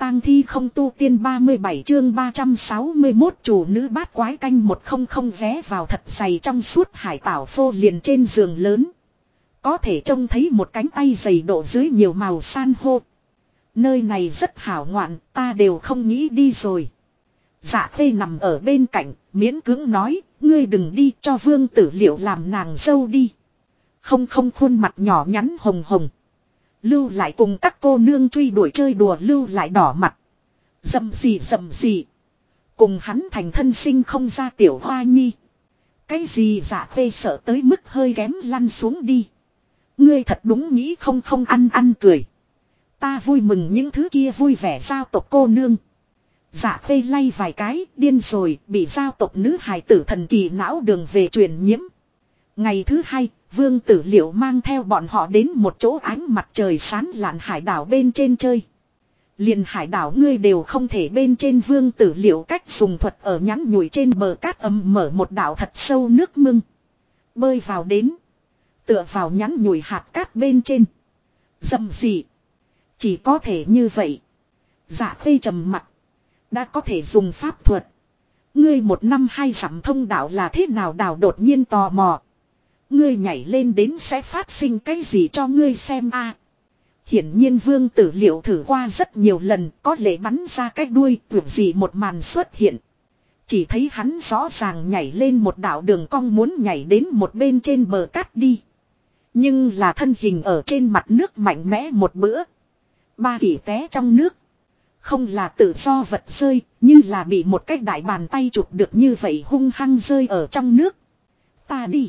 tang thi không tu tiên 37 chương 361 chủ nữ bát quái canh 100 vé vào thật dày trong suốt hải tảo phô liền trên giường lớn. Có thể trông thấy một cánh tay dày độ dưới nhiều màu san hô. Nơi này rất hảo ngoạn, ta đều không nghĩ đi rồi. Dạ Khê nằm ở bên cạnh, miễn cưỡng nói, ngươi đừng đi cho Vương Tử Liệu làm nàng dâu đi. Không khuôn mặt nhỏ nhắn hồng hồng. Lưu lại cùng các cô nương truy đuổi chơi đùa lưu lại đỏ mặt. Dầm gì. Cùng hắn thành thân sinh không ra tiểu hoa nhi. Cái gì Dạ Khê sợ tới mức hơi kém lăn xuống đi. Ngươi thật đúng nghĩ không ăn cười. Ta vui mừng những thứ kia vui vẻ giao tộc cô nương. Dạ Khê lay vài cái, điên rồi, bị giao tộc nữ hài tử thần kỳ não đường về truyền nhiễm. Ngày thứ hai, Vương Tử Liệu mang theo bọn họ đến một chỗ ánh mặt trời sáng lạn hải đảo bên trên chơi. Liền hải đảo ngươi đều không thể bên trên. Vương Tử Liệu cách dùng thuật ở nhắn nhủi trên bờ cát ấm mở một đảo thật sâu nước mưng. Bơi vào đến. Tựa vào nhắn nhủi hạt cát bên trên. Dầm gì. Chỉ có thể như vậy. Dạ Khê trầm mặt. Đã có thể dùng pháp thuật. Ngươi 1 năm 2 dặm thông đạo là thế nào đảo đột nhiên tò mò. Ngươi nhảy lên đến sẽ phát sinh cái gì cho ngươi xem a? Hiển nhiên Vương Tử Liệu thử qua rất nhiều lần, có lẽ bắn ra cái đuôi, tưởng gì một màn xuất hiện. Chỉ thấy hắn rõ ràng nhảy lên một đảo đường cong muốn nhảy đến một bên trên bờ cát đi. Nhưng là thân hình ở trên mặt nước mạnh mẽ một bữa. Ba kỷ té trong nước. Không là tự do vật rơi, như là bị một cái đại bàn tay chụp được như vậy hung hăng rơi ở trong nước. Ta đi.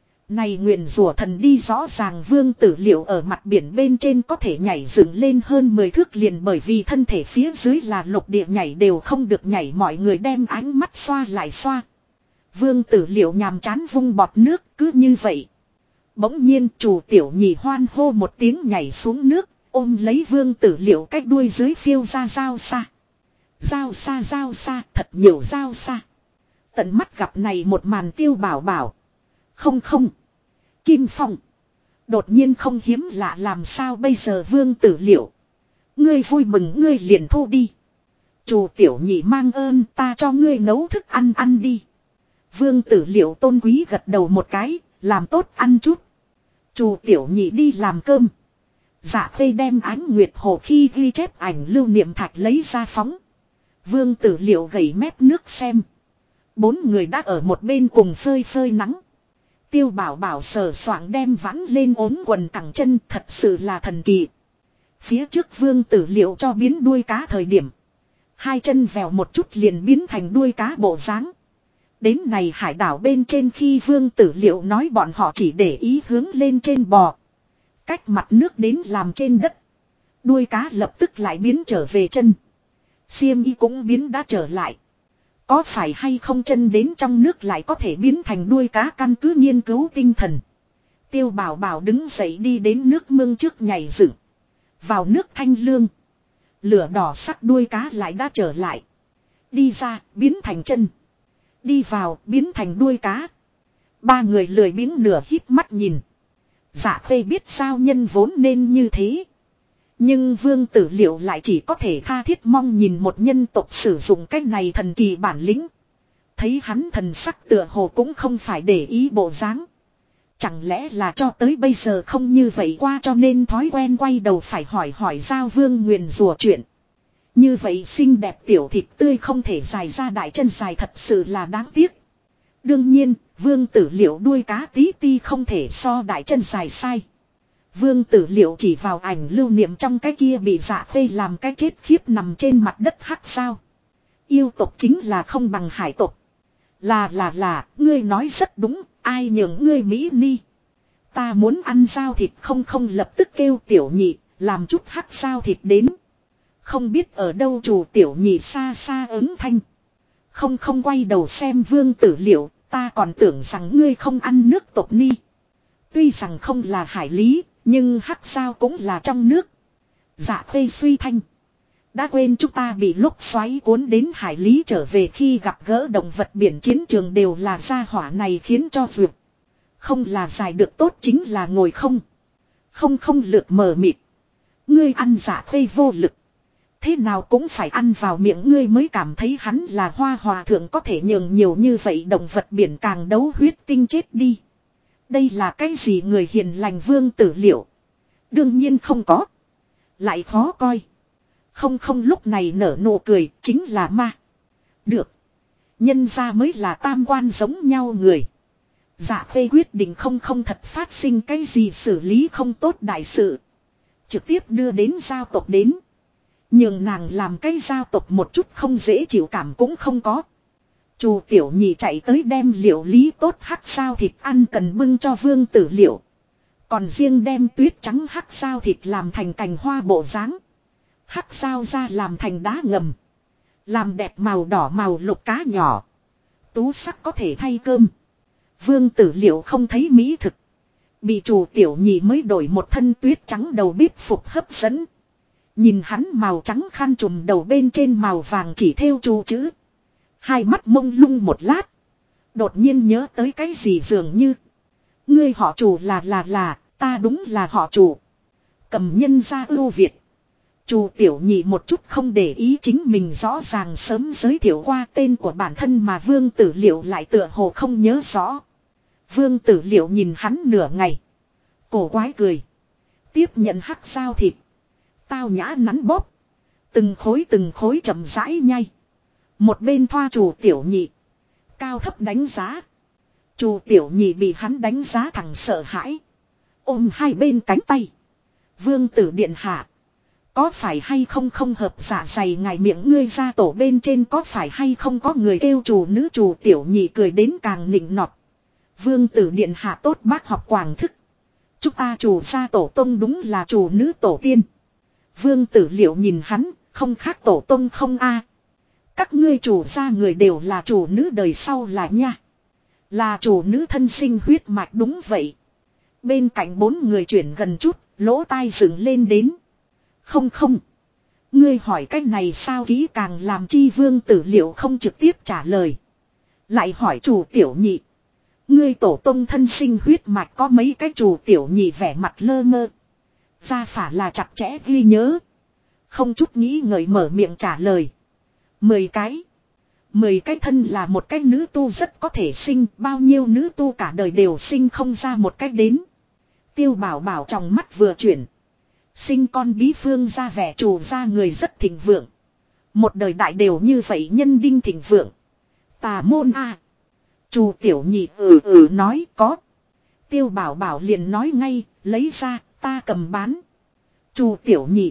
Này nguyền rủa thần đi rõ ràng. Vương Tử Liệu ở mặt biển bên trên có thể nhảy dựng lên hơn 10 thước liền bởi vì thân thể phía dưới là lục địa nhảy đều không được nhảy. Mọi người đem ánh mắt xoa lại xoa. Vương Tử Liệu nhàm chán vung bọt nước cứ như vậy. Bỗng nhiên chủ tiểu nhị hoan hô một tiếng nhảy xuống nước. Ôm lấy Vương Tử Liệu cách đuôi dưới phiêu ra dao xa. Dao xa, thật nhiều dao xa. Tận mắt gặp này một màn Tiêu Bảo bảo. Không. Kim Phong. Đột nhiên không hiếm lạ làm sao bây giờ Vương Tử Liệu. Ngươi vui mừng ngươi liền thu đi. Chủ tiểu nhị mang ơn ta cho ngươi nấu thức ăn đi. Vương Tử Liệu tôn quý gật đầu một cái, làm tốt ăn chút. Chủ tiểu nhị đi làm cơm. Dạ Khê đem Ánh Nguyệt Hồ khi ghi chép ảnh lưu niệm thạch lấy ra phóng. Vương Tử Liệu gẩy mép nước xem. 4 người đã ở một bên cùng phơi nắng. Tiêu Bảo bảo sờ soạng đem vãn lên ốm quần cẳng chân thật sự là thần kỳ. Phía trước Vương Tử Liệu cho biến đuôi cá thời điểm. 2 chân vèo một chút liền biến thành đuôi cá bộ dáng. Đến này hải đảo bên trên khi Vương Tử Liệu nói bọn họ chỉ để ý hướng lên trên bò. Cách mặt nước đến làm trên đất. Đuôi cá lập tức lại biến trở về chân. Xiêm y cũng biến đã trở lại. Có phải hay không chân đến trong nước lại có thể biến thành đuôi cá căn cứ nghiên cứu tinh thần. Tiêu Bảo bảo đứng dậy đi đến nước mương trước nhảy dựng. Vào nước thanh lương. Lửa đỏ sắc đuôi cá lại đã trở lại. Đi ra biến thành chân. Đi vào biến thành đuôi cá. 3 người lười biếng nửa híp mắt nhìn. Dạ Khê biết sao nhân vốn nên như thế. Nhưng Vương Tử Liệu lại chỉ có thể tha thiết mong nhìn một nhân tộc sử dụng cách này thần kỳ bản lĩnh. Thấy hắn thần sắc tựa hồ cũng không phải để ý bộ dáng. Chẳng lẽ là cho tới bây giờ không như vậy qua cho nên thói quen quay đầu phải hỏi Giao Vương nguyền rủa chuyện. Như vậy xinh đẹp tiểu thịt tươi không thể dài ra đại chân dài thật sự là đáng tiếc. Đương nhiên, Vương Tử Liệu đuôi cá tí ti không thể so đại chân dài sai. Vương Tử Liệu chỉ vào ảnh lưu niệm trong cái kia bị Dạ Khê làm cái chết khiếp nằm trên mặt đất hắc sao. Yêu tộc chính là không bằng hải tộc. Là, ngươi nói rất đúng, ai nhường ngươi Mỹ ni. Ta muốn ăn dao thịt không lập tức kêu tiểu nhị, làm chút hắc dao thịt đến. Không biết ở đâu chủ tiểu nhị xa ứng thanh. Không quay đầu xem Vương Tử Liệu, ta còn tưởng rằng ngươi không ăn nước tộc ni. Tuy rằng không là hải lý, nhưng hắc sao cũng là trong nước. Dạ Khê suy thanh. Đã quên chúng ta bị lúc xoáy cuốn đến hải lý trở về khi gặp gỡ động vật biển chiến trường đều là gia hỏa này khiến cho vượt. Không là dài được tốt chính là ngồi không. Không lượt mờ mịt. Ngươi ăn Dạ Khê vô lực. Thế nào cũng phải ăn vào miệng ngươi mới cảm thấy hắn là hoa hòa thượng có thể nhường nhiều như vậy động vật biển càng đấu huyết tinh chết đi. Đây là cái gì người hiền lành Vương Tử Liệu? Đương nhiên không có. Lại khó coi. Không không lúc này nở nụ cười chính là ma. Được. Nhân ra mới là tam quan giống nhau người. Dạ Khê quyết định không thật phát sinh cái gì xử lý không tốt đại sự. Trực tiếp đưa đến giao tộc đến. Nhưng nàng làm cái giao tộc một chút không dễ chịu cảm cũng không có. Chu Tiểu Nhị chạy tới đem liệu lý tốt hắc sao thịt ăn cần bưng cho Vương Tử Liệu. Còn riêng đem tuyết trắng hắc sao thịt làm thành cành hoa bộ dáng. Hắc sao ra làm thành đá ngầm. Làm đẹp màu đỏ màu lục cá nhỏ. Tú sắc có thể thay cơm. Vương Tử Liệu không thấy mỹ thực. Bị Chu Tiểu Nhị mới đổi một thân tuyết trắng đầu bếp phục hấp dẫn. Nhìn hắn màu trắng khăn trùm đầu bên trên màu vàng chỉ thêu chu chữ. Hai mắt mông lung một lát. Đột nhiên nhớ tới cái gì dường như. Ngươi họ Chu là, ta đúng là họ Chu. Cầm nhân ra ưu việt. Chu Tiểu Nhị một chút không để ý chính mình rõ ràng sớm giới thiệu qua tên của bản thân mà Vương Tử Liệu lại tựa hồ không nhớ rõ. Vương Tử Liệu nhìn hắn nửa ngày. Cổ quái cười. Tiếp nhận hắc sao thịt. Tao nhã nắn bóp. Từng khối chậm rãi nhai. Một bên thoa Chu Tiểu Nhị. Cao thấp đánh giá. Chu Tiểu Nhị bị hắn đánh giá thẳng sợ hãi. Ôm hai bên cánh tay. Vương Tử điện hạ. Có phải hay không không hợp dạ dày ngài miệng ngươi ra tổ bên trên có phải hay không có người kêu Chu nữ Chu Tiểu Nhị cười đến càng nịnh nọt. Vương Tử điện hạ tốt bác học quảng thức. Chúng ta Chu gia tổ tông đúng là Chu nữ tổ tiên. Vương Tử Liệu nhìn hắn, không khác tổ tông không a. Các ngươi Chu gia người đều là Chu nữ đời sau là nha. Là Chu nữ thân sinh huyết mạch đúng vậy. Bên cạnh bốn người chuyển gần chút, lỗ tai dựng lên đến. Không không. Ngươi hỏi cách này sao kỹ càng làm chi Vương Tử Liệu không trực tiếp trả lời. Lại hỏi Chu Tiểu Nhị. Ngươi tổ tông thân sinh huyết mạch có mấy cái Chu Tiểu Nhị vẻ mặt lơ ngơ. Gia phả là chặt chẽ ghi nhớ. Không chút nghĩ ngợi mở miệng trả lời. 10 cái. 10 cái thân là một cái nữ tu rất có thể sinh. Bao nhiêu nữ tu cả đời đều sinh không ra một cách đến. Tiêu Bảo Bảo trong mắt vừa chuyển. Sinh con bí phương ra vẻ Chu ra người rất thịnh vượng. Một đời đại đều như vậy nhân đinh thịnh vượng. Tà môn a. Chu Tiểu Nhị nói có. Tiêu Bảo Bảo liền nói ngay, lấy ra, ta cầm bán. Chu Tiểu Nhị.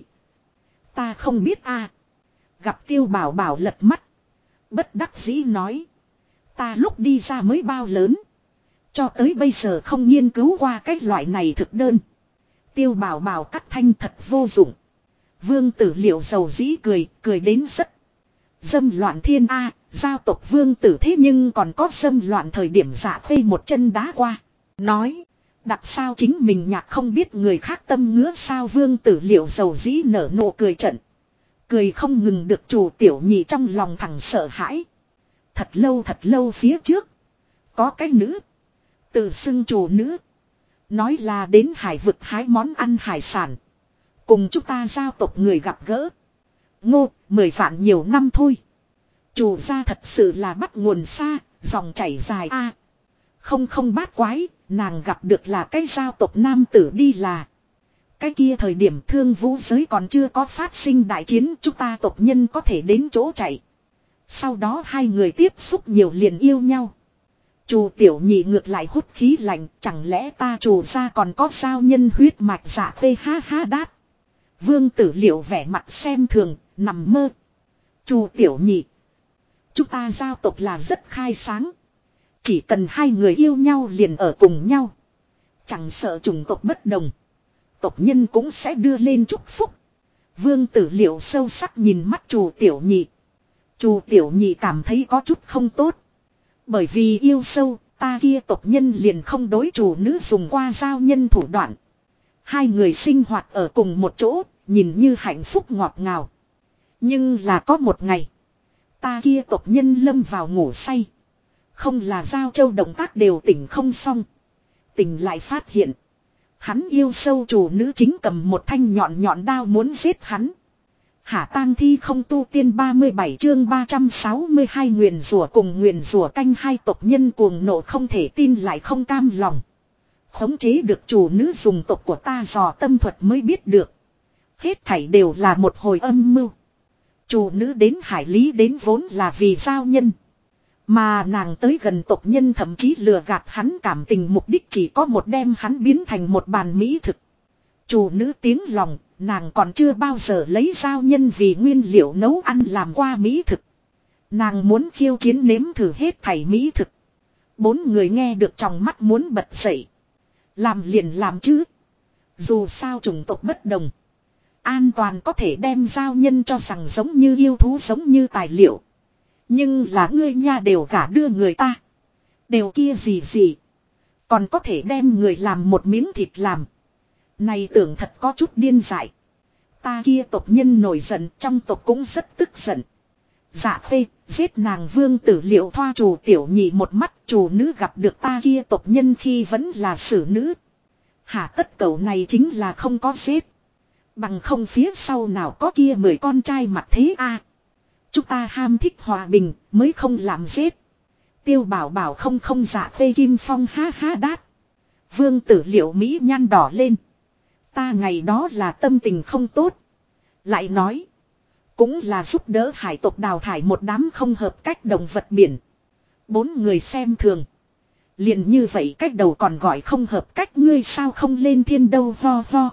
Ta không biết a. Gặp Tiêu Bảo Bảo lật mắt. Bất đắc dĩ nói. Ta lúc đi ra mới bao lớn. Cho tới bây giờ không nghiên cứu qua cái loại này thực đơn. Tiêu Bảo Bảo cắt thanh thật vô dụng. Vương Tử Liệu dầu dĩ cười đến rất. Dâm loạn thiên a, giao tộc Vương Tử thế nhưng còn có dâm loạn thời điểm Dạ Khê một chân đá qua. Nói, đặc sao chính mình nhạc không biết người khác tâm ngứa sao Vương Tử Liệu dầu dĩ nở nụ cười trận. Cười không ngừng được Chu Tiểu Nhị trong lòng thẳng sợ hãi. Thật lâu phía trước. Có cái nữ. Tự xưng Chu nữ. Nói là đến hải vực hái món ăn hải sản. Cùng chúng ta giao tộc người gặp gỡ. Ngô, 10 vạn nhiều năm thôi. Chu gia thật sự là bắt nguồn xa, dòng chảy dài a. Không bát quái, nàng gặp được là cái giao tộc nam tử đi là. Cái kia thời điểm thương vũ giới còn chưa có phát sinh đại chiến chúng ta tộc nhân có thể đến chỗ chạy. Sau đó hai người tiếp xúc nhiều liền yêu nhau. Chu Tiểu Nhị ngược lại hút khí lạnh, chẳng lẽ ta Chu gia còn có sao nhân huyết mạch Dạ Khê ha ha đát. Vương Tử Liệu vẻ mặt xem thường, nằm mơ. Chu Tiểu Nhị. Chúng ta giao tộc là rất khai sáng. Chỉ cần hai người yêu nhau liền ở cùng nhau. Chẳng sợ chủng tộc bất đồng. Tộc nhân cũng sẽ đưa lên chúc phúc. Vương Tử Liệu sâu sắc nhìn mắt Chu Tiểu Nhị. Chu Tiểu Nhị cảm thấy có chút không tốt. Bởi vì yêu sâu, ta kia tộc nhân liền không đối Chu nữ dùng qua giao nhân thủ đoạn. Hai người sinh hoạt ở cùng một chỗ, nhìn như hạnh phúc ngọt ngào. Nhưng là có một ngày, ta kia tộc nhân lâm vào ngủ say. Không là giao châu động tác đều tỉnh không xong. Tỉnh lại phát hiện. Hắn yêu sâu Chu nữ chính cầm một thanh nhọn nhọn đao muốn giết hắn. Hạ tang thi không tu tiên 37 chương 362 nguyền rủa cùng nguyền rủa canh hai tộc nhân cuồng nộ không thể tin lại không cam lòng. Khống chế được chủ nữ dùng tộc của ta dò tâm thuật mới biết được. Hết thảy đều là một hồi âm mưu. Chủ nữ đến hải lý đến vốn là vì giao nhân. Mà nàng tới gần tộc nhân thậm chí lừa gạt hắn cảm tình mục đích chỉ có một đem hắn biến thành một bàn mỹ thực. Chủ nữ tiếng lòng, nàng còn chưa bao giờ lấy giao nhân vì nguyên liệu nấu ăn làm qua mỹ thực. Nàng muốn khiêu chiến nếm thử hết thảy mỹ thực. Bốn người nghe được trong mắt muốn bật dậy. Làm liền làm chứ. Dù sao chủng tộc bất đồng. An toàn có thể đem giao nhân cho rằng giống như yêu thú giống như tài liệu. Nhưng là ngươi nha đều gả đưa người ta. Đều kia gì gì. Còn có thể đem người làm một miếng thịt làm. Này tưởng thật có chút điên dại. Ta kia tộc nhân nổi giận trong tộc cũng rất tức giận. Dạ phê, giết nàng vương tử Liệu Thoa chủ tiểu nhị một mắt chủ nữ gặp được ta kia tộc nhân khi vẫn là xử nữ. Hả tất cậu này chính là không có giết. Bằng không phía sau nào có kia 10 con trai mặt thế a. Chúng ta ham thích hòa bình mới không làm giết. Tiêu bảo bảo không dạ phê kim phong ha ha đát. Vương tử Liệu Mỹ nhăn đỏ lên. Ta ngày đó là tâm tình không tốt. Lại nói. Cũng là giúp đỡ hải tộc đào thải một đám không hợp cách động vật biển. Bốn người xem thường. Liền như vậy cách đầu còn gọi không hợp cách ngươi sao không lên thiên đâu ho ho.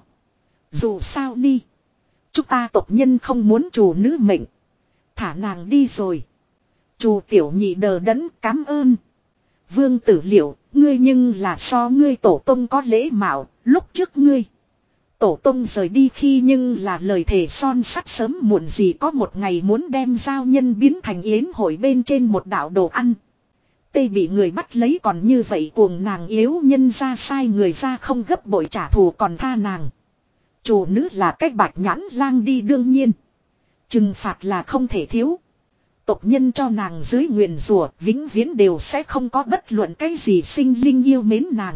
Dù sao đi. Chúng ta tộc nhân không muốn chủ nữ mệnh. Thả nàng đi rồi. Chủ tiểu nhị đờ đẫn cám ơn. Vương tử Liệu, ngươi nhưng là so ngươi tổ tông có lễ mạo, lúc trước ngươi. Tổ tông rời đi khi nhưng là lời thề son sắt sớm muộn gì có một ngày muốn đem giao nhân biến thành yến hội bên trên một đạo đồ ăn. Tây bị người bắt lấy còn như vậy cuồng nàng yếu nhân ra sai người ra không gấp bội trả thù còn tha nàng. Chủ nữ là cách bạch nhãn lang đi đương nhiên. Trừng phạt là không thể thiếu. Tộc nhân cho nàng dưới nguyền rủa vĩnh viễn đều sẽ không có bất luận cái gì sinh linh yêu mến nàng.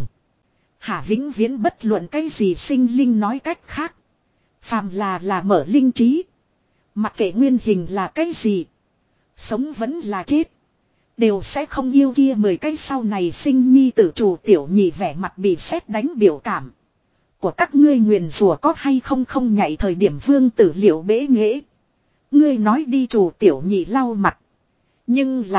Hả vĩnh viễn bất luận cái gì sinh linh nói cách khác. Phàm là mở linh trí. Mặc kệ nguyên hình là cái gì. Sống vẫn là chết. Đều sẽ không yêu kia 10 cái sau này sinh nhi tử chủ tiểu nhị vẻ mặt bị sét đánh biểu cảm. Của các ngươi nguyền rủa có hay không nhảy thời điểm vương tử Liệu bế nghễ. Ngươi nói đi chủ tiểu nhị lau mặt. Nhưng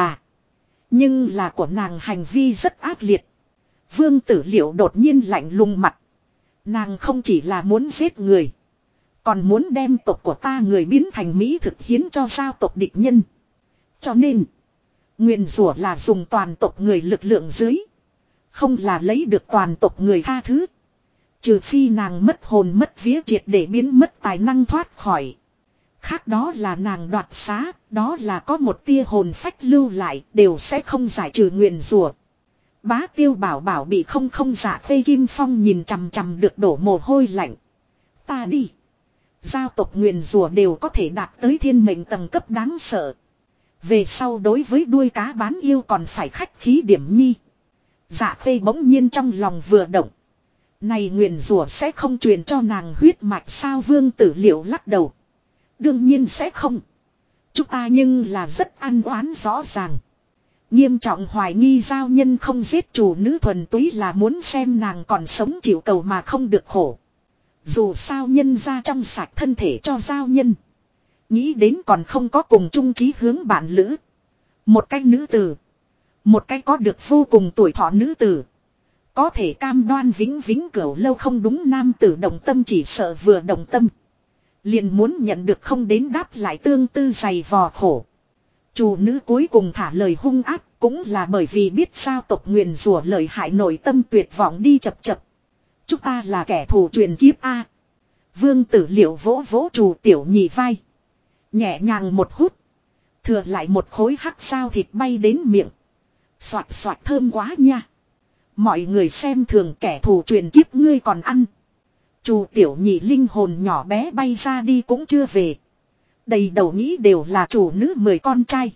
là của nàng hành vi rất ác liệt. Vương tử Liệu đột nhiên lạnh lùng mặt. Nàng không chỉ là muốn giết người. Còn muốn đem tộc của ta người biến thành mỹ thực hiến cho giao tộc địch nhân. Cho nên. Nguyền rủa là dùng toàn tộc người lực lượng dưới. Không là lấy được toàn tộc người tha thứ. Trừ phi nàng mất hồn mất vía triệt để biến mất tài năng thoát khỏi. Khác đó là nàng đoạt xá. Đó là có một tia hồn phách lưu lại. Đều sẽ không giải trừ nguyền rủa. Bá Tiêu bảo bảo bị không dạ phê kim phong nhìn chằm chằm được đổ mồ hôi lạnh. Ta đi. Giao tộc nguyền rủa đều có thể đạt tới thiên mệnh tầng cấp đáng sợ. Về sau đối với đuôi cá bán yêu còn phải khách khí điểm nhi. Dạ phê bỗng nhiên trong lòng vừa động. Này nguyền rủa sẽ không truyền cho nàng huyết mạch sao vương tử Liệu lắc đầu. Đương nhiên sẽ không. Chúng ta nhưng là rất ăn oán rõ ràng. Nghiêm trọng hoài nghi giao nhân không giết chủ nữ thuần túy là muốn xem nàng còn sống chịu cầu mà không được khổ. Dù sao nhân ra trong sạch thân thể cho giao nhân. Nghĩ đến còn không có cùng chung chí hướng bạn lữ. Một cái nữ tử. Một cái có được vô cùng tuổi thọ nữ tử. Có thể cam đoan vĩnh vĩnh cửu lâu không đúng nam tử đồng tâm chỉ sợ vừa đồng tâm. Liền muốn nhận được không đến đáp lại tương tư dày vò khổ. Chủ nữ cuối cùng thả lời hung ác cũng là bởi vì biết sao tộc nguyền rủa lợi hại nội tâm tuyệt vọng đi chập chập. Chúng ta là kẻ thù truyền kiếp A. Vương tử Liệu vỗ vỗ chủ tiểu nhị vai. Nhẹ nhàng một hút. Thừa lại một khối hắc sao thịt bay đến miệng. Xoạt xoạt thơm quá nha. Mọi người xem thường kẻ thù truyền kiếp ngươi còn ăn. Chủ tiểu nhị linh hồn nhỏ bé bay ra đi cũng chưa về. Đầy đầu nghĩ đều là chủ nữ 10 con trai.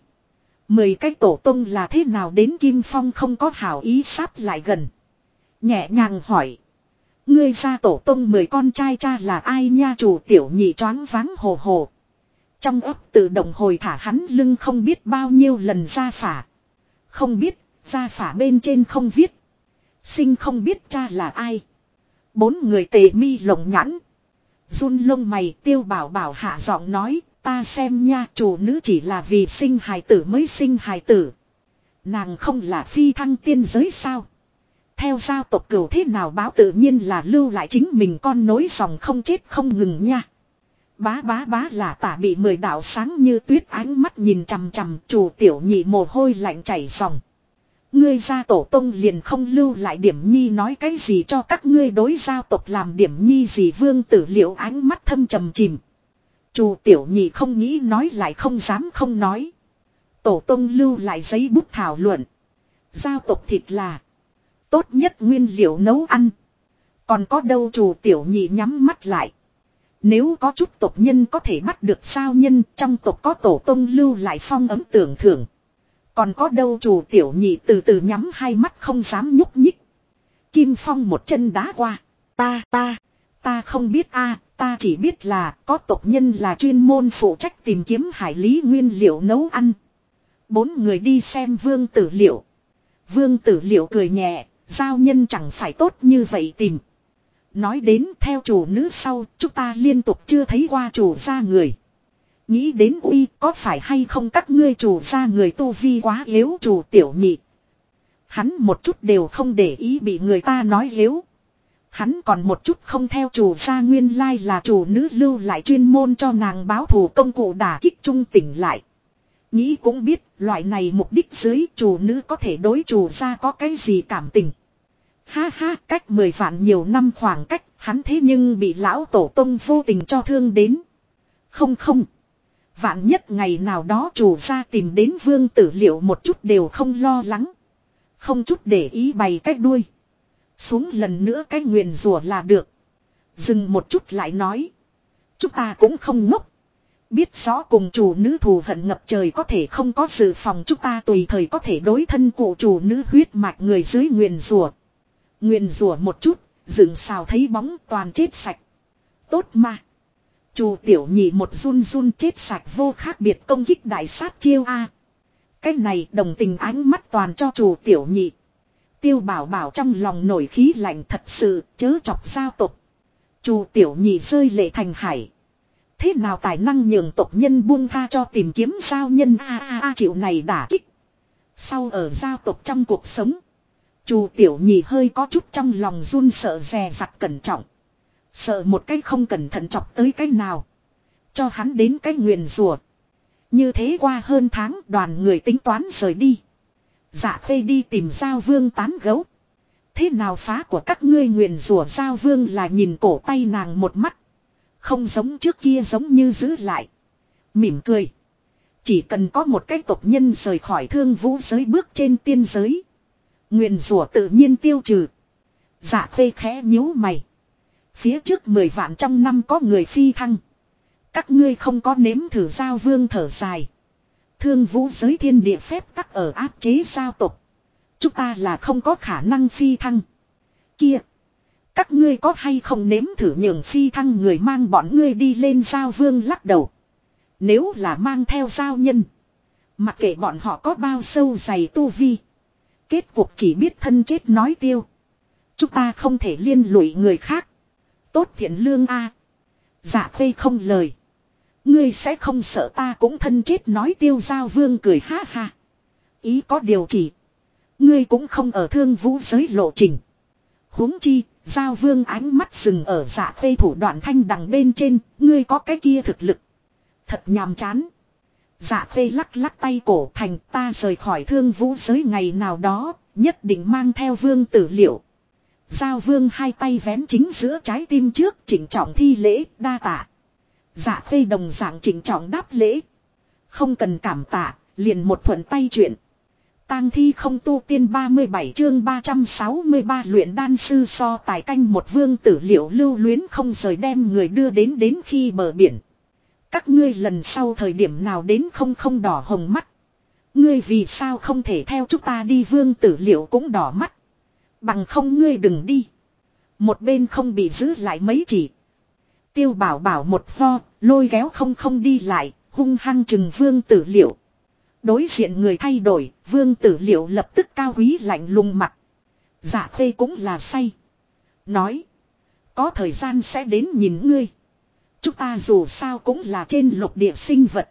10 cái tổ tông là thế nào đến Kim Phong không có hảo ý sáp lại gần. Nhẹ nhàng hỏi. Ngươi ra tổ tông 10 con trai cha là ai nha chủ tiểu nhị choáng váng hồ hồ. Trong ấp tự động hồi thả hắn lưng không biết bao nhiêu lần ra phả. Không biết, ra phả bên trên không viết. Sinh không biết cha là ai. 4 người tề mi lồng nhãn. Run lông mày Tiêu Bảo Bảo hạ giọng nói. Ta xem nha, chủ nữ chỉ là vì sinh hài tử mới sinh hài tử. Nàng không là phi thăng tiên giới sao? Theo giao tộc cửu thế nào báo tự nhiên là lưu lại chính mình con nối dòng không chết không ngừng nha. Bá bá bá là tả bị 10 đạo sáng như tuyết ánh mắt nhìn chằm chằm, chủ tiểu nhị mồ hôi lạnh chảy ròng. Ngươi gia tổ tông liền không lưu lại điểm nhi nói cái gì cho các ngươi đối giao tộc làm điểm nhi gì. Vương Tử Liệu ánh mắt thâm trầm chìm. Chủ tiểu nhị không nghĩ nói lại không dám không nói. Tổ tông lưu lại giấy bút thảo luận. Giao tộc thịt là tốt nhất nguyên liệu nấu ăn. Còn có đâu, chủ tiểu nhị nhắm mắt lại. Nếu có chút tộc nhân có thể bắt được sao nhân, trong tộc có tổ tông lưu lại phong ấm tưởng thưởng. Còn có đâu, chủ tiểu nhị từ từ nhắm hai mắt không dám nhúc nhích. Kim Phong một chân đá qua. Ta không biết a, ta chỉ biết là có tộc nhân là chuyên môn phụ trách tìm kiếm hải lý nguyên liệu nấu ăn. 4 người đi xem Vương Tử Liệu. Vương Tử Liệu cười nhẹ, giao nhân chẳng phải tốt như vậy tìm. Nói đến theo chủ nữ sau, chúng ta liên tục chưa thấy qua chủ gia người. Nghĩ đến uy, có phải hay không các ngươi chủ gia người tu vi quá yếu, chủ tiểu nhị. Hắn một chút đều không để ý bị người ta nói yếu. Hắn còn một chút không theo chủ gia nguyên lai là chủ nữ lưu lại chuyên môn cho nàng báo thù công cụ đả kích trung tỉnh lại. Nghĩ cũng biết loại này mục đích dưới chủ nữ có thể đối chủ gia có cái gì cảm tình. Ha ha, cách 10 vạn nhiều năm khoảng cách, hắn thế nhưng bị lão tổ tông vô tình cho thương đến. Không. Vạn nhất ngày nào đó chủ gia tìm đến Vương Tử Liệu một chút đều không lo lắng. Không chút để ý bày cách đuôi. Xuống lần nữa cái nguyền rủa là được. Dừng một chút lại nói. Chúng ta cũng không ngốc. Biết rõ cùng chủ nữ thù hận ngập trời có thể không có dự phòng, chúng ta tùy thời có thể đối thân cụ chủ nữ huyết mạch người dưới nguyền rủa. Nguyền rủa một chút, dựng xào thấy bóng toàn chết sạch. Tốt mà. Chủ tiểu nhị một run chết sạch vô khác biệt công kích đại sát chiêu a. Cái này đồng tình ánh mắt toàn cho chủ tiểu nhị. Tiêu Bảo Bảo trong lòng nổi khí lạnh thật sự, chớ chọc giao tộc. Chủ tiểu nhị rơi lệ thành hải. Thế nào tài năng nhường tộc nhân buông tha cho tìm kiếm giao nhân a chịu này đả kích. Sau ở giao tộc trong cuộc sống. Chủ tiểu nhị hơi có chút trong lòng run sợ dè dặt cẩn trọng. Sợ một cái không cẩn thận chọc tới cái nào. Cho hắn đến cái nguyền rủa. Như thế qua hơn tháng đoàn người tính toán rời đi. Dạ Khê đi tìm Giao Vương tán gấu. Thế nào phá của các ngươi nguyền rủa? Giao Vương là nhìn cổ tay nàng một mắt. Không giống trước kia giống như giữ lại. Mỉm cười. Chỉ cần có một cái tộc nhân rời khỏi Thương Vũ giới bước trên tiên giới. Nguyền rủa tự nhiên tiêu trừ. Dạ Khê khẽ nhíu mày. Phía trước 10 vạn trong năm có người phi thăng. Các ngươi không có nếm thử. Giao Vương thở dài. Thương Vũ giới thiên địa phép tắc ở áp chế giao tộc. Chúng ta là không có khả năng phi thăng. Kia. Các ngươi có hay không nếm thử nhường phi thăng người mang bọn ngươi đi lên? Giao Vương lắc đầu. Nếu là mang theo giao nhân. Mặc kệ bọn họ có bao sâu dày tu vi. Kết cuộc chỉ biết thân chết nói tiêu. Chúng ta không thể liên lụy người khác. Tốt thiện lương a. Dạ Khê không lời. Ngươi sẽ không sợ ta cũng thân chết nói tiêu? Giao Vương cười ha ha. Ý có điều chỉ. Ngươi cũng không ở Thương Vũ giới lộ trình. Huống chi, Giao Vương ánh mắt dừng ở Dạ Khê thủ đoạn thanh đằng bên trên. Ngươi có cái kia thực lực. Thật nhàm chán. Dạ Khê lắc lắc tay cổ thành, ta rời khỏi Thương Vũ giới ngày nào đó, nhất định mang theo Vương Tử Liệu. Giao Vương hai tay vén chính giữa trái tim trước, trịnh trọng thi lễ, đa tạ. Dạ Khê đồng dạng trịnh trọng đáp lễ. Không cần cảm tạ, liền một thuận tay chuyện. Tang thi không tu tiên 37 chương 363 luyện đan sư so tài canh một. Vương Tử Liệu lưu luyến không rời đem người đưa đến khi bờ biển. Các ngươi lần sau thời điểm nào đến không đỏ hồng mắt. Ngươi vì sao không thể theo chúng ta đi? Vương Tử Liệu cũng đỏ mắt. Bằng không ngươi đừng đi. Một bên không bị giữ lại mấy chỉ. Tiêu Bảo Bảo một ho, lôi kéo không đi lại, hung hăng chừng Vương Tử Liệu. Đối diện người thay đổi, Vương Tử Liệu lập tức cao quý lạnh lùng mặt. Dạ Khê cũng là say. Nói. Có thời gian sẽ đến nhìn ngươi. Chúng ta dù sao cũng là trên lục địa sinh vật.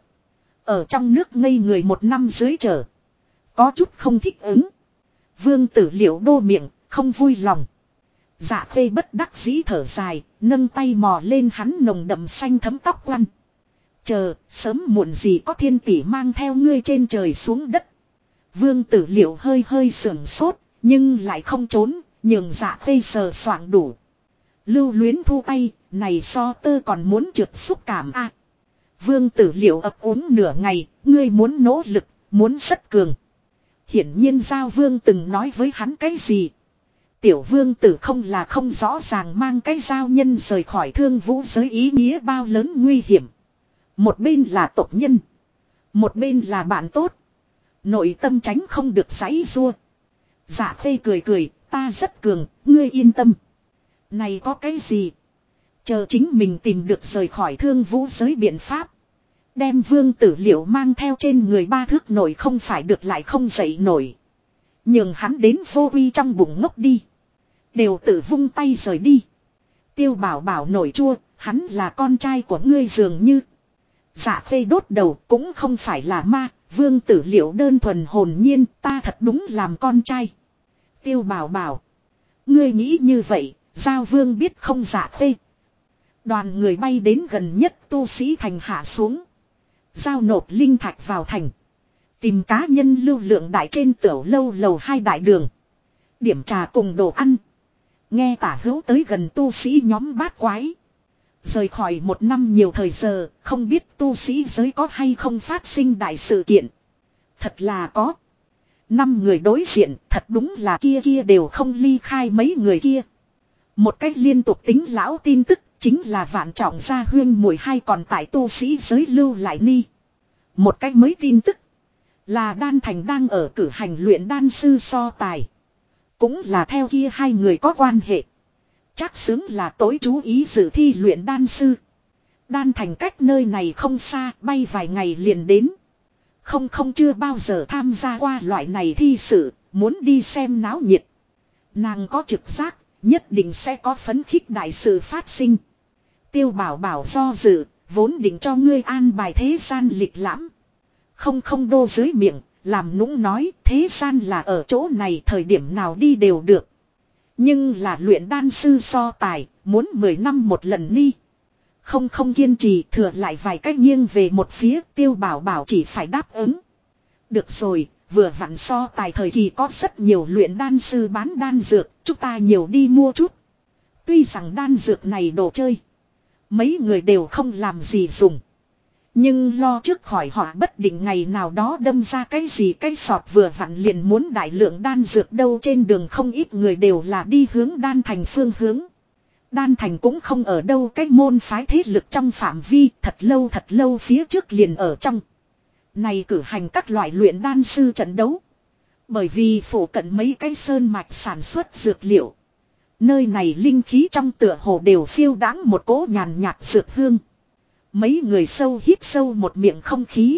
Ở trong nước ngây người 1 năm dưới trở. Có chút không thích ứng. Vương Tử Liệu đô miệng, không vui lòng. Dạ Khê bất đắc dĩ thở dài, nâng tay mò lên hắn nồng đậm xanh thấm tóc quăn. Chờ, sớm muộn gì có thiên tỷ mang theo ngươi trên trời xuống đất. Vương Tử Liệu hơi hơi sưởng sốt, nhưng lại không trốn, nhường Dạ Khê sờ soạng đủ. Lưu Luyến thu tay, này so tơ còn muốn trượt xúc cảm a. Vương Tử Liệu ấp úng nửa ngày, ngươi muốn nỗ lực, muốn rất cường. Hiển nhiên Giao Vương từng nói với hắn cái gì. Tiểu Vương Tử không là không rõ ràng mang cái giao nhân rời khỏi Thương Vũ giới ý nghĩa bao lớn nguy hiểm. Một bên là tộc nhân, một bên là bạn tốt. Nội tâm tránh không được giãy giụa. Dạ Khê cười cười, ta rất cường, ngươi yên tâm. Này có cái gì? Chờ chính mình tìm được rời khỏi Thương Vũ giới biện pháp. Đem Vương Tử Liệu mang theo trên người 3 thước nổi không phải được lại không dậy nổi. Nhường hắn đến vô uy trong bụng ngốc đi. Đều tự vung tay rời đi. Tiêu Bảo Bảo nổi chua, hắn là con trai của ngươi dường như. Dạ Khê đốt đầu cũng không phải là ma, Vương Tử Liệu đơn thuần hồn nhiên, ta thật đúng làm con trai. Tiêu Bảo Bảo, ngươi nghĩ như vậy, Giao Vương biết không? Dạ Khê. Đoàn người bay đến gần nhất tu sĩ thành hạ xuống. Giao nộp linh thạch vào thành. Tìm cá nhân lưu lượng đại trên tiểu lâu lầu 2 đại đường. Điểm trà cùng đồ ăn. Nghe tả hữu tới gần tu sĩ nhóm bát quái. Rời khỏi 1 năm nhiều thời giờ, không biết tu sĩ giới có hay không phát sinh đại sự kiện. Thật là có. 5 người đối diện, thật đúng là kia đều không ly khai mấy người kia. Một cách liên tục tính lão tin tức, chính là Vạn Trọng Gia Huyên Muội hai còn tại tu sĩ giới lưu lại ni. Một cách mới tin tức, là Đan Thành đang ở cử hành luyện đan sư so tài. Cũng là theo kia 2 người có quan hệ. Chắc xứng là tối chú ý dự thi luyện đan sư. Đan Thành cách nơi này không xa, bay vài ngày liền đến. Không chưa bao giờ tham gia qua loại này thi sự, muốn đi xem náo nhiệt. Nàng có trực giác, nhất định sẽ có phấn khích đại sự phát sinh. Tiêu Bảo Bảo do dự, vốn định cho ngươi an bài thế gian lịch lãm. Không đô dưới miệng, làm nũng nói thế gian là ở chỗ này thời điểm nào đi đều được. Nhưng là luyện đan sư so tài, muốn 10 năm một lần đi. Không kiên trì thừa lại vài cách nghiêng về một phía, Tiêu Bảo Bảo chỉ phải đáp ứng. Được rồi, vừa vặn so tài thời kỳ có rất nhiều luyện đan sư bán đan dược, chúng ta nhiều đi mua chút. Tuy rằng đan dược này đồ chơi, mấy người đều không làm gì dùng. Nhưng lo trước khỏi họ bất định ngày nào đó đâm ra cái gì cái sọt vừa vặn liền muốn đại lượng đan dược đâu. Trên đường không ít người đều là đi hướng Đan Thành phương hướng. Đan Thành cũng không ở đâu cái môn phái thế lực trong phạm vi, thật lâu phía trước liền ở trong. Này cử hành các loại luyện đan sư trận đấu. Bởi vì phủ cận mấy cái sơn mạch sản xuất dược liệu. Nơi này linh khí trong tựa hồ đều phiêu đãng một cỗ nhàn nhạt dược hương. Mấy người sâu hít sâu một miệng không khí.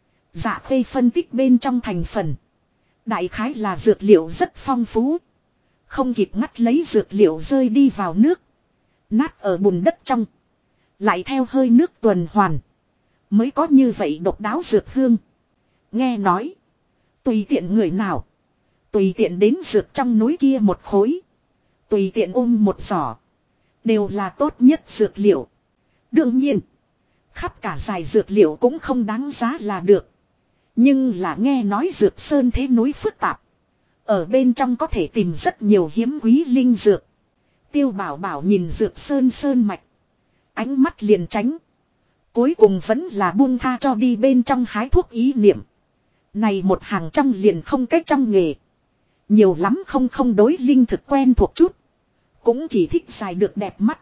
Dạ Khê phân tích bên trong thành phần. Đại khái là dược liệu rất phong phú. Không kịp ngắt lấy dược liệu rơi đi vào nước. Nát ở bùn đất trong. Lại theo hơi nước tuần hoàn. Mới có như vậy độc đáo dược hương. Nghe nói. Tùy tiện người nào. Tùy tiện đến dược trong núi kia một khối. Tùy tiện một giỏ. Đều là tốt nhất dược liệu. Đương nhiên. Khắp cả dài dược liệu cũng không đáng giá là được. Nhưng là nghe nói dược sơn thế núi phức tạp. Ở bên trong có thể tìm rất nhiều hiếm quý linh dược. Tiêu Bảo Bảo nhìn dược sơn mạch. Ánh mắt liền tránh. Cuối cùng vẫn là buông tha cho đi bên trong hái thuốc ý niệm. Này một hàng trong liền không cách trong nghề. Nhiều lắm không đối linh thực quen thuộc chút. Cũng chỉ thích xài được đẹp mắt.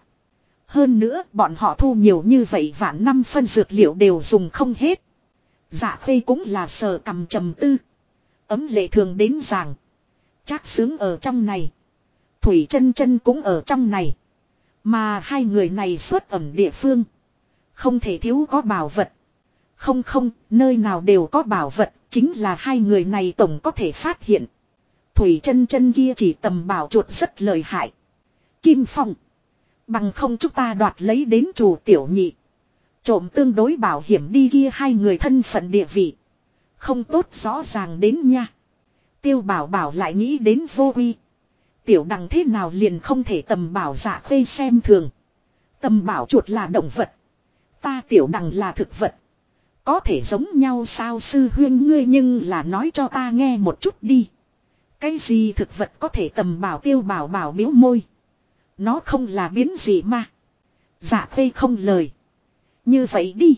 Hơn nữa bọn họ thu nhiều như vậy vạn năm phân dược liệu đều dùng không hết. Dạ Khê cũng là sờ cầm trầm tư. Ấm lệ thường đến giảng. Trác sướng ở trong này. Thủy chân chân cũng ở trong này. Mà 2 người này xuất ẩn địa phương. Không thể thiếu có bảo vật. Không không, nơi nào đều có bảo vật, chính là hai người này tổng có thể phát hiện. Thủy chân chân kia chỉ tầm bảo chuột rất lợi hại. Kim Phong. Bằng không chúng ta đoạt lấy đến chủ tiểu nhị. Trộm tương đối bảo hiểm đi kia hai người thân phận địa vị. Không tốt rõ ràng đến nha. Tiêu bảo bảo lại nghĩ đến vô uy. Tiểu đằng thế nào liền không thể tầm bảo dạ khê xem thường. Tầm bảo chuột là động vật. Ta tiểu đằng là thực vật. Có thể giống nhau sao sư huyên ngươi nhưng là nói cho ta nghe một chút đi. Cái gì thực vật có thể tầm bảo tiêu bảo bảo biếu môi. Nó không là biến gì mà. Dạ khê không lời. Như vậy đi.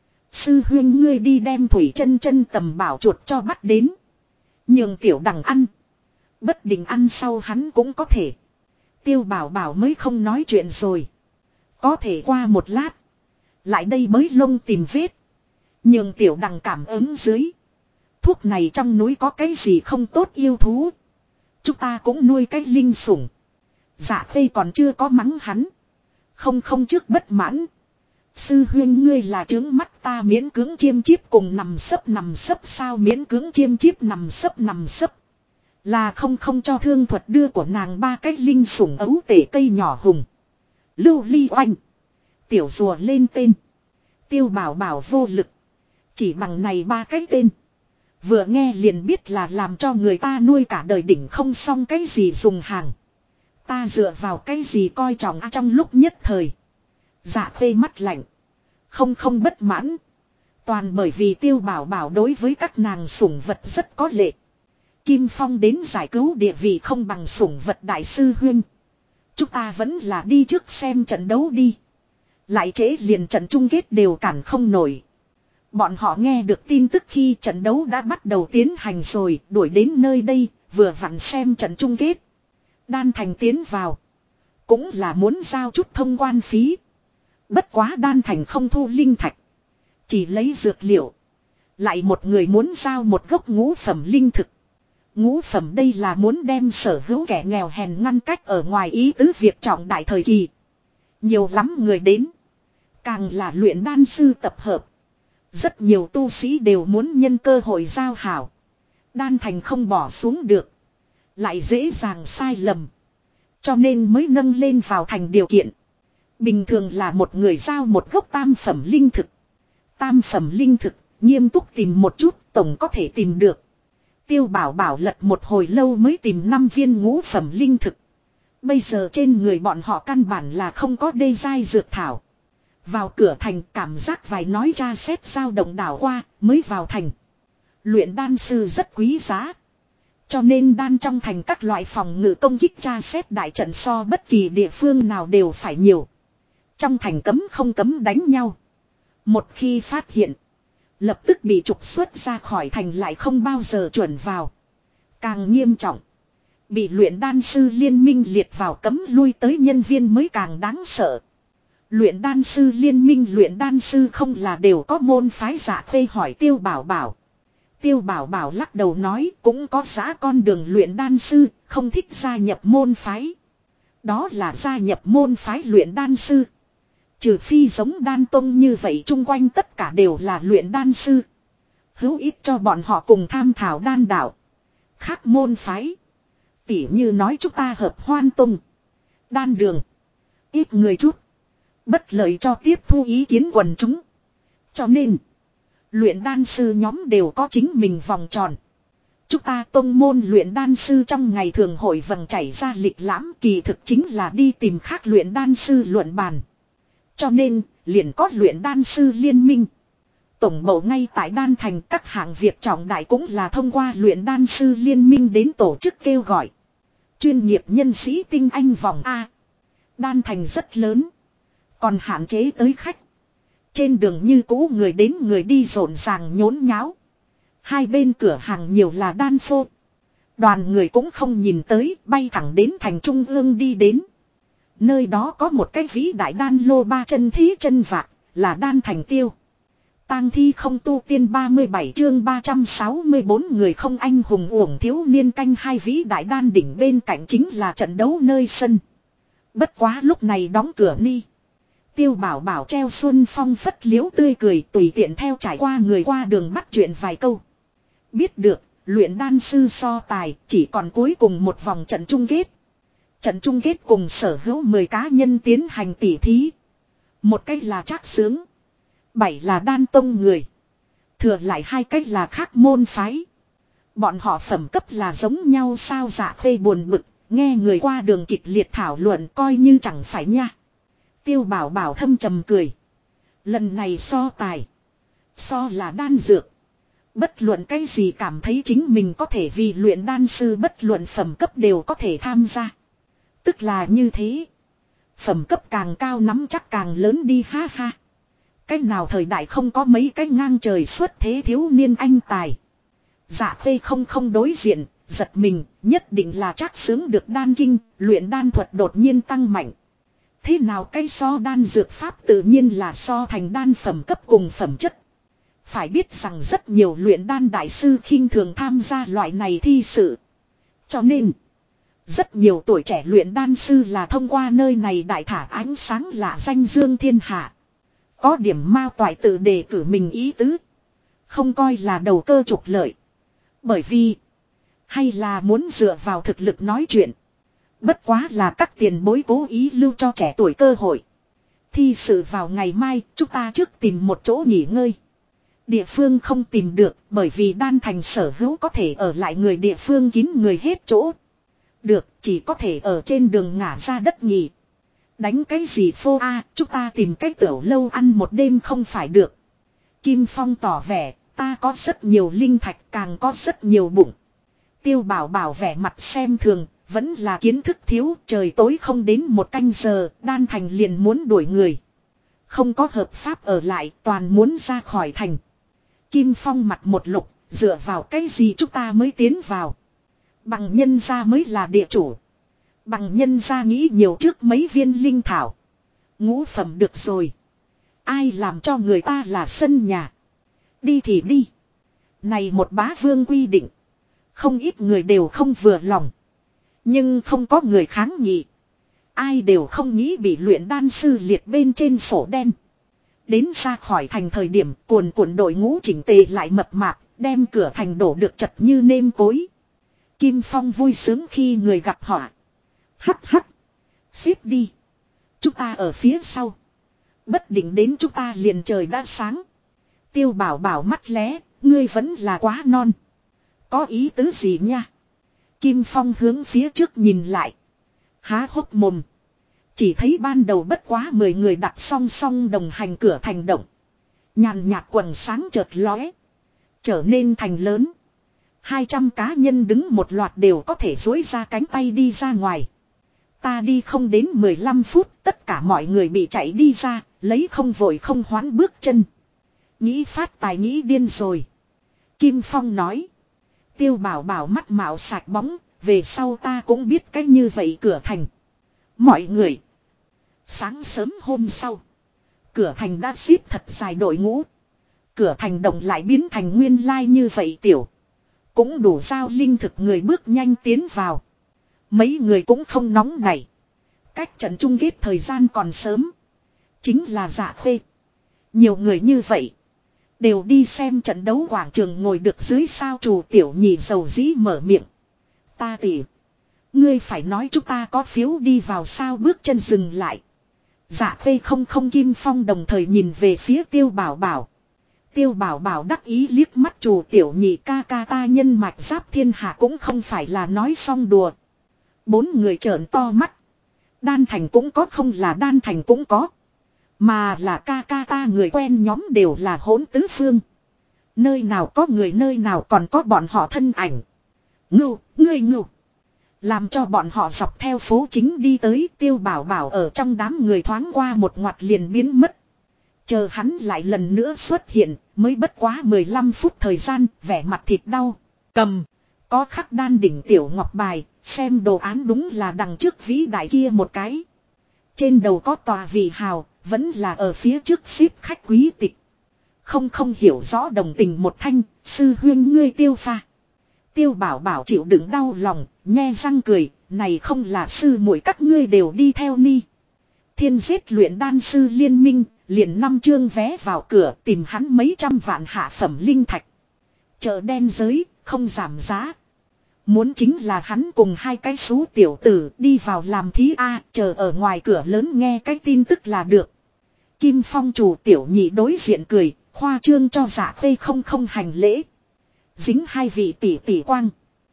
Sư huyên ngươi đi đem thủy chân chân tầm bảo chuột cho bắt đến. Nhường tiểu đằng ăn. Bất định ăn sau hắn cũng có thể. Tiêu bảo bảo mới không nói chuyện rồi. Có thể qua một lát. Lại đây mới lông tìm vết. Nhường tiểu đằng cảm ứng dưới. Thuốc này trong núi có cái gì không tốt yêu thú. Chúng ta cũng nuôi cái linh sủng. Dạ khê còn chưa có mắng hắn. Không trước bất mãn. Sư huyên ngươi là trướng mắt ta miễn cưỡng chiêm chiếp cùng nằm sấp sao miễn cưỡng chiêm chiếp nằm sấp. Là không cho thương thuật đưa của nàng ba cái linh sủng ấu tể cây nhỏ hùng. Lưu ly oanh. Tiểu rùa lên tên. Tiêu bảo bảo vô lực. Chỉ bằng này ba cái tên. Vừa nghe liền biết là làm cho người ta nuôi cả đời đỉnh không xong cái gì dùng hàng. Ta dựa vào cái gì coi trọng trong lúc nhất thời. Dạ khê mắt lạnh. Không bất mãn. Toàn bởi vì tiêu bảo bảo đối với các nàng sủng vật rất có lệ. Kim Phong đến giải cứu địa vị không bằng sủng vật đại sư huyên. Chúng ta vẫn là đi trước xem trận đấu đi. Lại trễ liền trận chung kết đều cản không nổi. Bọn họ nghe được tin tức khi trận đấu đã bắt đầu tiến hành rồi, đuổi đến nơi đây, vừa vặn xem trận chung kết. Đan Thành tiến vào. Cũng là muốn giao chút thông quan phí. Bất quá Đan Thành không thu linh thạch. Chỉ lấy dược liệu. Lại một người muốn giao một gốc ngũ phẩm linh thực. Ngũ phẩm đây là muốn đem sở hữu kẻ nghèo hèn ngăn cách ở ngoài ý tứ việc trọng đại thời kỳ. Nhiều lắm người đến. Càng là luyện đan sư tập hợp. Rất nhiều tu sĩ đều muốn nhân cơ hội giao hảo. Đan Thành không bỏ xuống được. Lại dễ dàng sai lầm. Cho nên mới nâng lên vào thành điều kiện. Bình thường là một người giao một gốc tam phẩm linh thực. Tam phẩm linh thực, nghiêm túc tìm một chút, tổng có thể tìm được. Tiêu bảo bảo lật một hồi lâu mới tìm 5 viên ngũ phẩm linh thực. Bây giờ trên người bọn họ căn bản là không có đê giai dược thảo. Vào cửa thành cảm giác vài nói ra xét dao động đảo qua mới vào thành. Luyện đan sư rất quý giá. Cho nên đan trong thành các loại phòng ngự công kích tra xét đại trận so bất kỳ địa phương nào đều phải nhiều. Trong thành cấm không cấm đánh nhau. Một khi phát hiện. Lập tức bị trục xuất ra khỏi thành lại không bao giờ chuẩn vào. Càng nghiêm trọng. Bị luyện đan sư liên minh liệt vào cấm lui tới nhân viên mới càng đáng sợ. Luyện đan sư liên minh luyện đan sư không là đều có môn phái dạ khê hỏi Tiêu bảo bảo. Tiêu bảo bảo lắc đầu nói cũng có giá con đường luyện đan sư, không thích gia nhập môn phái. Đó là gia nhập môn phái luyện đan sư. Trừ phi giống đan tông như vậy chung quanh tất cả đều là luyện đan sư. Hữu ích cho bọn họ cùng tham thảo đan đạo. Khác môn phái. Tỉ như nói chúng ta hợp hoan tông. Đan đường. Ít người chút. Bất lợi cho tiếp thu ý kiến quần chúng. Cho nên. Luyện đan sư nhóm đều có chính mình vòng tròn. Chúng ta tông môn luyện đan sư trong ngày thường hội vầng chảy ra lịch lãm kỳ thực chính là đi tìm khác luyện đan sư luận bàn. Cho nên, liền có luyện đan sư liên minh. Tổng bộ ngay tại Đan Thành các hạng việc trọng đại cũng là thông qua luyện đan sư liên minh đến tổ chức kêu gọi. Chuyên nghiệp nhân sĩ tinh anh vòng A. Đan Thành rất lớn. Còn hạn chế tới khách. Trên đường như cũ người đến người đi rộn ràng nhốn nháo. Hai bên cửa hàng nhiều là đan phô. Đoàn người cũng không nhìn tới, bay thẳng đến thành trung ương đi đến. Nơi đó có một cái vĩ đại đan lô 3 chân thí chân vạc, là Đan Thành Tiêu. Tang thi không tu tiên 37 chương 364 người không anh hùng uổng thiếu niên canh hai vĩ đại đan đỉnh bên cạnh chính là trận đấu nơi sân. Bất quá lúc này đóng cửa ni. Tiêu Bảo Bảo treo xuân phong phất liễu tươi cười tùy tiện theo trải qua người qua đường bắt chuyện vài câu. Biết được, luyện đan sư so tài chỉ còn cuối cùng một vòng trận chung kết. Trận chung kết cùng sở hữu 10 cá nhân tiến hành tỉ thí. Một cách là Trác Xướng, 7 là đan tông người. Thừa lại 2 cách là khác môn phái. Bọn họ phẩm cấp là giống nhau sao? Dạ Khê buồn bực, nghe người qua đường kịch liệt thảo luận coi như chẳng phải nha. Tiêu Bảo Bảo thâm trầm cười. Lần này so tài. So là đan dược. Bất luận cái gì cảm thấy chính mình có thể vì luyện đan sư bất luận phẩm cấp đều có thể tham gia. Tức là như thế. Phẩm cấp càng cao nắm chắc càng lớn đi ha ha. Cách nào thời đại không có mấy cái ngang trời xuất thế thiếu niên anh tài. Dạ Khê không đối diện, giật mình, nhất định là Trác Xướng được đan kinh, luyện đan thuật đột nhiên tăng mạnh. Thế nào cái so đan dược pháp tự nhiên là so thành đan phẩm cấp cùng phẩm chất. Phải biết rằng rất nhiều luyện đan đại sư khinh thường tham gia loại này thi sự. Cho nên, rất nhiều tuổi trẻ luyện đan sư là thông qua nơi này đại thả ánh sáng lạ danh dương thiên hạ. Có điểm mao toại tự đề cử mình ý tứ. Không coi là đầu cơ trục lợi. Bởi vì, hay là muốn dựa vào thực lực nói chuyện. Bất quá là các tiền bối cố ý lưu cho trẻ tuổi cơ hội. Thi sự vào ngày mai, chúng ta trước tìm một chỗ nghỉ ngơi. Địa phương không tìm được, bởi vì đan thành sở hữu có thể ở lại người địa phương kín người hết chỗ. Được, chỉ có thể ở trên đường ngả ra đất nghỉ. Đánh cái gì phô a, chúng ta tìm cái tiểu lâu ăn một đêm không phải được. Kim Phong tỏ vẻ, ta có rất nhiều linh thạch, càng có rất nhiều bụng. Tiêu Bảo Bảo vẻ mặt xem thường, vẫn là kiến thức thiếu, trời tối không đến một canh giờ, đan thành liền muốn đuổi người. Không có hợp pháp ở lại, toàn muốn ra khỏi thành. Kim Phong mặt một lục, dựa vào cái gì chúng ta mới tiến vào. Bằng nhân gia mới là địa chủ. Bằng nhân gia nghĩ nhiều trước mấy viên linh thảo. Ngũ phẩm được rồi. Ai làm cho người ta là sân nhà. Đi thì đi. Này một bá vương quy định. Không ít người đều không vừa lòng. Nhưng không có người kháng nghị. Ai đều không nghĩ bị luyện đan sư liệt bên trên sổ đen. Đến ra khỏi thành thời điểm cuồn cuộn đội ngũ chỉnh tề lại mập mạp, đem cửa thành đổ được chật như nêm cối. Kim Phong vui sướng khi người gặp họa. Hắc hắc. Xếp đi. Chúng ta ở phía sau. Bất định đến chúng ta liền trời đã sáng. Tiêu Bảo Bảo mắt lé, ngươi vẫn là quá non. Có ý tứ gì nha? Kim Phong hướng phía trước nhìn lại. Há hốc mồm. Chỉ thấy ban đầu bất quá 10 người đặt song song đồng hành cửa thành động. Nhàn nhạt quần sáng chợt lóe. Trở nên thành lớn. 200 cá nhân đứng một loạt đều có thể duỗi ra cánh tay đi ra ngoài. Ta đi không đến 15 phút, tất cả mọi người bị chạy đi ra, lấy không vội không hoán bước chân. Nghĩ phát tài nghĩ điên rồi. Kim Phong nói. Tiêu Bảo Bảo mắt mạo sạch bóng, về sau ta cũng biết cách như vậy cửa thành. Mọi người. Sáng sớm hôm sau. Cửa thành đã xếp thật dài đội ngũ. Cửa thành động lại biến thành nguyên lai như vậy tiểu. Cũng đủ giao linh thực người bước nhanh tiến vào. Mấy người cũng không nóng nảy. Cách trận chung kết thời gian còn sớm. Chính là Dạ Khê. Nhiều người như vậy. Đều đi xem trận đấu quảng trường ngồi được dưới sao Trù Tiểu Nhị dầu dĩ mở miệng. Ta tỉ. Ngươi phải nói chúng ta có phiếu đi vào sao bước chân dừng lại. Dạ Khê không Kim Phong đồng thời nhìn về phía Tiêu Bảo Bảo. Tiêu Bảo Bảo đắc ý liếc mắt Trù Tiểu Nhị ca ca ta nhân mạch giáp thiên hạ cũng không phải là nói xong đùa. 4 người trợn to mắt. Đan thành cũng có không là đan thành cũng có. Mà là ca ca ta người quen nhóm đều là hỗn tứ phương. Nơi nào có người nơi nào còn có bọn họ thân ảnh. Ngưu, ngươi ngưu. Làm cho bọn họ dọc theo phố chính đi tới Tiêu Bảo Bảo ở trong đám người thoáng qua một ngoặt liền biến mất. Chờ hắn lại lần nữa xuất hiện mới bất quá 15 phút thời gian vẻ mặt thịt đau. Cầm. Có khắc đan đỉnh tiểu ngọc bài, xem đồ án đúng là đằng trước vĩ đại kia một cái. Trên đầu có tòa vị hào, vẫn là ở phía trước xếp khách quý tịch. Không hiểu rõ đồng tình một thanh, sư huyên ngươi Tiêu pha. Tiêu Bảo Bảo chịu đựng đau lòng, nhe răng cười, này không là sư muội các ngươi đều đi theo ni. Thiên giết luyện đan sư liên minh, liền 5 chương vé vào cửa tìm hắn mấy trăm vạn hạ phẩm linh thạch. Chợ đen giới, không giảm giá. Muốn chính là hắn cùng hai cái xú tiểu tử đi vào làm thí A, chờ ở ngoài cửa lớn nghe cái tin tức là được. Kim Phong chủ tiểu nhị đối diện cười, khoa trương cho Dạ Khê không hành lễ. Dính hai vị tỷ tỷ quang.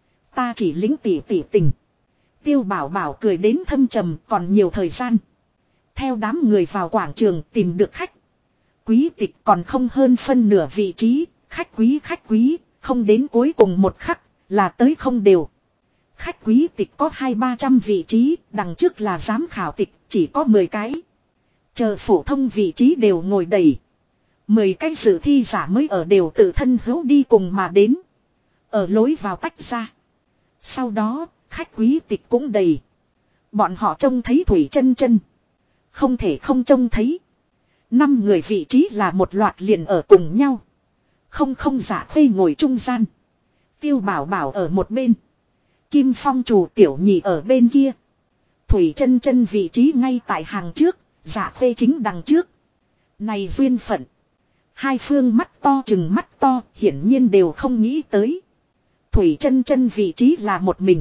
Ta chỉ lính tỷ tỷ tình. Tiêu Bảo Bảo cười đến thâm trầm, còn nhiều thời gian. Theo đám người vào quảng trường tìm được khách. Quý tịch còn không hơn phân nửa vị trí, khách quý, không đến cuối cùng một khắc, là tới không đều. Khách quý tịch có 200-300 vị trí, đằng trước là giám khảo tịch, chỉ có 10 cái. Chờ phổ thông vị trí đều ngồi đầy. 10 cái dự thi giả mới ở đều tự thân hữu đi cùng mà đến. Ở lối vào tách ra. Sau đó, khách quý tịch cũng đầy. Bọn họ trông thấy Thủy Chân Chân. Không thể không trông thấy. 5 người vị trí là một loạt liền ở cùng nhau. Không Dạ Khê ngồi trung gian. Tiêu Bảo Bảo ở một bên. Kim Phong chủ tiểu nhị ở bên kia. Thủy Chân Chân vị trí ngay tại hàng trước. Dạ Khê chính đằng trước. Này duyên phận. Hai phương mắt to chừng mắt to, hiển nhiên đều không nghĩ tới. Thủy Chân Chân vị trí là một mình.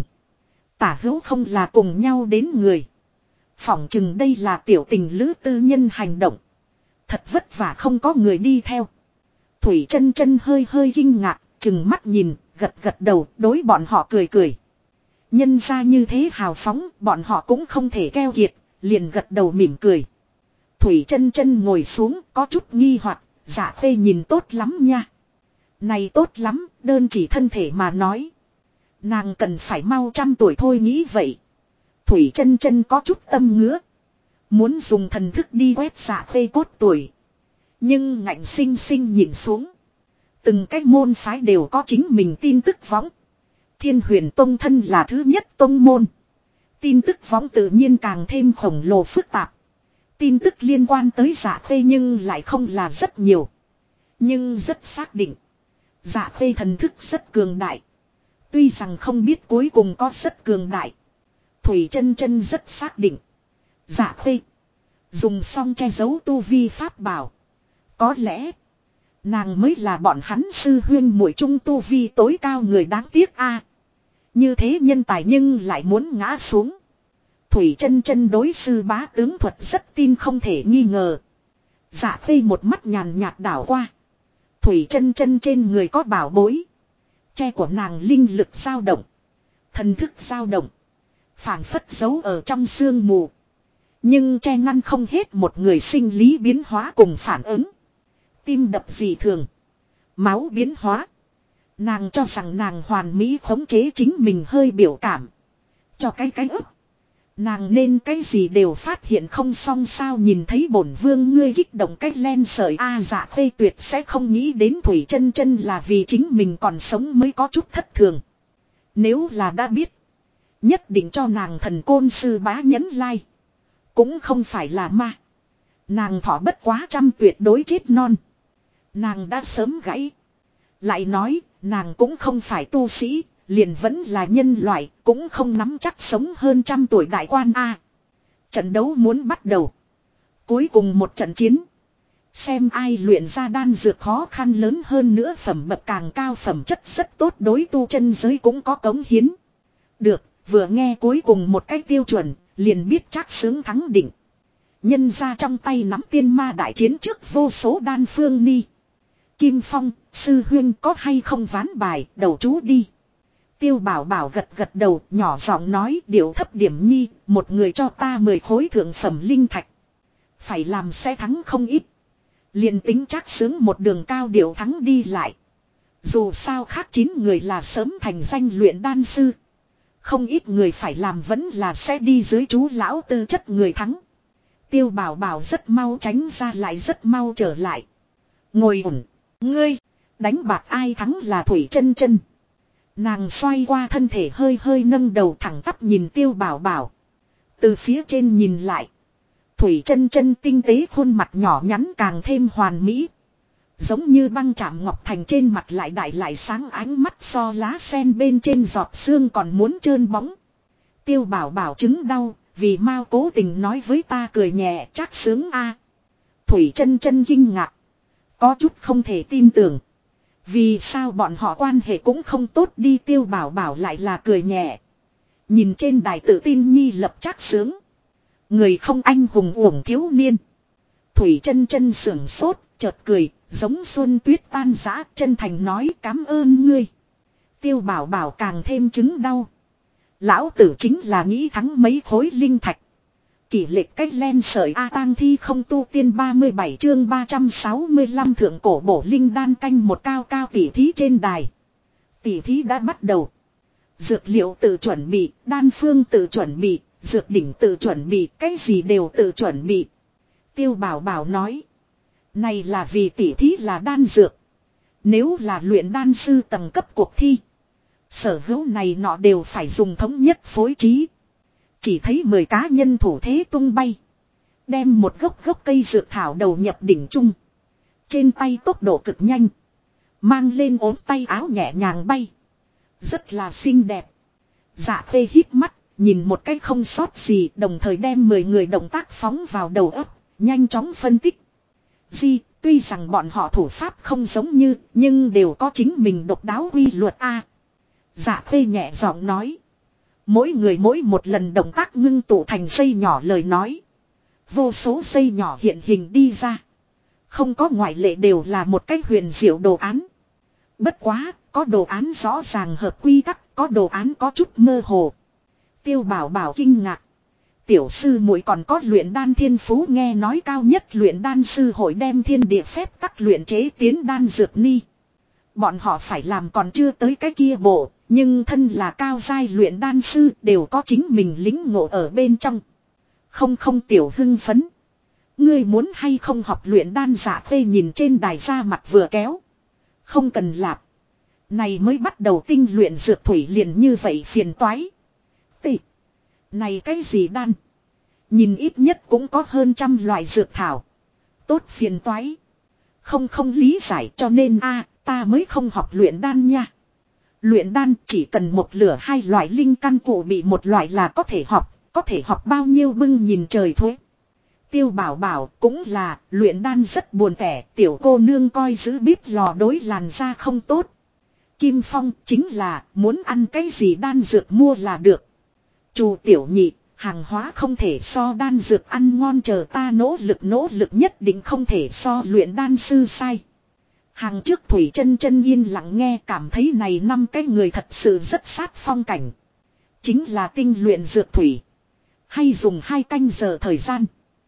Tả hữu không là cùng nhau đến người. Phỏng chừng đây là tiểu tình lữ tư nhân hành động. Thật vất vả không có người đi theo. Thủy Chân Chân hơi kinh ngạc, chừng mắt nhìn, gật đầu, đối bọn họ cười. Nhân ra như thế hào phóng, bọn họ cũng không thể keo kiệt, liền gật đầu mỉm cười. Thủy Chân Chân ngồi xuống, có chút nghi hoặc, Dạ Khê nhìn tốt lắm nha. Này tốt lắm, đơn chỉ thân thể mà nói. Nàng cần phải mau 100 tuổi thôi nghĩ vậy. Thủy Chân Chân có chút tâm ngứa. Muốn dùng thần thức đi quét Dạ Khê cốt tuổi. Nhưng ngạnh sinh nhìn xuống. Từng cái môn phái đều có chính mình tin tức võng. Thiên Huyền Tông thân là thứ nhất tông môn. Tin tức võng tự nhiên càng thêm khổng lồ phức tạp. Tin tức liên quan tới Dạ Khê nhưng lại không là rất nhiều. Nhưng rất xác định. Dạ Khê thần thức rất cường đại. Tuy rằng không biết cuối cùng có rất cường đại. Thủy Chân Chân rất xác định. Dạ Khê dùng xong che giấu tu vi pháp bảo. Có lẽ nàng mới là bọn hắn sư huyên muội trung tu vi tối cao người đáng tiếc a. Như thế nhân tài nhưng lại muốn ngã xuống. Thủy Chân Chân đối sư bá tướng thuật rất tin không thể nghi ngờ. Dạ Khê một mắt nhàn nhạt đảo qua. Thủy Chân Chân trên người có bảo bối. Che của nàng linh lực dao động. Thần thức dao động. Phảng phất giấu ở trong sương mù. Nhưng che ngăn không hết một người sinh lý biến hóa cùng phản ứng. Tim đập dị thường. Máu biến hóa. Nàng cho rằng nàng hoàn mỹ khống chế chính mình hơi biểu cảm. Cho cái ức. Nàng nên cái gì đều phát hiện không xong sao nhìn thấy bổn vương ngươi kích động cách len sợi a. Dạ Khê tuyệt sẽ không nghĩ đến Thủy Chân Chân là vì chính mình còn sống mới có chút thất thường. Nếu là đã biết. Nhất định cho nàng thần côn sư bá nhấn lai. Cũng không phải là ma. Nàng thọ bất quá 100 tuyệt đối chết non. Nàng đã sớm gãy. Lại nói nàng cũng không phải tu sĩ. Liền vẫn là nhân loại, cũng không nắm chắc sống hơn 100 tuổi đại quan a. Trận đấu muốn bắt đầu. Cuối cùng một trận chiến. Xem ai luyện ra đan dược khó khăn lớn hơn nữa phẩm bậc càng cao phẩm chất rất tốt đối tu chân giới cũng có cống hiến. Được, vừa nghe cuối cùng một cách tiêu chuẩn, liền biết chắc sướng thắng định. Nhân ra trong tay nắm tiên ma đại chiến trước vô số đan phương ni. Kim Phong, sư huyên có hay không ván bài, đầu chú đi. Tiêu Bảo Bảo gật đầu, nhỏ giọng nói điệu thấp điểm nhi, một người cho ta 10 khối thượng phẩm linh thạch. Phải làm sẽ thắng không ít. Liền tính chắc sướng một đường cao điệu thắng đi lại. Dù sao khác 9 người là sớm thành danh luyện đan sư. Không ít người phải làm vẫn là sẽ đi dưới chú lão tư chất người thắng. Tiêu Bảo Bảo rất mau tránh ra lại rất mau trở lại. Ngồi ổn, ngươi, đánh bạc ai thắng là Thủy Chân Chân. Nàng xoay qua thân thể hơi nâng đầu thẳng tắp nhìn Tiêu Bảo Bảo. Từ phía trên nhìn lại. Thủy Chân Chân tinh tế khuôn mặt nhỏ nhắn càng thêm hoàn mỹ. Giống như băng chạm ngọc thành trên mặt lại đại lại sáng ánh mắt so lá sen bên trên giọt sương còn muốn trơn bóng. Tiêu Bảo Bảo chứng đau, Vì mau cố tình nói với ta cười nhẹ chắc sướng a. Thủy chân chân kinh ngạc. Có chút không thể tin tưởng. Vì sao bọn họ quan hệ cũng không tốt đi Tiêu Bảo Bảo lại là cười nhẹ. Nhìn trên đài tự tin nhi lập chắc sướng. Người không anh hùng uổng thiếu niên. Thủy chân chân sưởng sốt, chợt cười, giống xuân tuyết tan rã, chân thành nói cảm ơn ngươi. Tiêu Bảo Bảo càng thêm chứng đau. Lão tử chính là nghĩ thắng mấy khối linh thạch. Kỷ lệch cách len sợi A tang thi không tu tiên 37 chương 365 thượng cổ bổ linh đan canh một cao cao tỉ thí trên đài. Tỉ thí đã bắt đầu. Dược liệu tự chuẩn bị, đan phương tự chuẩn bị, dược đỉnh tự chuẩn bị, cái gì đều tự chuẩn bị. Tiêu Bảo Bảo nói. Này là vì tỉ thí là đan dược. Nếu là luyện đan sư tầng cấp cuộc thi. Sở hữu này nọ đều phải dùng thống nhất phối trí. Chỉ thấy 10 cá nhân thủ thế tung bay. Đem một gốc cây dược thảo đầu nhập đỉnh chung. Trên tay tốc độ cực nhanh. Mang lên ốm tay áo nhẹ nhàng bay. Rất là xinh đẹp. Dạ Khê híp mắt, nhìn một cái không sót gì, đồng thời đem 10 người động tác phóng vào đầu óc, nhanh chóng phân tích. Tuy rằng bọn họ thủ pháp không giống như, nhưng đều có chính mình độc đáo quy luật a. Dạ Khê nhẹ giọng nói. Mỗi người mỗi một lần động tác ngưng tụ thành dây nhỏ lời nói. Vô số dây nhỏ hiện hình đi ra. Không có ngoại lệ đều là một cách huyền diệu đồ án. Bất quá, có đồ án rõ ràng hợp quy tắc, có đồ án có chút mơ hồ. Tiêu Bảo Bảo kinh ngạc. Tiểu sư muội còn có luyện đan thiên phú, nghe nói cao nhất luyện đan sư hội đem thiên địa phép tắc luyện chế tiến đan dược ni. Bọn họ phải làm còn chưa tới cái kia bộ, nhưng thân là cao giai luyện đan sư đều có chính mình lính ngộ ở bên trong. Không tiểu hưng phấn. Ngươi muốn hay không học luyện đan Dạ Khê nhìn trên đài ra mặt vừa kéo. Không cần lạp. Này mới bắt đầu tinh luyện dược thủy liền như vậy phiền toái. Này cái gì đan? Nhìn ít nhất cũng có hơn 100 loại dược thảo. Tốt phiền toái. Không lý giải cho nên ta mới không học luyện đan nha. Luyện đan chỉ cần một lửa hai loại linh căn cụ bị một loại là có thể học bao nhiêu bưng nhìn trời thôi. Tiêu Bảo Bảo cũng là luyện đan rất buồn tẻ, tiểu cô nương coi giữ bếp lò đối làn da không tốt. Kim Phong chính là muốn ăn cái gì đan dược mua là được. Chu tiểu nhị, hàng hóa không thể so đan dược ăn ngon, chờ ta nỗ lực nhất định không thể so luyện đan sư sai. Hàng trước Thủy chân chân yên lặng nghe, cảm thấy này 5 cái người thật sự rất sát phong cảnh. Chính là tinh luyện dược thủy. Hay dùng 2 canh giờ thời gian.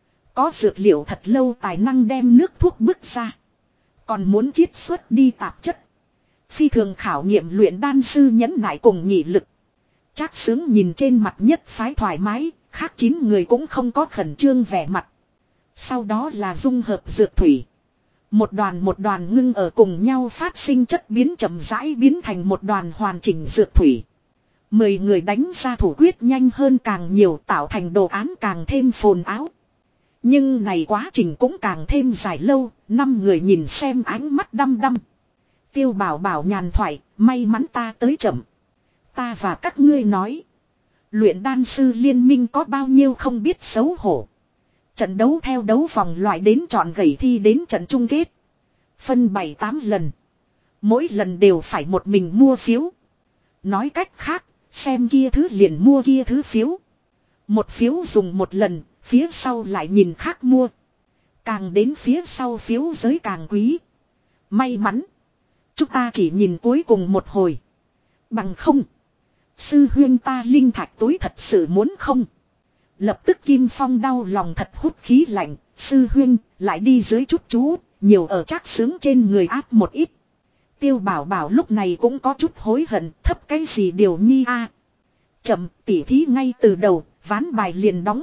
Có dược liệu thật lâu tài năng đem nước thuốc bức ra. Còn muốn chiết xuất đi tạp chất. Phi thường khảo nghiệm luyện đan sư nhẫn nại cùng nghị lực. Trác Sướng nhìn trên mặt nhất phái thoải mái, khác 9 người cũng không có khẩn trương vẻ mặt. Sau đó là dung hợp dược thủy. Một đoàn ngưng ở cùng nhau phát sinh chất biến chậm rãi biến thành một đoàn hoàn chỉnh dược thủy. 10 người đánh ra thủ quyết nhanh hơn càng nhiều, tạo thành đồ án càng thêm phồn áo. Nhưng này quá trình cũng càng thêm dài lâu, 5 người nhìn xem ánh mắt đăm đăm. Tiêu Bảo Bảo nhàn thoại, may mắn ta tới chậm. Ta và các ngươi nói. Luyện đan sư liên minh có bao nhiêu không biết xấu hổ. Trận đấu theo đấu vòng loại đến chọn gẩy thi đến trận chung kết. Phân 7-8 lần. Mỗi lần đều phải một mình mua phiếu. Nói cách khác, xem kia thứ liền mua kia thứ phiếu. Một phiếu dùng một lần, phía sau lại nhìn khác mua. Càng đến phía sau phiếu giới càng quý. May mắn. Chúng ta chỉ nhìn cuối cùng một hồi. Bằng không. Sư huyên ta linh thạch túi thật sự muốn không. Lập tức Kim Phong đau lòng thật hút khí lạnh. Sư huyên lại đi dưới chút chú. Nhiều ở Trác Sướng trên người áp một ít. Tiêu Bảo Bảo lúc này cũng có chút hối hận. Thấp cái gì điều nhi chậm tỉ thí ngay từ đầu. Ván bài liền đóng.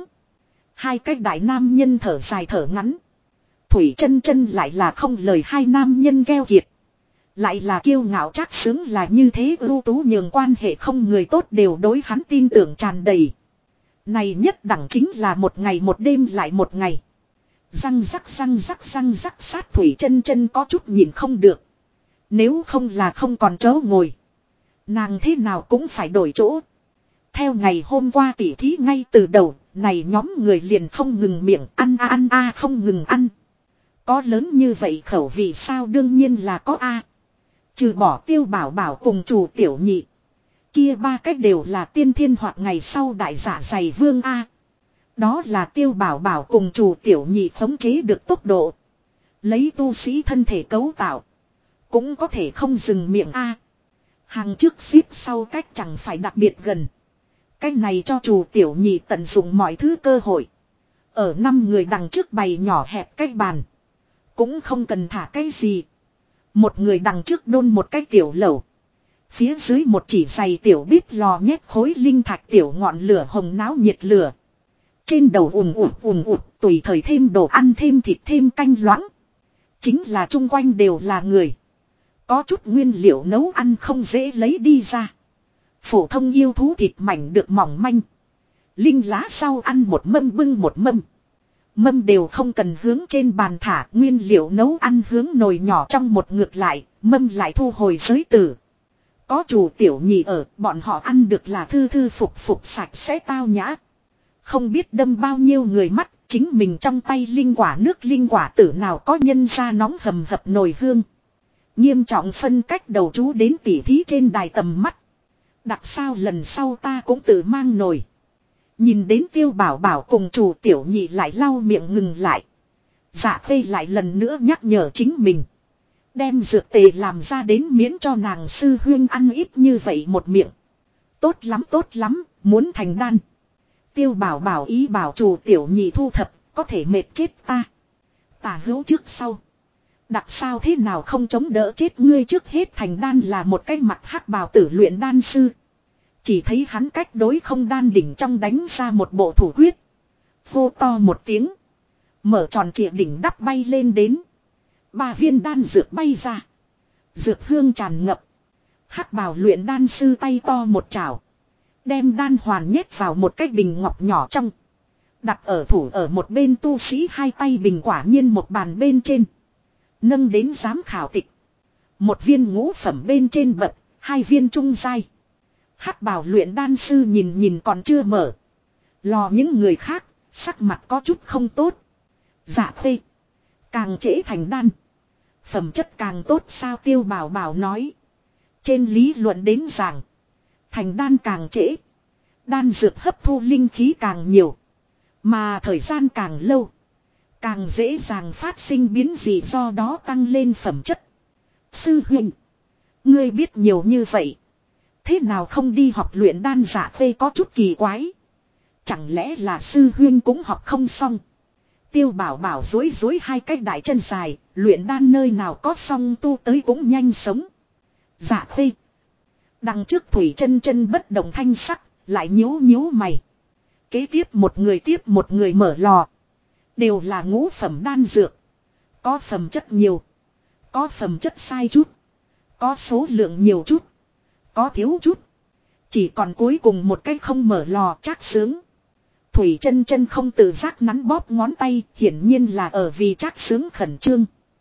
2 cái đại nam nhân thở dài thở ngắn. Thủy chân chân lại là không lời 2 nam nhân gheo kiệt. Lại là kiêu ngạo Trác Sướng là như thế ưu tú, nhường quan hệ không người tốt đều đối hắn tin tưởng tràn đầy. Này nhất đẳng chính là một ngày một đêm lại một ngày. Răng rắc sát Thủy chân chân có chút nhìn không được. Nếu không là không còn chỗ ngồi. Nàng thế nào cũng phải đổi chỗ. Theo ngày hôm qua tỉ thí ngay từ đầu, này nhóm người liền không ngừng miệng ăn không ngừng ăn. Có lớn như vậy khẩu vị sao, đương nhiên là có a. Trừ bỏ Tiêu Bảo Bảo cùng chủ Tiểu Nhị. Kia ba cách đều là tiên thiên hoặc ngày sau đại giả dày vương a. Đó là Tiêu Bảo Bảo cùng chủ Tiểu Nhị khống chế được tốc độ. Lấy tu sĩ thân thể cấu tạo. Cũng có thể không dừng miệng a. Hàng trước xếp sau cách chẳng phải đặc biệt gần. Cách này cho chủ Tiểu Nhị tận dụng mọi thứ cơ hội. Ở 5 người đằng trước bày nhỏ hẹp cách bàn. Cũng không cần thả cái gì. Một người đằng trước đôn một cái tiểu lẩu. Phía dưới một chỉ dày tiểu bếp lò nhét khối linh thạch tiểu ngọn lửa hồng náo nhiệt lửa. Trên đầu ùm ụt tùy thời thêm đồ ăn thêm thịt thêm canh loãng. Chính là chung quanh đều là người. Có chút nguyên liệu nấu ăn không dễ lấy đi ra. Phổ thông yêu thú thịt mảnh được mỏng manh. Linh lá sau ăn một mâm bưng một mâm. Mâm đều không cần hướng trên bàn thả, nguyên liệu nấu ăn hướng nồi nhỏ trong một ngược lại, mâm lại thu hồi giới tử. Có chủ Tiểu Nhị ở, bọn họ ăn được là thư thư phục sạch sẽ tao nhã. Không biết đâm bao nhiêu người mắt, chính mình trong tay linh quả nước linh quả tử nào có nhân ra nóng hầm hập nồi hương. Nghiêm trọng phân cách đầu chú đến tỉ thí trên đài tầm mắt. Đặc sao lần sau ta cũng tự mang nồi. Nhìn đến Tiêu Bảo Bảo cùng chủ Tiểu Nhị lại lau miệng ngừng lại. Dạ Khê lại lần nữa nhắc nhở chính mình. Đem dược tề làm ra đến miễn cho nàng sư huyên ăn ít như vậy một miệng. Tốt lắm, muốn thành đan. Tiêu Bảo Bảo ý bảo chủ Tiểu Nhị thu thập, có thể mệt chết ta. Tả hữu trước sau. Đặc sao thế nào không chống đỡ chết ngươi, trước hết thành đan là một cái mặt hắc bào tử luyện đan sư. Chỉ thấy hắn cách đối không đan đỉnh trong đánh ra một bộ thủ quyết. Hô to một tiếng. Mở tròn trịa đỉnh đắp bay lên đến. 3 viên đan dược bay ra. Dược hương tràn ngập. Hắc bào luyện đan sư tay to một chảo. Đem đan hoàn nhét vào một cái bình ngọc nhỏ trong. Đặt ở thủ ở một bên tu sĩ hai tay bình quả nhiên một bàn bên trên. Nâng đến giám khảo tịch. 1 viên ngũ phẩm bên trên bậc, 2 viên trung giai. Hắc bào luyện đan sư nhìn còn chưa mở. Lò những người khác, sắc mặt có chút không tốt. Dạ Khê. Càng trễ thành đan. Phẩm chất càng tốt sao, Tiêu Bảo Bảo nói. Trên lý luận đến giảng. Thành đan càng trễ. Đan dược hấp thu linh khí càng nhiều. Mà thời gian càng lâu. Càng dễ dàng phát sinh biến dị, do đó tăng lên phẩm chất. Sư huynh. Ngươi biết nhiều như vậy. Thế nào không đi học luyện đan? Dạ Khê có chút kỳ quái. Chẳng lẽ là sư huynh cũng học không xong? Tiêu Bảo Bảo dối hai cái đại chân dài, luyện đan nơi nào có xong tu tới cũng nhanh sống. Dạ Khê. Đằng trước Thủy Chân bất động thanh sắc, lại nhíu mày. Kế tiếp một người mở lò. Đều là ngũ phẩm đan dược. Có phẩm chất nhiều. Có phẩm chất sai chút. Có số lượng nhiều chút. Có thiếu chút. Chỉ còn cuối cùng một cái không mở lò, Trác Sướng. Thủy Chân không tự giác nắn bóp ngón tay, hiển nhiên là ở vì Trác Sướng khẩn trương.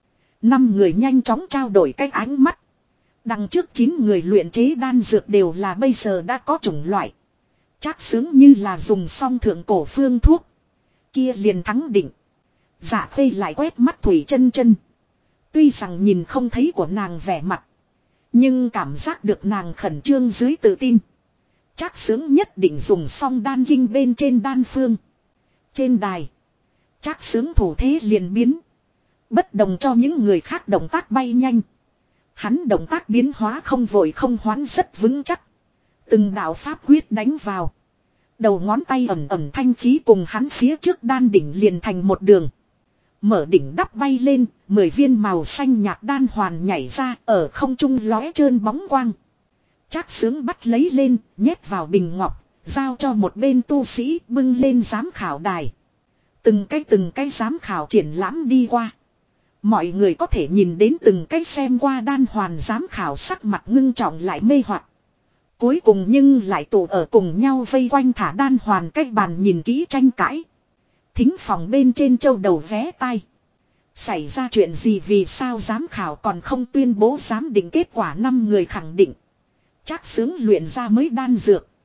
5 người nhanh chóng trao đổi cái ánh mắt. Đằng trước 9 người luyện chế đan dược đều là bây giờ đã có chủng loại. Trác Sướng như là dùng xong thượng cổ phương thuốc. Kia liền thắng định. Dạ Khê lại quét mắt Thủy Chân. Tuy rằng nhìn không thấy của nàng vẻ mặt, nhưng cảm giác được nàng khẩn trương dưới tự tin. Trác Sướng nhất định dùng xong đan kinh bên trên đan phương. Trên đài, Trác Sướng thủ thế liền biến. Bất đồng cho những người khác động tác bay nhanh. Hắn động tác biến hóa không vội không hoán, rất vững chắc. Từng đạo pháp quyết đánh vào. Đầu ngón tay ẩm thanh khí cùng hắn phía trước đan đỉnh liền thành một đường. Mở đỉnh đắp bay lên, 10 viên màu xanh nhạt đan hoàn nhảy ra, ở không trung lóe trơn bóng quang. Trác Sướng bắt lấy lên, nhét vào bình ngọc, giao cho một bên tu sĩ bưng lên giám khảo đài. Từng cái giám khảo triển lãm đi qua. Mọi người có thể nhìn đến từng cái xem qua đan hoàn giám khảo sắc mặt ngưng trọng lại mê hoặc. Cuối cùng nhưng lại tụ ở cùng nhau vây quanh thả đan hoàn cái bàn nhìn kỹ tranh cãi. Thính phòng bên trên châu đầu vé tai. Xảy ra chuyện gì, vì sao giám khảo còn không tuyên bố giám định kết quả? 5 người khẳng định Trác Sướng luyện ra mới đan dược.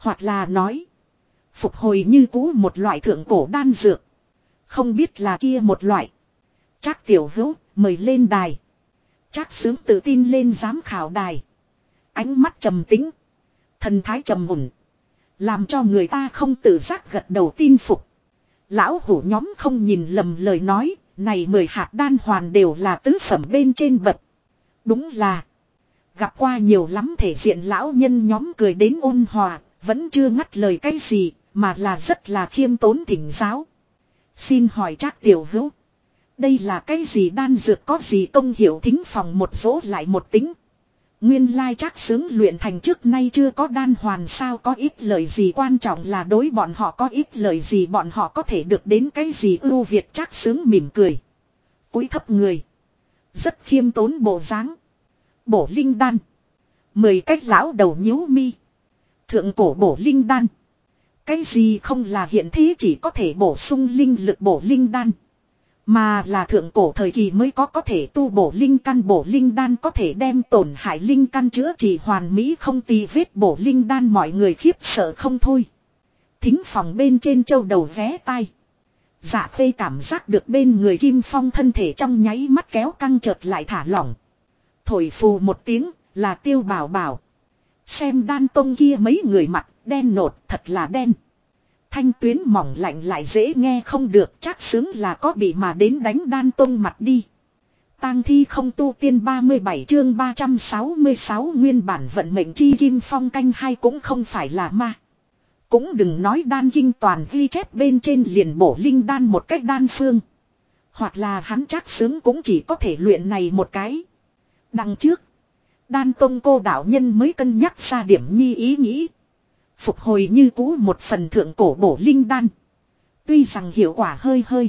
Hoặc là nói. Phục hồi như cũ một loại thượng cổ đan dược. Không biết là kia một loại. Trác Tiểu Hữu mời lên đài. Trác Sướng tự tin lên giám khảo đài. Ánh mắt trầm tĩnh. Thần thái trầm mùn. Làm cho người ta không tự giác gật đầu tin phục. Lão hủ nhóm không nhìn lầm lời nói. Này 10 hạt đan hoàn đều là tứ phẩm bên trên bậc. Đúng là. Gặp qua nhiều lắm thể diện lão nhân nhóm cười đến ôn hòa. Vẫn chưa ngắt lời cái gì. Mà là rất là khiêm tốn thỉnh giáo. Xin hỏi Trác Tiểu Hữu. Đây là cái gì đan dược có gì công hiệu thính phòng một dỗ lại một tính. Nguyên lai Trác Sướng luyện thành trước nay chưa có đan hoàn sao có ít lời gì quan trọng là đối bọn họ có ít lời gì bọn họ có thể được đến cái gì ưu việt Trác Sướng mỉm cười. Cúi thấp người. Rất khiêm tốn bộ dáng. Bổ linh đan. 10 cách lão đầu nhíu mi. Thượng cổ bổ linh đan. Cái gì không là hiện thế chỉ có thể bổ sung linh lực bổ linh đan. Mà là thượng cổ thời kỳ mới có thể tu bổ linh căn bổ linh đan có thể đem tổn hại linh căn chữa trị hoàn mỹ không tì vết bổ linh đan mọi người khiếp sợ không thôi. Thính phòng bên trên châu đầu vé tai. Dạ Khê cảm giác được bên người Kim Phong thân thể trong nháy mắt kéo căng chợt lại thả lỏng. Thổi phù một tiếng là Tiêu Bảo Bảo. Xem đan tông kia mấy người mặt đen nột thật là đen. Thanh tuyến mỏng lạnh lại dễ nghe không được Trác Sướng là có bị mà đến đánh đan tông mặt đi. Tang thi không tu tiên 37 chương 366 nguyên bản vận mệnh chi Kim Phong canh hai cũng không phải là ma. Cũng đừng nói đan kinh toàn ghi chép bên trên liền bổ linh đan một cách đan phương. Hoặc là hắn Trác Sướng cũng chỉ có thể luyện này một cái. Đằng trước. Đan tông cô đạo nhân mới cân nhắc ra điểm nhi ý nghĩ. Phục hồi như cũ một phần thượng cổ bổ linh đan. Tuy rằng hiệu quả hơi hơi.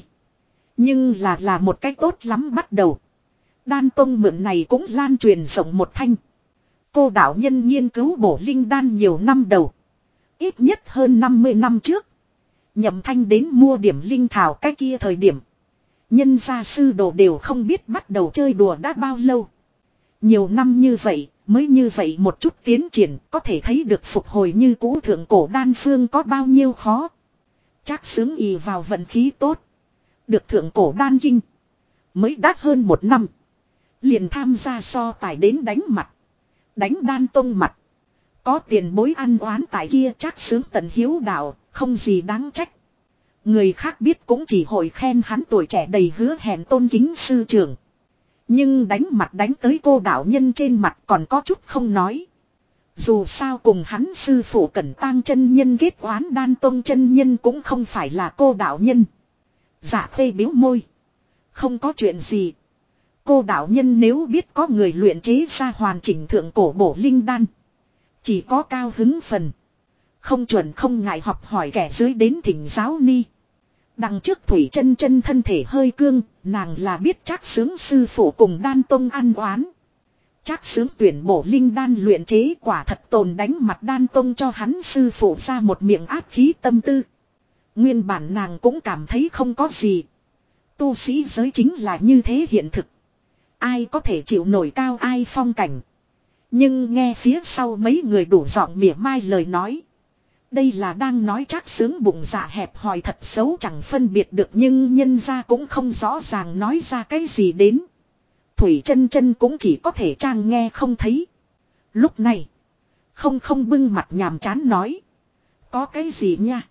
Nhưng là một cách tốt lắm bắt đầu. Đan tông mượn này cũng lan truyền rộng một thanh. Cô đạo nhân nghiên cứu bổ linh đan nhiều năm đầu. Ít nhất hơn 50 năm trước. Nhậm Thanh đến mua điểm linh thảo cái kia thời điểm. Nhân gia sư đồ đều không biết bắt đầu chơi đùa đã bao lâu. Nhiều năm như vậy, mới như vậy một chút tiến triển có thể thấy được phục hồi như cũ thượng cổ đan phương có bao nhiêu khó. Trác Sướng ì vào vận khí tốt. Được thượng cổ đan kinh. Mới đắt hơn 1 năm. Liền tham gia so tài đến đánh mặt. Đánh đan tông mặt. Có tiền bối ăn oán tại kia Trác Sướng tận hiếu đạo, không gì đáng trách. Người khác biết cũng chỉ hội khen hắn tuổi trẻ đầy hứa hẹn tôn kính sư trưởng. Nhưng đánh mặt đánh tới cô đạo nhân trên mặt còn có chút không nói. Dù sao cùng hắn sư phụ Cẩn Tang chân nhân kết oán đan tông chân nhân cũng không phải là cô đạo nhân. Dạ Khê biếu môi. Không có chuyện gì. Cô đạo nhân nếu biết có người luyện chế ra hoàn chỉnh thượng cổ bổ linh đan. Chỉ có cao hứng phần. Không chuẩn không ngại học hỏi kẻ dưới đến thỉnh giáo ni. Đằng trước Thủy Chân Chân thân thể hơi cương, nàng là biết Trác Sướng sư phụ cùng đan tông ăn oán. Trác Sướng tuyển bổ linh đan luyện chế quả thật tồn đánh mặt đan tông cho hắn sư phụ ra một miệng áp khí tâm tư. Nguyên bản nàng cũng cảm thấy không có gì. Tu sĩ giới chính là như thế hiện thực. Ai có thể chịu nổi cao ai phong cảnh. Nhưng nghe phía sau mấy người đủ giọng mỉa mai lời nói. Đây là đang nói Trác Sướng bụng dạ hẹp hòi thật xấu chẳng phân biệt được nhưng nhân ra cũng không rõ ràng nói ra cái gì đến. Thủy Chân Chân cũng chỉ có thể trang nghe không thấy. Lúc này, không bưng mặt nhàm chán nói. Có cái gì nha?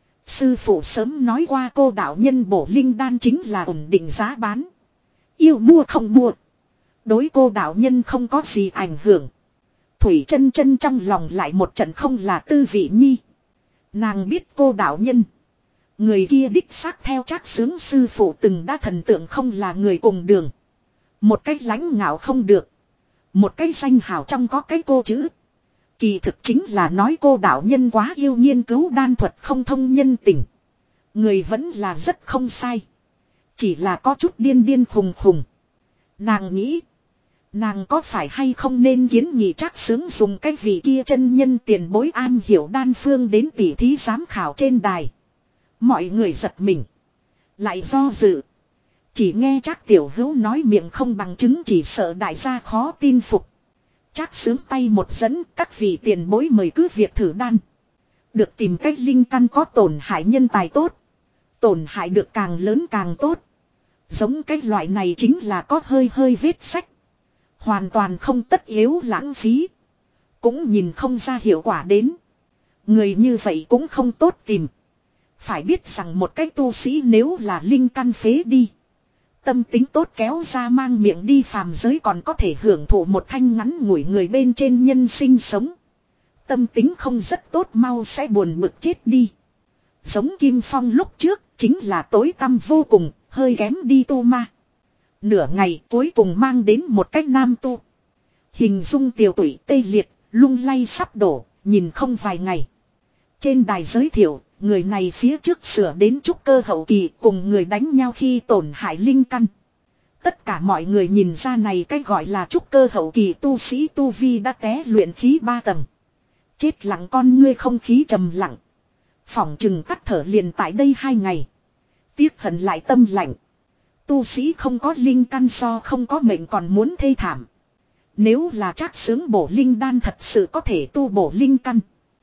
Sư phụ sớm nói qua cô đạo nhân bổ linh đan chính là ổn định giá bán. Yêu mua không mua. Đối cô đạo nhân không có gì ảnh hưởng. Thủy Chân Chân trong lòng lại một trận không là tư vị nhi. Nàng biết cô đạo nhân. Người kia đích xác theo Trác Sướng sư phụ từng đã thần tượng không là người cùng đường. Một cách lãnh ngạo không được. Một cái danh hào trong có cái cô chữ. Kỳ thực chính là nói cô đạo nhân quá yêu nghiên cứu đan thuật không thông nhân tình. Người vẫn là rất không sai. Chỉ là có chút điên khùng khùng. Nàng nghĩ. Nàng có phải hay không nên kiến nghị Trác Sướng dùng cái vị kia chân nhân tiền bối an hiểu đan phương đến tỉ thí giám khảo trên đài. Mọi người giật mình. Lại do dự. Chỉ nghe Trác Tiểu Hữu nói miệng không bằng chứng chỉ sợ đại gia khó tin phục. Trác Sướng tay một dẫn các vị tiền bối mời cứ việc thử đan. Được tìm cách linh căn có tổn hại nhân tài tốt. Tổn hại được càng lớn càng tốt. Giống cái loại này chính là có hơi hơi vết sách. Hoàn toàn không tất yếu lãng phí. Cũng nhìn không ra hiệu quả đến. Người như vậy cũng không tốt tìm. Phải biết rằng một cái tu sĩ nếu là linh căn phế đi. Tâm tính tốt kéo ra mang miệng đi phàm giới còn có thể hưởng thụ một thanh ngắn ngủi người bên trên nhân sinh sống. Tâm tính không rất tốt mau sẽ buồn bực chết đi. Giống Kim Phong lúc trước chính là tối tăm vô cùng, hơi kém đi tu ma. Nửa ngày cuối cùng mang đến một cách nam tu. Hình dung tiều tụy tê liệt, lung lay sắp đổ, nhìn không vài ngày. Trên đài giới thiệu, người này phía trước sửa đến trúc cơ hậu kỳ cùng người đánh nhau khi tổn hại linh căn. Tất cả mọi người nhìn ra này cái gọi là trúc cơ hậu kỳ tu sĩ tu vi đã té luyện khí 3 tầng. Chết lặng con ngươi không khí trầm lặng. Phỏng chừng tắt thở liền tại đây 2 ngày. Tiếc hận lại tâm lạnh. Tu sĩ không có linh căn so không có mệnh còn muốn thê thảm. Nếu là Trác Xướng bổ linh đan thật sự có thể tu bổ linh căn.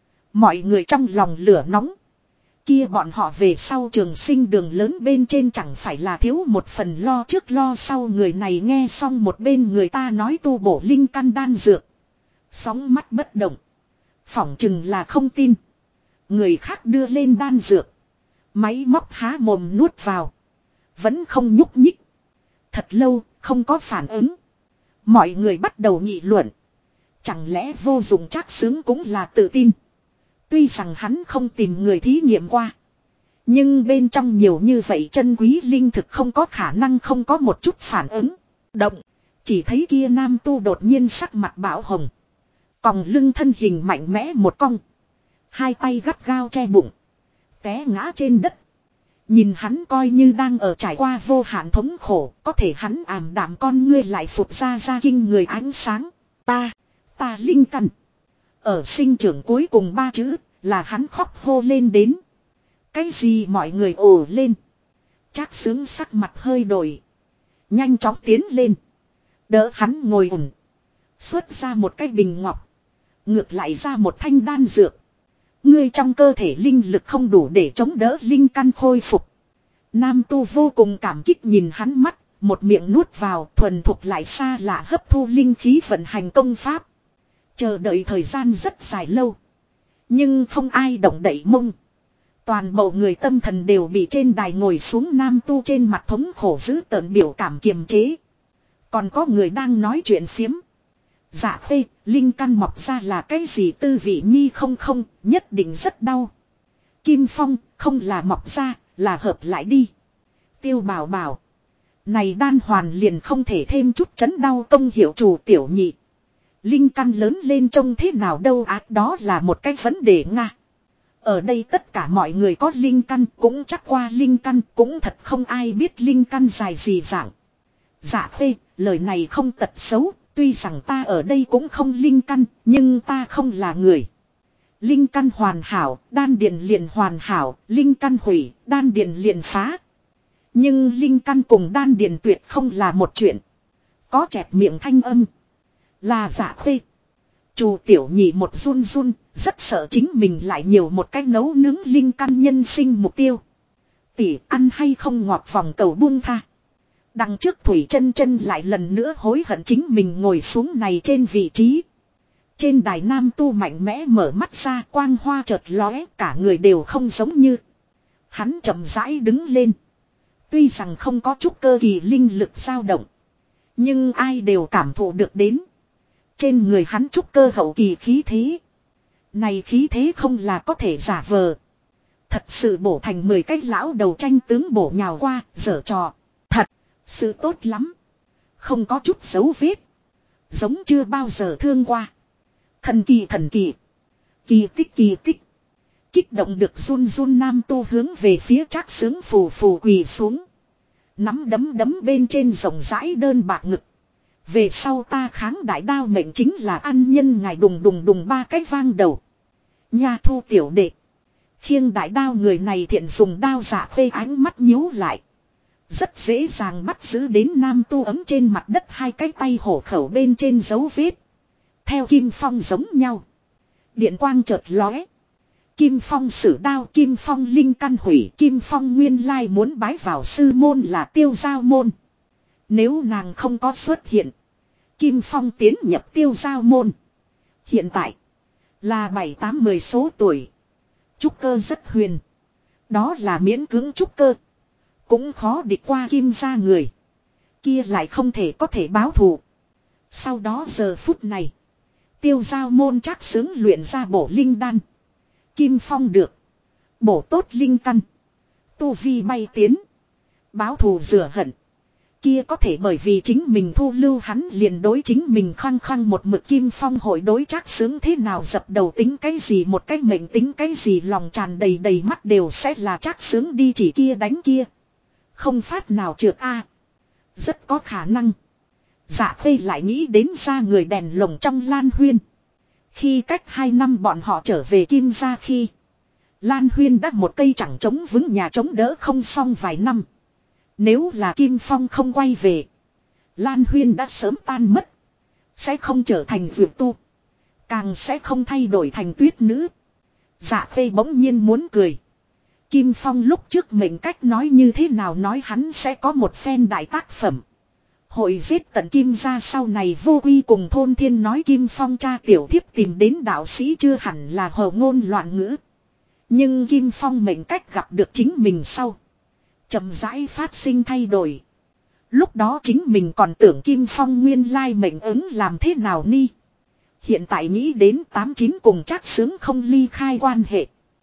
Mọi người trong lòng lửa nóng. Kia bọn họ về sau trường sinh đường lớn bên trên chẳng phải là thiếu một phần lo trước lo sau. Người này nghe xong một bên người ta nói tu bổ linh căn đan dược. Sóng mắt bất động. Phỏng chừng là không tin. Người khác đưa lên đan dược. Máy móc há mồm nuốt vào. Vẫn không nhúc nhích. Thật lâu không có phản ứng. Mọi người bắt đầu nghị luận. Chẳng lẽ vô dụng Trác Xướng cũng là tự tin. Tuy rằng hắn không tìm người thí nghiệm qua. Nhưng bên trong nhiều như vậy chân quý linh thực không có khả năng không có một chút phản ứng. Động. Chỉ thấy kia nam tu đột nhiên sắc mặt bão hồng. Còng lưng thân hình mạnh mẽ một cong. Hai tay gắt gao che bụng. Té ngã trên đất. Nhìn hắn coi như đang ở trải qua vô hạn thống khổ. Có thể hắn ảm đạm con ngươi lại phụt ra kinh người ánh sáng. Ta linh căn. Ở sinh trưởng cuối cùng 3 chữ là hắn khóc hô lên đến. Cái gì mọi người ồ lên. Trác Xướng sắc mặt hơi đổi. Nhanh chóng tiến lên. Đỡ hắn ngồi ổn. Xuất ra một cái bình ngọc. Ngược lại ra một thanh đan dược. Ngươi trong cơ thể linh lực không đủ để chống đỡ linh căn khôi phục. Nam tu vô cùng cảm kích nhìn hắn mắt. Một miệng nuốt vào thuần thục lại xa lạ hấp thu linh khí vận hành công pháp. Chờ đợi thời gian rất dài lâu. Nhưng không ai động đậy mông. Toàn bộ người tâm thần đều bị trên đài ngồi xuống nam tu trên mặt thống khổ giữ tợn biểu cảm kiềm chế. Còn có người đang nói chuyện phiếm. Dạ phê, linh căn mọc ra là cái gì tư vị nhi không nhất định rất đau. Kim Phong, không là mọc ra, là hợp lại đi. Tiêu Bảo bảo. Này đan hoàn liền không thể thêm chút chấn đau công hiệu chủ tiểu nhị. Linh căn lớn lên trông thế nào đâu đó là một cái vấn đề nga. Ở đây tất cả mọi người có linh căn cũng chắc qua linh căn cũng thật không ai biết linh căn dài gì dạng. Dạ phê, lời này không tật xấu, tuy rằng ta ở đây cũng không linh căn, nhưng ta không là người. Linh căn hoàn hảo, đan điền liền hoàn hảo, linh căn hủy, đan điền liền phá. Nhưng linh căn cùng đan điền tuyệt không là một chuyện. Có chẹp miệng thanh âm. Là Dạ phê. Chu tiểu nhị một run run, rất sợ chính mình lại nhiều một cách nấu nướng linh căn nhân sinh mục tiêu. Tỷ ăn hay không ngọt vòng cầu buông tha. Đằng trước Thủy Chân Chân lại lần nữa hối hận chính mình ngồi xuống này trên vị trí. Trên đài nam tu mạnh mẽ mở mắt ra quang hoa chợt lóe cả người đều không giống như. Hắn chậm rãi đứng lên. Tuy rằng không có chút cơ kỳ linh lực dao động. Nhưng ai đều cảm thụ được đến. Trên người hắn trúc cơ hậu kỳ khí thế. Này khí thế không là có thể giả vờ. Thật sự bổ thành 10 cái lão đầu tranh tướng bổ nhào qua, giở trò. Thật, sự tốt lắm. Không có chút dấu vết. Giống chưa bao giờ thương qua. Thần kỳ. Kỳ tích. Kích động được run run nam tu hướng về phía Trác Xướng phù quỳ xuống. Nắm đấm bên trên rộng rãi đơn bạc ngực. Về sau ta kháng đại đao mệnh chính là ăn nhân ngài đùng 3 cái vang đầu. Nha thu tiểu đệ. Khiêng đại đao người này thiện dùng đao giả phê ánh mắt nhíu lại. Rất dễ dàng bắt giữ đến nam tu ấm trên mặt đất 2 cái tay hổ khẩu bên trên dấu vết. Theo Kim Phong giống nhau. Điện quang chợt lóe. Kim Phong sử đao, Kim Phong linh căn hủy, Kim Phong nguyên lai muốn bái vào sư môn là Tiêu Giao môn. Nếu nàng không có xuất hiện, Kim Phong tiến nhập Tiêu Giao môn. Hiện tại là 7-8-10 số tuổi. Trúc cơ rất huyền. Đó là miễn cưỡng trúc cơ. Cũng khó địch qua Kim gia người. Kia lại không thể có thể báo thù. Sau đó giờ phút này, Tiêu Giao môn chắc xướng luyện ra bổ linh đan. Kim Phong được bổ tốt linh căn, tu vi bay tiến, báo thù rửa hận. Kia có thể bởi vì chính mình thu lưu hắn liền đối chính mình khăng khăng một mực. Kim Phong hội đối chắc sướng thế nào dập đầu tính cái gì một cái mệnh tính cái gì, lòng tràn đầy đầy mắt đều sẽ là chắc sướng đi chỉ kia đánh kia. Không phát nào trượt a. Rất có khả năng. Dạ Khê lại nghĩ đến ra người đèn lồng trong Lan Huyên. Khi cách 2 năm bọn họ trở về Kim gia khi Lan Huyên đã một cây chẳng chống vững nhà chống đỡ không xong vài năm. Nếu là Kim Phong không quay về, Lan Huyên đã sớm tan mất. Sẽ không trở thành dược tu, càng sẽ không thay đổi thành tuyết nữ. Dạ Khê bỗng nhiên muốn cười. Kim Phong lúc trước mệnh cách nói như thế nào, nói hắn sẽ có một phen đại tác phẩm. Hội giết tận Kim gia sau này vô quy cùng thôn thiên, nói Kim Phong cha tiểu thiếp tìm đến đạo sĩ chưa hẳn là hờ ngôn loạn ngữ. Nhưng Kim Phong mệnh cách gặp được chính mình sau, chậm rãi phát sinh thay đổi. Lúc đó chính mình còn tưởng Kim Phong nguyên lai mệnh ứng làm thế nào ni. Hiện tại nghĩ đến 89 cùng Trác Xướng không ly khai quan hệ.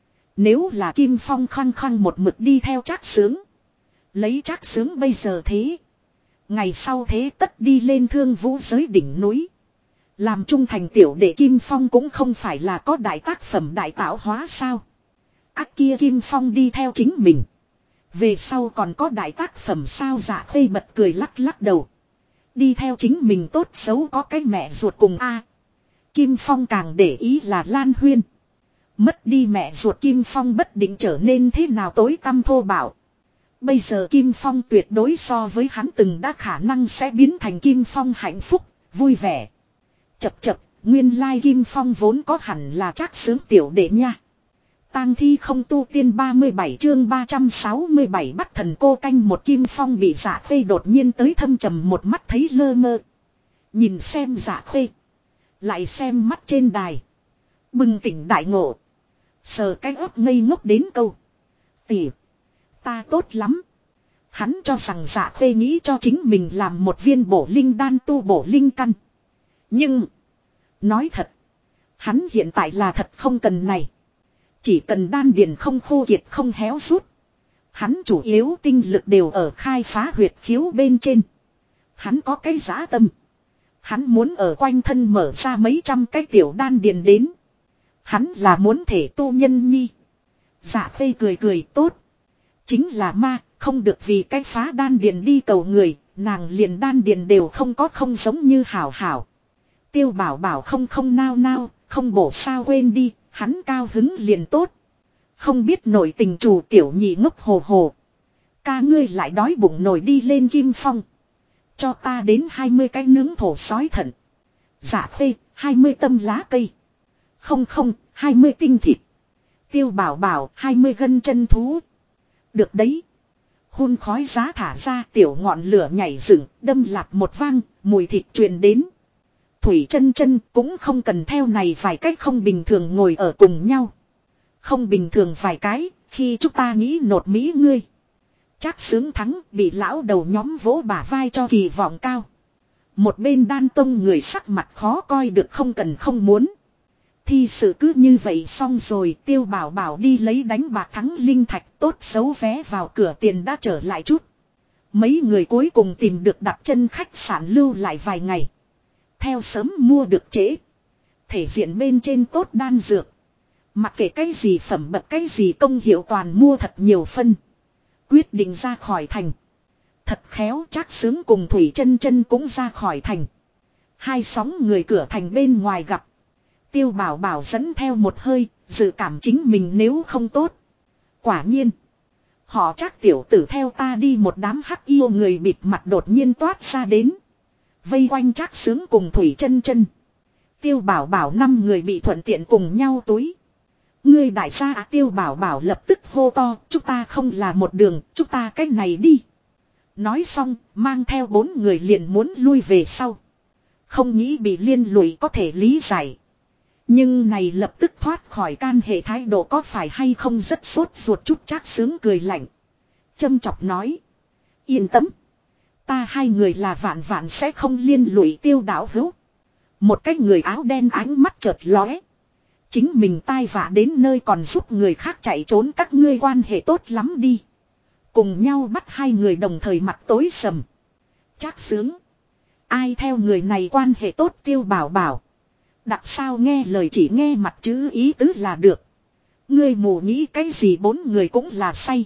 Nếu là Kim Phong khăng khăng một mực đi theo Trác Xướng, lấy Trác Xướng bây giờ thế, ngày sau thế tất đi lên Thương Vũ giới đỉnh núi, làm trung thành tiểu đệ. Kim Phong cũng không phải là có đại tác phẩm đại tạo hóa sao. Ác kia Kim Phong đi theo chính mình, về sau còn có đại tác phẩm sao? Dạ Khê bật cười lắc lắc đầu. Đi theo chính mình tốt xấu có cái mẹ ruột cùng a. Kim Phong càng để ý là Lan Huyên. Mất đi mẹ ruột Kim Phong bất định trở nên thế nào tối tăm thô bạo. Bây giờ Kim Phong tuyệt đối so với hắn từng đã khả năng sẽ biến thành Kim Phong hạnh phúc, vui vẻ. Chập chập, nguyên lai Kim Phong vốn có hẳn là Trác Xướng tiểu đệ nha. Tang thi không tu tiên 37 chương 367 bắt thần cô canh một. Kim Phong bị Dạ Khê đột nhiên tới thâm trầm một mắt thấy lơ ngơ. Nhìn xem Dạ Khê, lại xem mắt trên đài, bừng tỉnh đại ngộ. Sờ cái ấp ngây ngốc đến câu: tỷ, ta tốt lắm. Hắn cho rằng Dạ Khê nghĩ cho chính mình làm một viên bổ linh đan tu bổ linh căn. Nhưng nói thật, hắn hiện tại là thật không cần này. Chỉ cần đan điền không khô kiệt không héo rút. Hắn chủ yếu tinh lực đều ở khai phá huyệt khiếu bên trên. Hắn có cái dã tâm. Hắn muốn ở quanh thân mở ra mấy trăm cái tiểu đan điền đến. Hắn là muốn thể tu nhân nhi. Dạ Khê cười cười tốt. Chính là ma, không được vì cái phá đan điền đi cầu người. Nàng liền đan điền đều không có, không giống như hảo hảo. Tiêu Bảo Bảo không nao nao, không bổ sao quên đi. Hắn cao hứng liền tốt. Không biết nội tình chủ tiểu nhị ngốc hồ hồ. Ca ngươi lại đói bụng nổi đi lên Kim Phong. Cho ta đến 20 cái nướng thổ sói thận. Dạ Khê, 20 tâm lá cây. Không, 20 tinh thịt. Tiêu Bảo Bảo, 20 gân chân thú. Được đấy. Hun khói giá thả ra, tiểu ngọn lửa nhảy dựng, đâm lạp một vang, mùi thịt truyền đến. Thủy Chân Chân cũng không cần theo này vài cách không bình thường ngồi ở cùng nhau. Không bình thường vài cái, khi chúng ta nghĩ nột mỹ ngươi. Trác Xướng thắng, bị lão đầu nhóm vỗ bả vai cho kỳ vọng cao. Một bên Đan Tông người sắc mặt khó coi được không cần không muốn. Thi sự cứ như vậy xong rồi. Tiêu Bảo Bảo đi lấy đánh bạc thắng linh thạch, tốt xấu vé vào cửa tiền đã trở lại chút. Mấy người cuối cùng tìm được đặt chân khách sạn lưu lại vài ngày. Theo sớm mua được trễ. Thể diện bên trên tốt đan dược. Mặc kệ cái gì phẩm bậc cái gì công hiệu toàn mua thật nhiều phân. Quyết định ra khỏi thành. Thật khéo Trác Xướng cùng Thủy Chân Chân cũng ra khỏi thành. Hai sóng người cửa thành bên ngoài gặp. Tiêu Bảo Bảo dẫn theo một hơi, dự cảm chính mình nếu không tốt. Quả nhiên. Họ Trác tiểu tử theo ta đi, một đám hắc yêu người bịt mặt đột nhiên toát ra đến. Vây quanh Trác Xướng cùng Thủy Chân Chân. Tiêu Bảo Bảo 5 người bị thuận tiện cùng nhau túi. Ngươi đại gia Tiêu Bảo Bảo lập tức hô to, chúng ta không là một đường, chúng ta cách này đi. Nói xong, mang theo 4 người liền muốn lui về sau. Không nghĩ bị liên lụy có thể lý giải. Nhưng này lập tức thoát khỏi can hệ thái độ có phải hay không rất sốt ruột chút Trác Sướng cười lạnh. Châm chọc nói. Yên tâm. Ta hai người là vạn vạn sẽ không liên lụy Tiêu đạo hữu. Một cái người áo đen ánh mắt chợt lóe. Chính mình tai vạ đến nơi còn giúp người khác chạy trốn các ngươi quan hệ tốt lắm đi. Cùng nhau bắt hai người đồng thời mặt tối sầm. Trác Sướng. Ai theo người này quan hệ tốt Tiêu Bảo Bảo. Đặc sao nghe lời chỉ nghe mặt chữ ý tứ là được. Ngươi mù nghĩ cái gì 4 người cũng là say.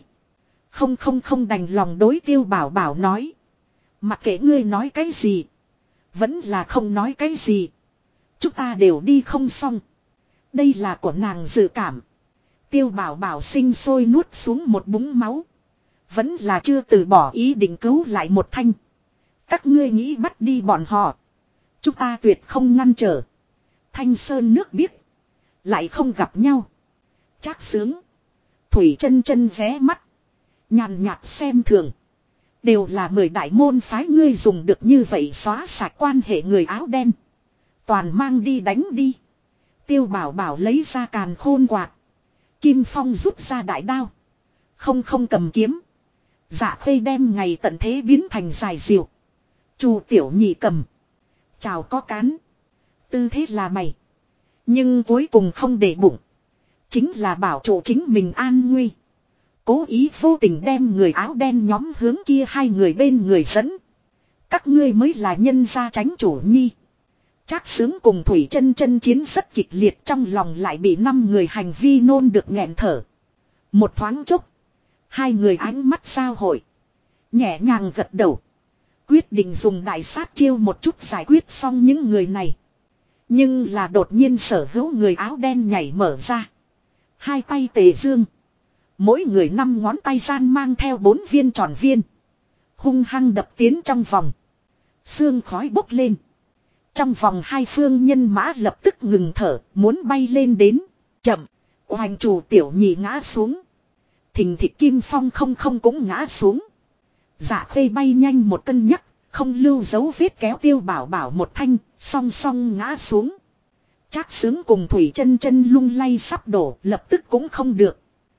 Không đành lòng đối Tiêu Bảo Bảo nói. Mặc kệ ngươi nói cái gì. Vẫn là không nói cái gì. Chúng ta đều đi không xong. Đây là của nàng dự cảm. Tiêu Bảo Bảo sinh sôi nuốt xuống một búng máu. Vẫn là chưa từ bỏ ý định cứu lại một thanh. Các ngươi nghĩ bắt đi bọn họ. Chúng ta tuyệt không ngăn trở. Thanh sơn nước biếc. Lại không gặp nhau. Trác Sướng. Thủy chân chân vé mắt. Nhàn nhạt xem thường. Đều là 10 đại môn phái ngươi dùng được như vậy xóa sạch quan hệ người áo đen. Toàn mang đi đánh đi. Tiêu Bảo Bảo lấy ra càn khôn quạt. Kim Phong rút ra đại đao. Không cầm kiếm. Dạ Khê đem ngày tận thế biến thành dài diều. Chu Tiểu Nhị cầm. Chào có cán. Tư thế là mày. Nhưng cuối cùng không để bụng. Chính là bảo trụ chính mình an nguy. Cố ý vô tình đem người áo đen nhóm hướng kia hai người bên người dẫn. Các ngươi mới là nhân gia tránh chủ nhi. Trác Sướng cùng Thủy chân chân chiến rất kịch liệt trong lòng lại bị 5 người hành vi nôn được nghẹn thở. Một thoáng chốc. Hai người ánh mắt giao hội. Nhẹ nhàng gật đầu. Quyết định dùng đại sát chiêu một chút giải quyết xong những người này. Nhưng là đột nhiên sở hữu người áo đen nhảy mở ra. Hai tay tề dương. Mỗi người 5 ngón tay gian mang theo 4 viên tròn viên. Hung hăng đập tiến trong vòng. Sương khói bốc lên. Trong vòng hai phương nhân mã lập tức ngừng thở, muốn bay lên đến. Chậm, Hoành Chủ Tiểu Nhị ngã xuống. Thình thịch Kim Phong không cũng ngã xuống. Dạ Khê bay nhanh một cân nhắc, không lưu dấu vết kéo Tiêu Bảo Bảo một thanh, song song ngã xuống. Trác Sướng cùng Thủy chân chân lung lay sắp đổ, lập tức cũng không được.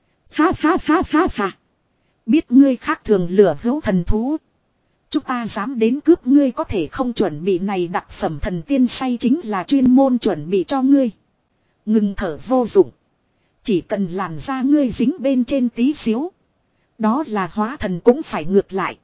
Ha. Biết ngươi khác thường lửa hữu thần thú. Chúng ta dám đến cướp ngươi có thể không chuẩn bị này đặc phẩm thần tiên say chính là chuyên môn chuẩn bị cho ngươi. Ngừng thở vô dụng. Chỉ cần làn da ngươi dính bên trên tí xíu. Đó là hóa thần cũng phải ngược lại.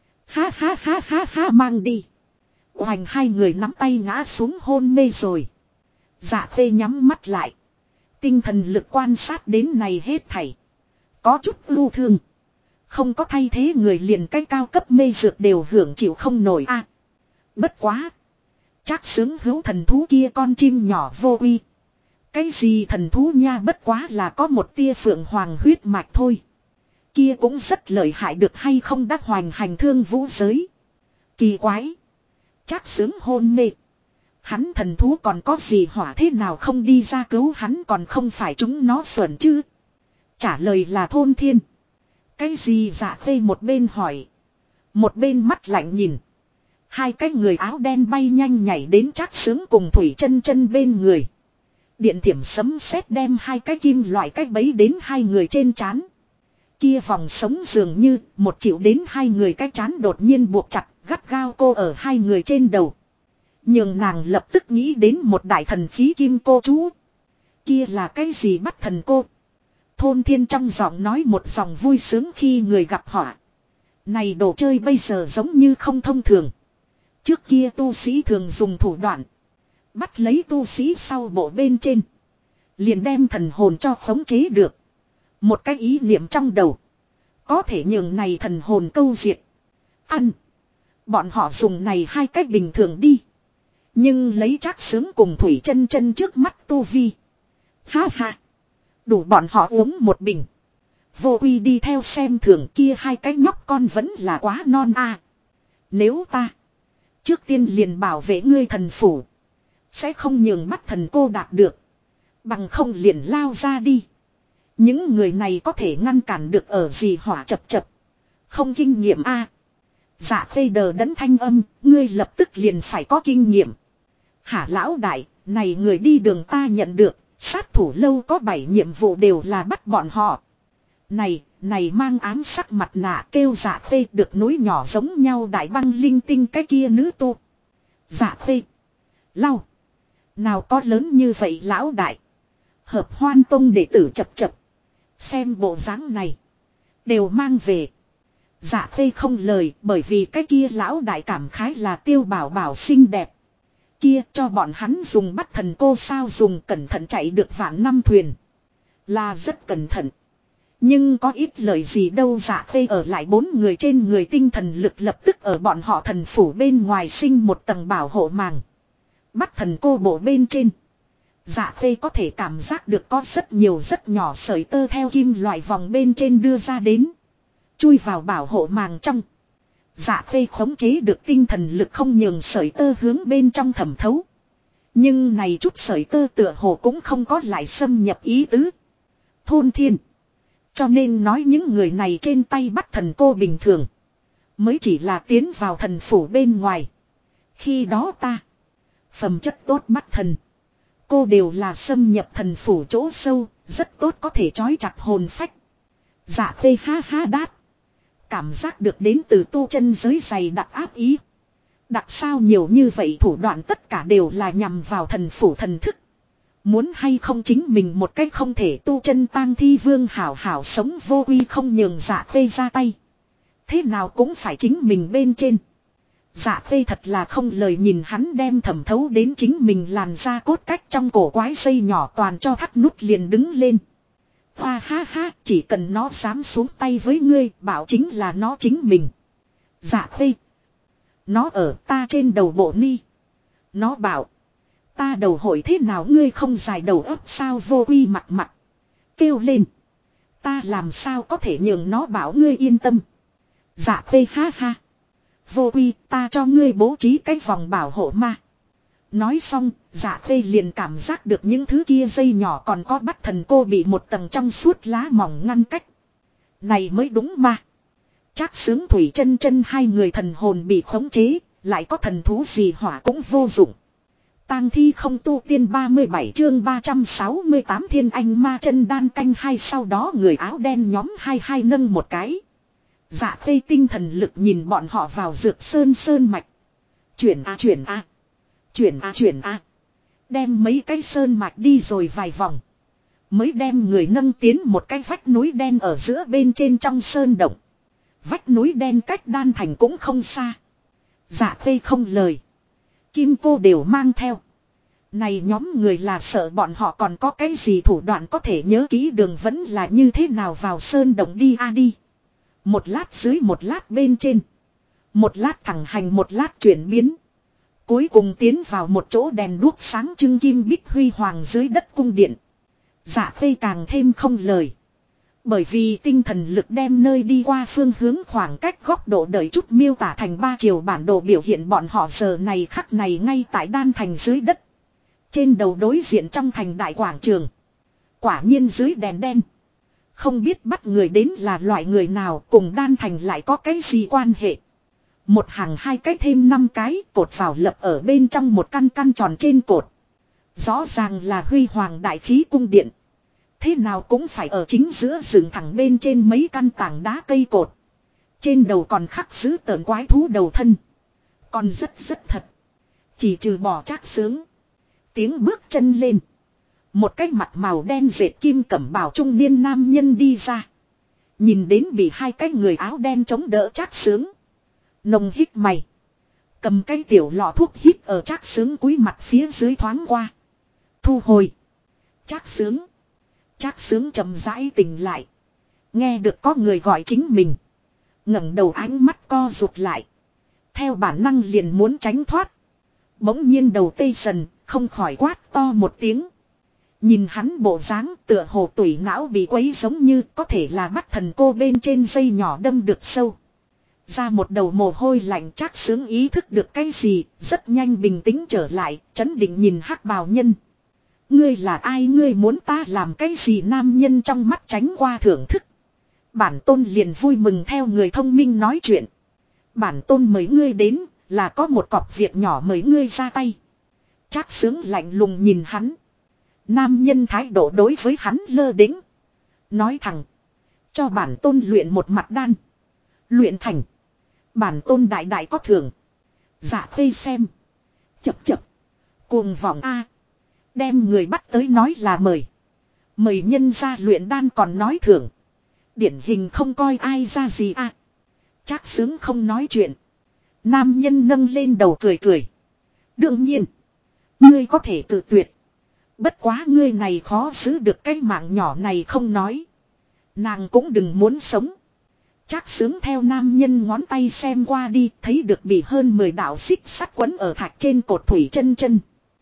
Ha mang đi. Hoành hai người nắm tay ngã xuống hôn mê rồi. Dạ Khê nhắm mắt lại. Tinh thần lực quan sát đến này hết thảy. Có chút ưu thương. Không có thay thế người liền cái cao cấp mê dược đều hưởng chịu không nổi a. Bất quá. Trác Sướng hữu thần thú kia con chim nhỏ vô uy. Cái gì thần thú nha bất quá là có một tia phượng hoàng huyết mạch thôi. Kia cũng rất lợi hại được hay không đắc hoành hành thương vũ giới. Kỳ quái. Trác Sướng hôn mê. Hắn thần thú còn có gì hỏa thế nào không đi ra cứu hắn còn không phải chúng nó xuẩn chứ. Trả lời là Thôn Thiên. Cái gì Dạ Khê một bên hỏi. Một bên mắt lạnh nhìn. Hai cái người áo đen bay nhanh nhảy đến Trác Sướng cùng Thủy chân chân bên người. Điện thiểm sấm sét đem hai cái kim loại cách bấy đến hai người trên trán. Kia vòng sống dường như một chịu đến hai người cái trán đột nhiên buộc chặt gắt gao cô ở hai người trên đầu. Nhưng nàng lập tức nghĩ đến một đại thần khí kim cô chú. Kia là cái gì bắt thần cô? Thôn Thiên trong giọng nói một dòng vui sướng khi người gặp họa. Này đồ chơi bây giờ giống như không thông thường. Trước kia tu sĩ thường dùng thủ đoạn. Bắt lấy tu sĩ sau bộ bên trên. Liền đem thần hồn cho khống chế được. Một cái ý niệm trong đầu. Có thể nhường này thần hồn câu diệt. Ăn. Bọn họ dùng này hai cách bình thường đi. Nhưng lấy Trác Sướng cùng Thủy chân chân trước mắt tu vi. Ha. Đủ bọn họ uống một bình. Vô uy đi theo xem thường kia hai cái nhóc con vẫn là quá non a. Nếu ta. Trước tiên liền bảo vệ ngươi thần phủ. Sẽ không nhường bắt thần cô đạt được. Bằng không liền lao ra đi. Những người này có thể ngăn cản được ở gì hỏa chập chập. Không kinh nghiệm a. Dạ khê đờ đẫn thanh âm, ngươi lập tức liền phải có kinh nghiệm. Hả lão đại, này người đi đường ta nhận được, sát thủ lâu có 7 nhiệm vụ đều là bắt bọn họ. Này mang ám sắc mặt nạ kêu dạ khê được núi nhỏ giống nhau đại băng linh tinh cái kia nữ tu. Dạ khê. Lau. Nào có lớn như vậy lão đại. Hợp Hoan Tông đệ tử chập chập. Xem bộ dáng này. Đều mang về. Dạ khê không lời bởi vì cái kia lão đại cảm khái là Tiêu Bảo Bảo xinh đẹp. Kia cho bọn hắn dùng bắt thần cô sao dùng cẩn thận chạy được vạn năm thuyền. Là rất cẩn thận. Nhưng có ít lời gì đâu dạ khê ở lại 4 người trên người tinh thần lực lập tức ở bọn họ thần phủ bên ngoài sinh một tầng bảo hộ màng. Bắt thần cô bộ bên trên. Dạ khê có thể cảm giác được có rất nhỏ sợi tơ theo kim loại vòng bên trên đưa ra đến. Chui vào bảo hộ màng trong. Dạ khê khống chế được tinh thần lực không nhường sợi tơ hướng bên trong thẩm thấu. Nhưng này chút sợi tơ tựa hồ cũng không có lại xâm nhập ý tứ. Thôn thiên. Cho nên nói những người này trên tay bắt thần cô bình thường. Mới chỉ là tiến vào thần phủ bên ngoài. Khi đó ta. Phẩm chất tốt bắt thần. Cô đều là xâm nhập thần phủ chỗ sâu. Rất tốt có thể trói chặt hồn phách. Dạ khê ha ha đát. Cảm giác được đến từ tu chân giới dày đặc áp ý. Đặc sao nhiều như vậy thủ đoạn tất cả đều là nhằm vào thần phủ thần thức. Muốn hay không chính mình một cách không thể tu chân tang thi vương hảo hảo sống vô quy không nhường dạ khê ra tay. Thế nào cũng phải chính mình bên trên. Dạ khê thật là không lời nhìn hắn đem thẩm thấu đến chính mình làn da cốt cách trong cổ quái dây nhỏ toàn cho thắt nút liền đứng lên. Hoa ha ha chỉ cần nó dám xuống tay với ngươi bảo chính là nó chính mình. Dạ khê. Nó ở ta trên đầu bộ ni. Nó bảo. Ta đầu hội thế nào ngươi không dài đầu óc sao vô quy mặt mặt. Kêu lên. Ta làm sao có thể nhường nó bảo ngươi yên tâm. Dạ khê ha ha. Vô quy ta cho ngươi bố trí cái vòng bảo hộ ma. Nói xong dạ khê liền cảm giác được những thứ kia dây nhỏ còn có bắt thần cô bị một tầng trong suốt lá mỏng ngăn cách. Này mới đúng mà. Chắc sướng thủy chân chân hai người thần hồn bị khống chế. Lại có thần thú gì hỏa cũng vô dụng. Tang thi không tu tiên 37 chương 368 thiên anh ma chân đan canh hai sau đó người áo đen nhóm hai nâng một cái. Dạ khê tinh thần lực nhìn bọn họ vào dược sơn mạch. Chuyển a. Chuyển a. Đem mấy cái sơn mạch đi rồi vài vòng. Mới đem người nâng tiến một cái vách núi đen ở giữa bên trên trong sơn động. Vách núi đen cách đan thành cũng không xa. Dạ khê không lời. Kim cô đều mang theo. Này nhóm người là sợ bọn họ còn có cái gì thủ đoạn có thể nhớ kỹ đường vẫn là như thế nào vào sơn động đi đi. Một lát dưới một lát bên trên. Một lát thẳng hành một lát chuyển biến. Cuối cùng tiến vào một chỗ đèn đuốc sáng trưng kim bích huy hoàng dưới đất cung điện. Dạ khê càng thêm không lời. Bởi vì tinh thần lực đem nơi đi qua phương hướng khoảng cách góc độ đợi chút miêu tả thành 3 chiều bản đồ biểu hiện bọn họ giờ này khắc này ngay tại đan thành dưới đất. Trên đầu đối diện trong thành đại quảng trường. Quả nhiên dưới đèn đen. Không biết bắt người đến là loại người nào cùng đan thành lại có cái gì quan hệ. Một hàng hai cái thêm 5 cái cột vào lập ở bên trong một căn tròn trên cột. Rõ ràng là huy hoàng đại khí cung điện. Thế nào cũng phải ở chính giữa rừng thẳng bên trên mấy căn tảng đá cây cột. Trên đầu còn khắc giữ tợn quái thú đầu thân. Còn rất thật. Chỉ trừ bỏ Trác Sướng. Tiếng bước chân lên. Một cái mặt màu đen dệt kim cẩm bào trung niên nam nhân đi ra. Nhìn đến bị hai cái người áo đen chống đỡ Trác Sướng. Nồng hít mày. Cầm cái tiểu lọ thuốc hít ở Trác Sướng cúi mặt phía dưới thoáng qua. Thu hồi. Trác Sướng chậm rãi tỉnh lại. Nghe được có người gọi chính mình. Ngẩng đầu ánh mắt co rụt lại. Theo bản năng liền muốn tránh thoát. Bỗng nhiên đầu tê sần, không khỏi quát to một tiếng. Nhìn hắn bộ dáng tựa hồ tủy não bị quấy giống như có thể là bắt thần cô bên trên dây nhỏ đâm được sâu. Ra một đầu mồ hôi lạnh Trác Sướng ý thức được cái gì, rất nhanh bình tĩnh trở lại, trấn định nhìn hắc bào nhân. Ngươi là ai, ngươi muốn ta làm cái gì? Nam nhân trong mắt tránh qua thưởng thức. Bản tôn liền vui mừng theo người thông minh nói chuyện. Bản tôn mời ngươi đến là có một cọc việc nhỏ mời ngươi ra tay. Trác Sướng lạnh lùng nhìn hắn. Nam nhân thái độ đối với hắn lơ đễnh. Nói thẳng. Cho bản tôn luyện một mặt đan. Luyện thành. Bản tôn đại đại có thưởng. Dạ Khê xem. Chập chập. Cuồng vọng a. Đem người bắt tới nói là mời. Mời nhân ra luyện đan còn nói thưởng. Điển hình không coi ai ra gì a. Trác Sướng không nói chuyện. Nam nhân nâng lên đầu cười cười. Đương nhiên. Ngươi có thể tự tuyệt. Bất quá ngươi này khó giữ được cái mạng nhỏ này không nói. Nàng cũng đừng muốn sống. Trác Sướng theo nam nhân ngón tay xem qua đi, thấy được bị hơn 10 đạo xích sắt quấn ở thạch trên cột thủy chân chân.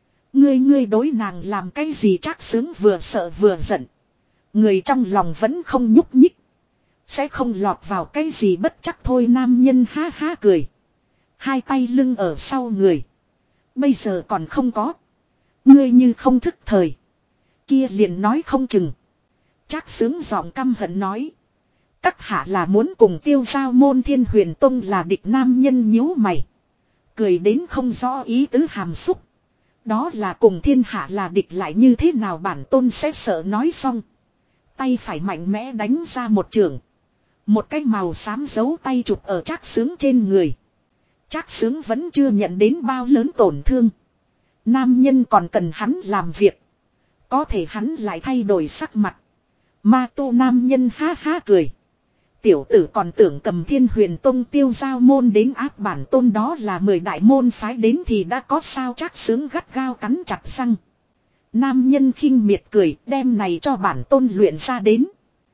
Ngươi đối nàng làm cái gì? Trác Sướng vừa sợ vừa giận. Người trong lòng vẫn không nhúc nhích. Sẽ không lọt vào cái gì bất chắc thôi. Nam nhân ha ha cười. Hai tay lưng ở sau người. Bây giờ còn không có. Ngươi như không thức thời. Kia liền nói không chừng. Trác Sướng giọng căm hận nói. Các hạ là muốn cùng Tiêu Giao môn Thiên Huyền Tông là địch. Nam nhân nhíu mày. Cười đến không rõ ý tứ hàm xúc. Đó là cùng thiên hạ là địch lại như thế nào? Bản tôn sẽ sợ. Nói xong. Tay phải mạnh mẽ đánh ra một trường. Một cái màu xám dấu tay chụp ở Trác Sướng trên người. Trác Sướng vẫn chưa nhận đến bao lớn tổn thương. Nam nhân còn cần hắn làm việc. Có thể hắn lại thay đổi sắc mặt. Ma tu nam nhân ha ha cười. Tiểu tử còn tưởng cầm Thiên Huyền Tông Tiêu Giao môn đến áp bản tôn, đó là 10 đại môn phái đến thì đã có sao? Trác Sướng gắt gao cắn chặt răng. Nam nhân khinh miệt cười, đem này cho bản tôn luyện ra đến.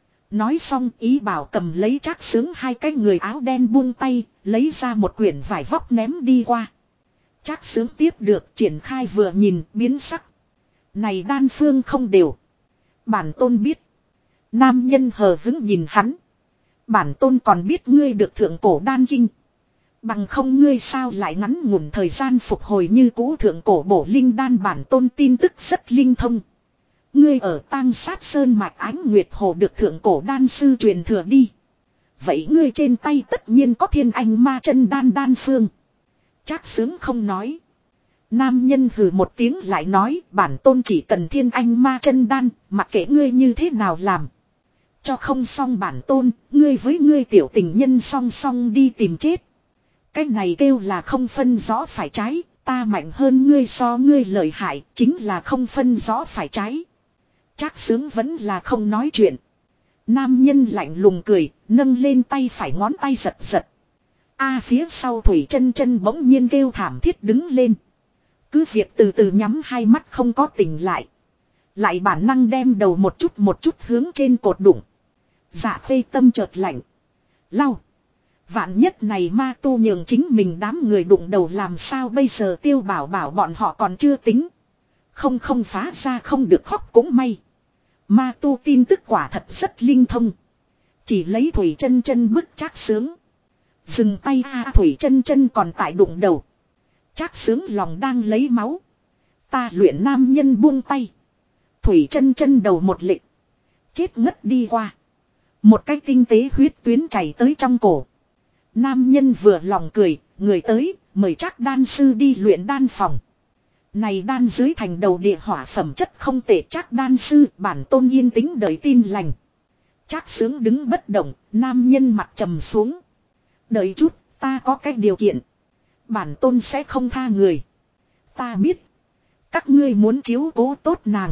Nói xong ý bảo cầm lấy Trác Sướng hai cái người áo đen buông tay, lấy ra một quyển vải vóc ném đi qua. Trác Sướng tiếp được triển khai vừa nhìn biến sắc. Này đan phương không đều. Bản tôn biết. Nam nhân hờ hững nhìn hắn. Bản tôn còn biết ngươi được thượng cổ đan kinh. Bằng không ngươi sao lại ngắn ngủn thời gian phục hồi như cũ thượng cổ bổ linh đan? Bản tôn tin tức rất linh thông. Ngươi ở Tang Sát Sơn mạch Ánh Nguyệt Hồ được thượng cổ đan sư truyền thừa đi. Vậy ngươi trên tay tất nhiên có Thiên Anh Ma Chân đan đan phương. Trác Sướng không nói. Nam nhân hừ một tiếng lại nói, bản tôn chỉ cần Thiên Anh Ma Chân đan, mặc kệ ngươi như thế nào làm. Cho không xong bản tôn, ngươi với ngươi tiểu tình nhân song song đi tìm chết. Cái này kêu là không phân rõ phải trái, ta mạnh hơn ngươi so ngươi lợi hại, chính là không phân rõ phải trái. Trác Sướng vẫn là không nói chuyện. Nam nhân lạnh lùng cười, nâng lên tay phải ngón tay giật giật. Phía sau Thủy Chân Chân bỗng nhiên kêu thảm thiết đứng lên. Cứ việc từ từ nhắm hai mắt không có tỉnh lại. Lại bản năng đem đầu một chút hướng trên cột đụng. Dạ Khê tâm chợt lạnh. Lau. Vạn nhất này ma tu nhường chính mình đám người đụng đầu làm sao bây giờ? Tiêu Bảo bảo bọn họ còn chưa tính. Không phá ra không được khóc cũng may. Ma tu tin tức quả thật rất linh thông. Chỉ lấy Thủy Chân Chân bức Trác Sướng. Dừng tay Thủy Chân Chân còn tại đụng đầu. Trác Sướng lòng đang lấy máu. Ta luyện. Nam nhân buông tay. Thủy Chân Chân đầu một lệch. Chết ngất đi qua. Một cái tinh tế huyết tuyến chảy tới trong cổ. Nam nhân vừa lòng cười, người tới, mời Trác đan sư đi luyện đan phòng. Này đan dưới thành đầu địa hỏa phẩm chất không tệ. Trác đan sư, bản tôn yên tĩnh đợi tin lành. Trác Sướng đứng bất động, nam nhân mặt trầm xuống. Đợi chút, ta có cái điều kiện. Bản tôn sẽ không tha người. Ta biết. Các ngươi muốn chiếu cố tốt nàng.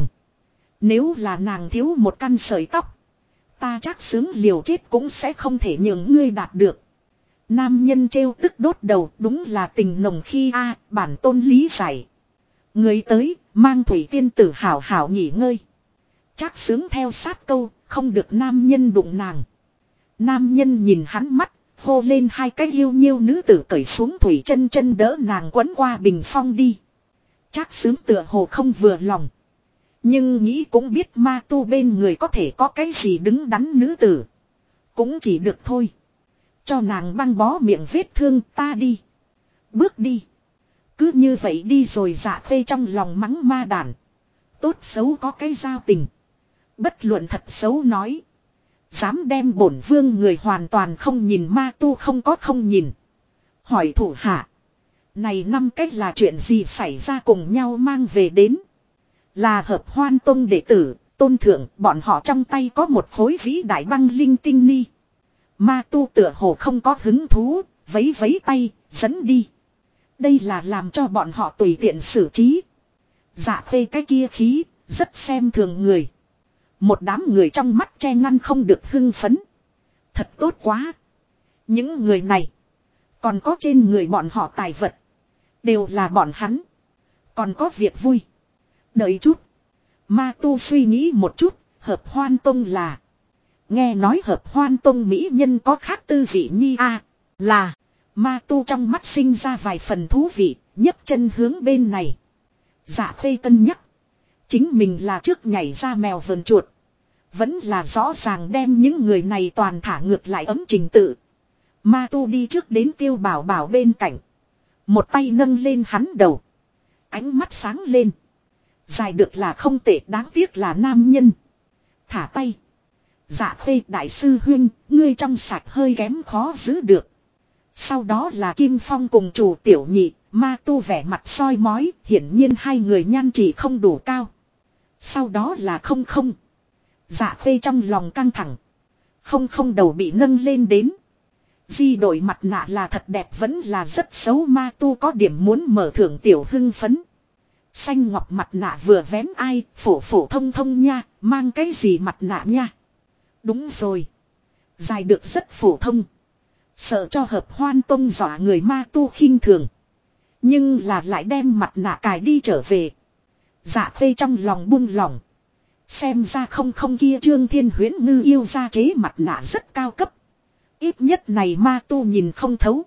Nếu là nàng thiếu một căn sợi tóc, ta Trác Sướng liều chết cũng sẽ không thể nhường ngươi đạt được. Nam nhân trêu tức đốt đầu, đúng là tình nồng khi bản tôn lý giải. Người tới, mang Thủy tiên tử hảo hảo nghỉ ngơi. Trác Sướng theo sát câu, không được nam nhân đụng nàng. Nam nhân nhìn hắn mắt, hô lên hai cái yêu nhiêu nữ tử cởi xuống. Thủy Chân Chân đỡ nàng quấn qua bình phong đi. Trác Sướng tựa hồ không vừa lòng. Nhưng nghĩ cũng biết ma tu bên người có thể có cái gì đứng đắn nữ tử. Cũng chỉ được thôi. Cho nàng băng bó miệng vết thương, ta đi. Bước đi. Cứ như vậy đi rồi. Dạ Khê trong lòng mắng ma đản. Tốt xấu có cái giao tình. Bất luận thật xấu nói. Dám đem bổn vương người hoàn toàn không nhìn, ma tu không nhìn. Hỏi thủ hạ. Này năm cách là chuyện gì xảy ra, cùng nhau mang về đến. Là Hợp Hoan Tông đệ tử, Tôn Thượng, bọn họ trong tay có một khối vĩ đại băng linh tinh ni. Ma tu tựa hồ không có hứng thú, vấy vấy tay, dẫn đi. Đây là làm cho bọn họ tùy tiện xử trí. Dạ Khê cái kia khí, rất xem thường người. Một đám người trong mắt che ngăn không được hưng phấn. Thật tốt quá. Những người này, còn có trên người bọn họ tài vật, đều là bọn hắn. Còn có việc vui. Đợi chút. Ma tu suy nghĩ một chút, Hợp Hoan Tông là. Nghe nói Hợp Hoan Tông mỹ nhân có khác tư vị nhi a, là. Ma tu trong mắt sinh ra vài phần thú vị, nhấc chân hướng bên này. Dạ Khê cân nhắc. Chính mình là trước nhảy ra mèo vờn chuột. Vẫn là rõ ràng đem những người này toàn thả ngược lại ấm trình tự. Ma tu đi trước đến Tiêu Bảo Bảo bên cạnh. Một tay nâng lên hắn đầu. Ánh mắt sáng lên. Dài được là không tệ, đáng tiếc là nam nhân. Thả tay. Dạ Khê đại sư huynh, ngươi trong sạch hơi kém khó giữ được. Sau đó là Kim Phong cùng chủ tiểu nhị, ma tu vẻ mặt soi mói, hiển nhiên hai người nhan chỉ không đủ cao. Sau đó là không không. Dạ Khê trong lòng căng thẳng. Không không đầu bị nâng lên đến. Di đổi mặt nạ là thật đẹp vẫn là rất xấu, ma tu có điểm muốn mở thưởng tiểu hưng phấn. Xanh ngọc mặt nạ vừa vén ai, phổ phổ thông thông nha, mang cái gì mặt nạ nha. Đúng rồi. Dài được rất phổ thông. Sợ cho Hợp Hoan Tông dọa người, ma tu khinh thường. Nhưng là lại đem mặt nạ cài đi trở về. Dạ Khê trong lòng buông lỏng. Xem ra không không kia Trương Thiên Huyễn Ngư yêu ra chế mặt nạ rất cao cấp. Ít nhất này ma tu nhìn không thấu.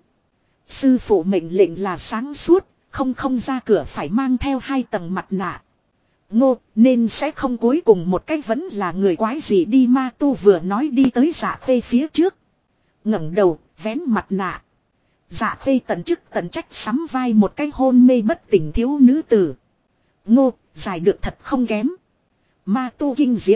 Sư phụ mệnh lệnh là sáng suốt, không không ra cửa phải mang theo 2 tầng mặt nạ. Ngô, nên sẽ không cuối cùng một cách vẫn là người quái gì đi, ma tu vừa nói đi tới Dạ Khê phía trước. Ngẩng đầu, vén mặt nạ. Dạ Khê tận chức tận trách sắm vai một cái hôn mê bất tỉnh thiếu nữ tử. Ngô, dài được thật không kém. Ma tu kinh diễm.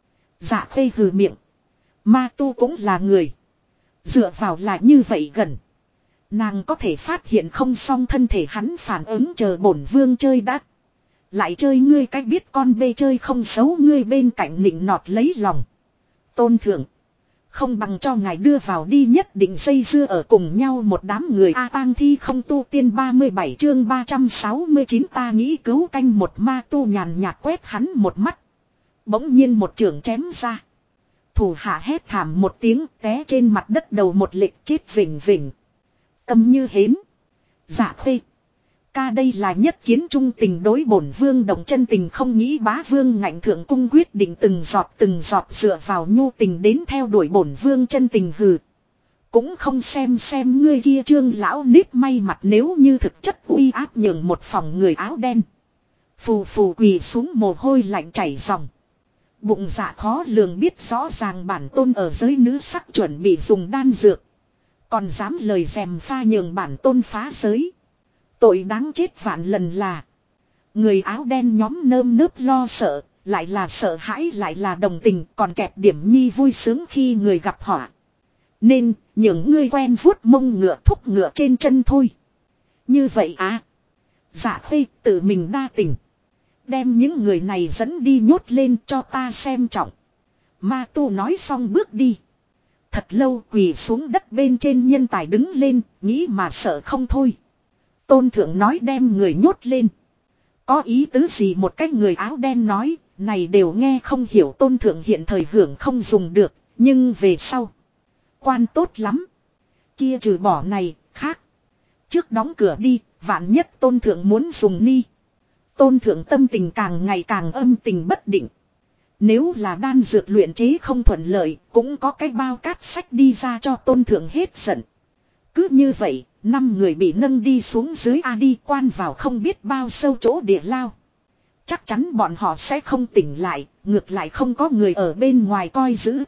Dạ Khê hừ miệng. Ma tu cũng là người. Dựa vào là như vậy gần. Nàng có thể phát hiện không, xong thân thể hắn phản ứng, chờ bổn vương chơi đã. Lại chơi ngươi cách biết con bê chơi không xấu, ngươi bên cạnh nịnh nọt lấy lòng. Tôn Thượng. Không bằng cho ngài đưa vào đi, nhất định dây dưa ở cùng nhau một đám người. A tang thi không tu tiên 37 chương 369 ta nghĩ cứu canh một, ma tu nhàn nhạt quét hắn một mắt. Bỗng nhiên một chưởng chém ra. Thủ hạ hét thảm một tiếng, té trên mặt đất, đầu một lệch chết vỉnh vỉnh. Cầm như hến. Dạ Khê. Ca đây là nhất kiến trung tình, đối bổn vương động chân tình, không nghĩ bá vương ngạnh thượng cung, quyết định từng giọt dựa vào nhu tình đến theo đuổi bổn vương chân tình. Hừ. Cũng không xem ngươi kia Trương lão nếp may mặt, nếu như thực chất uy áp nhường một phòng người áo đen. Phù phù quỳ xuống, mồ hôi lạnh chảy ròng. Bụng dạ khó lường, biết rõ ràng bản tôn ở giới nữ sắc chuẩn bị dùng đan dược. Còn dám lời dèm pha nhường bản tôn phá giới. Tội đáng chết vạn lần là. Người áo đen nhóm nơm nớp lo sợ, lại là sợ hãi lại là đồng tình, còn kẹp điểm nhi vui sướng khi người gặp họa. Nên, những ngươi quen vuốt mông ngựa thúc ngựa trên chân thôi. Như vậy à. Dạ Khê tự mình đa tình. Đem những người này dẫn đi nhốt lên cho ta xem trọng. Ma tu nói xong bước đi. Thật lâu quỳ xuống đất bên trên nhân tài đứng lên, nghĩ mà sợ không thôi. Tôn Thượng nói đem người nhốt lên. Có ý tứ gì, một cái người áo đen nói, này đều nghe không hiểu. Tôn Thượng hiện thời hưởng không dùng được, nhưng về sau. Quan tốt lắm. Kia trừ bỏ này, khác. Trước đóng cửa đi, vạn nhất Tôn Thượng muốn dùng ni. Tôn Thượng tâm tình càng ngày càng âm tình bất định. Nếu là đan dược luyện chế không thuận lợi, cũng có cái bao cát sách đi ra cho Tôn Thượng hết giận. Cứ như vậy, 5 người bị nâng đi xuống dưới, đi quan vào không biết bao sâu chỗ địa lao. Chắc chắn bọn họ sẽ không tỉnh lại, ngược lại không có người ở bên ngoài coi giữ.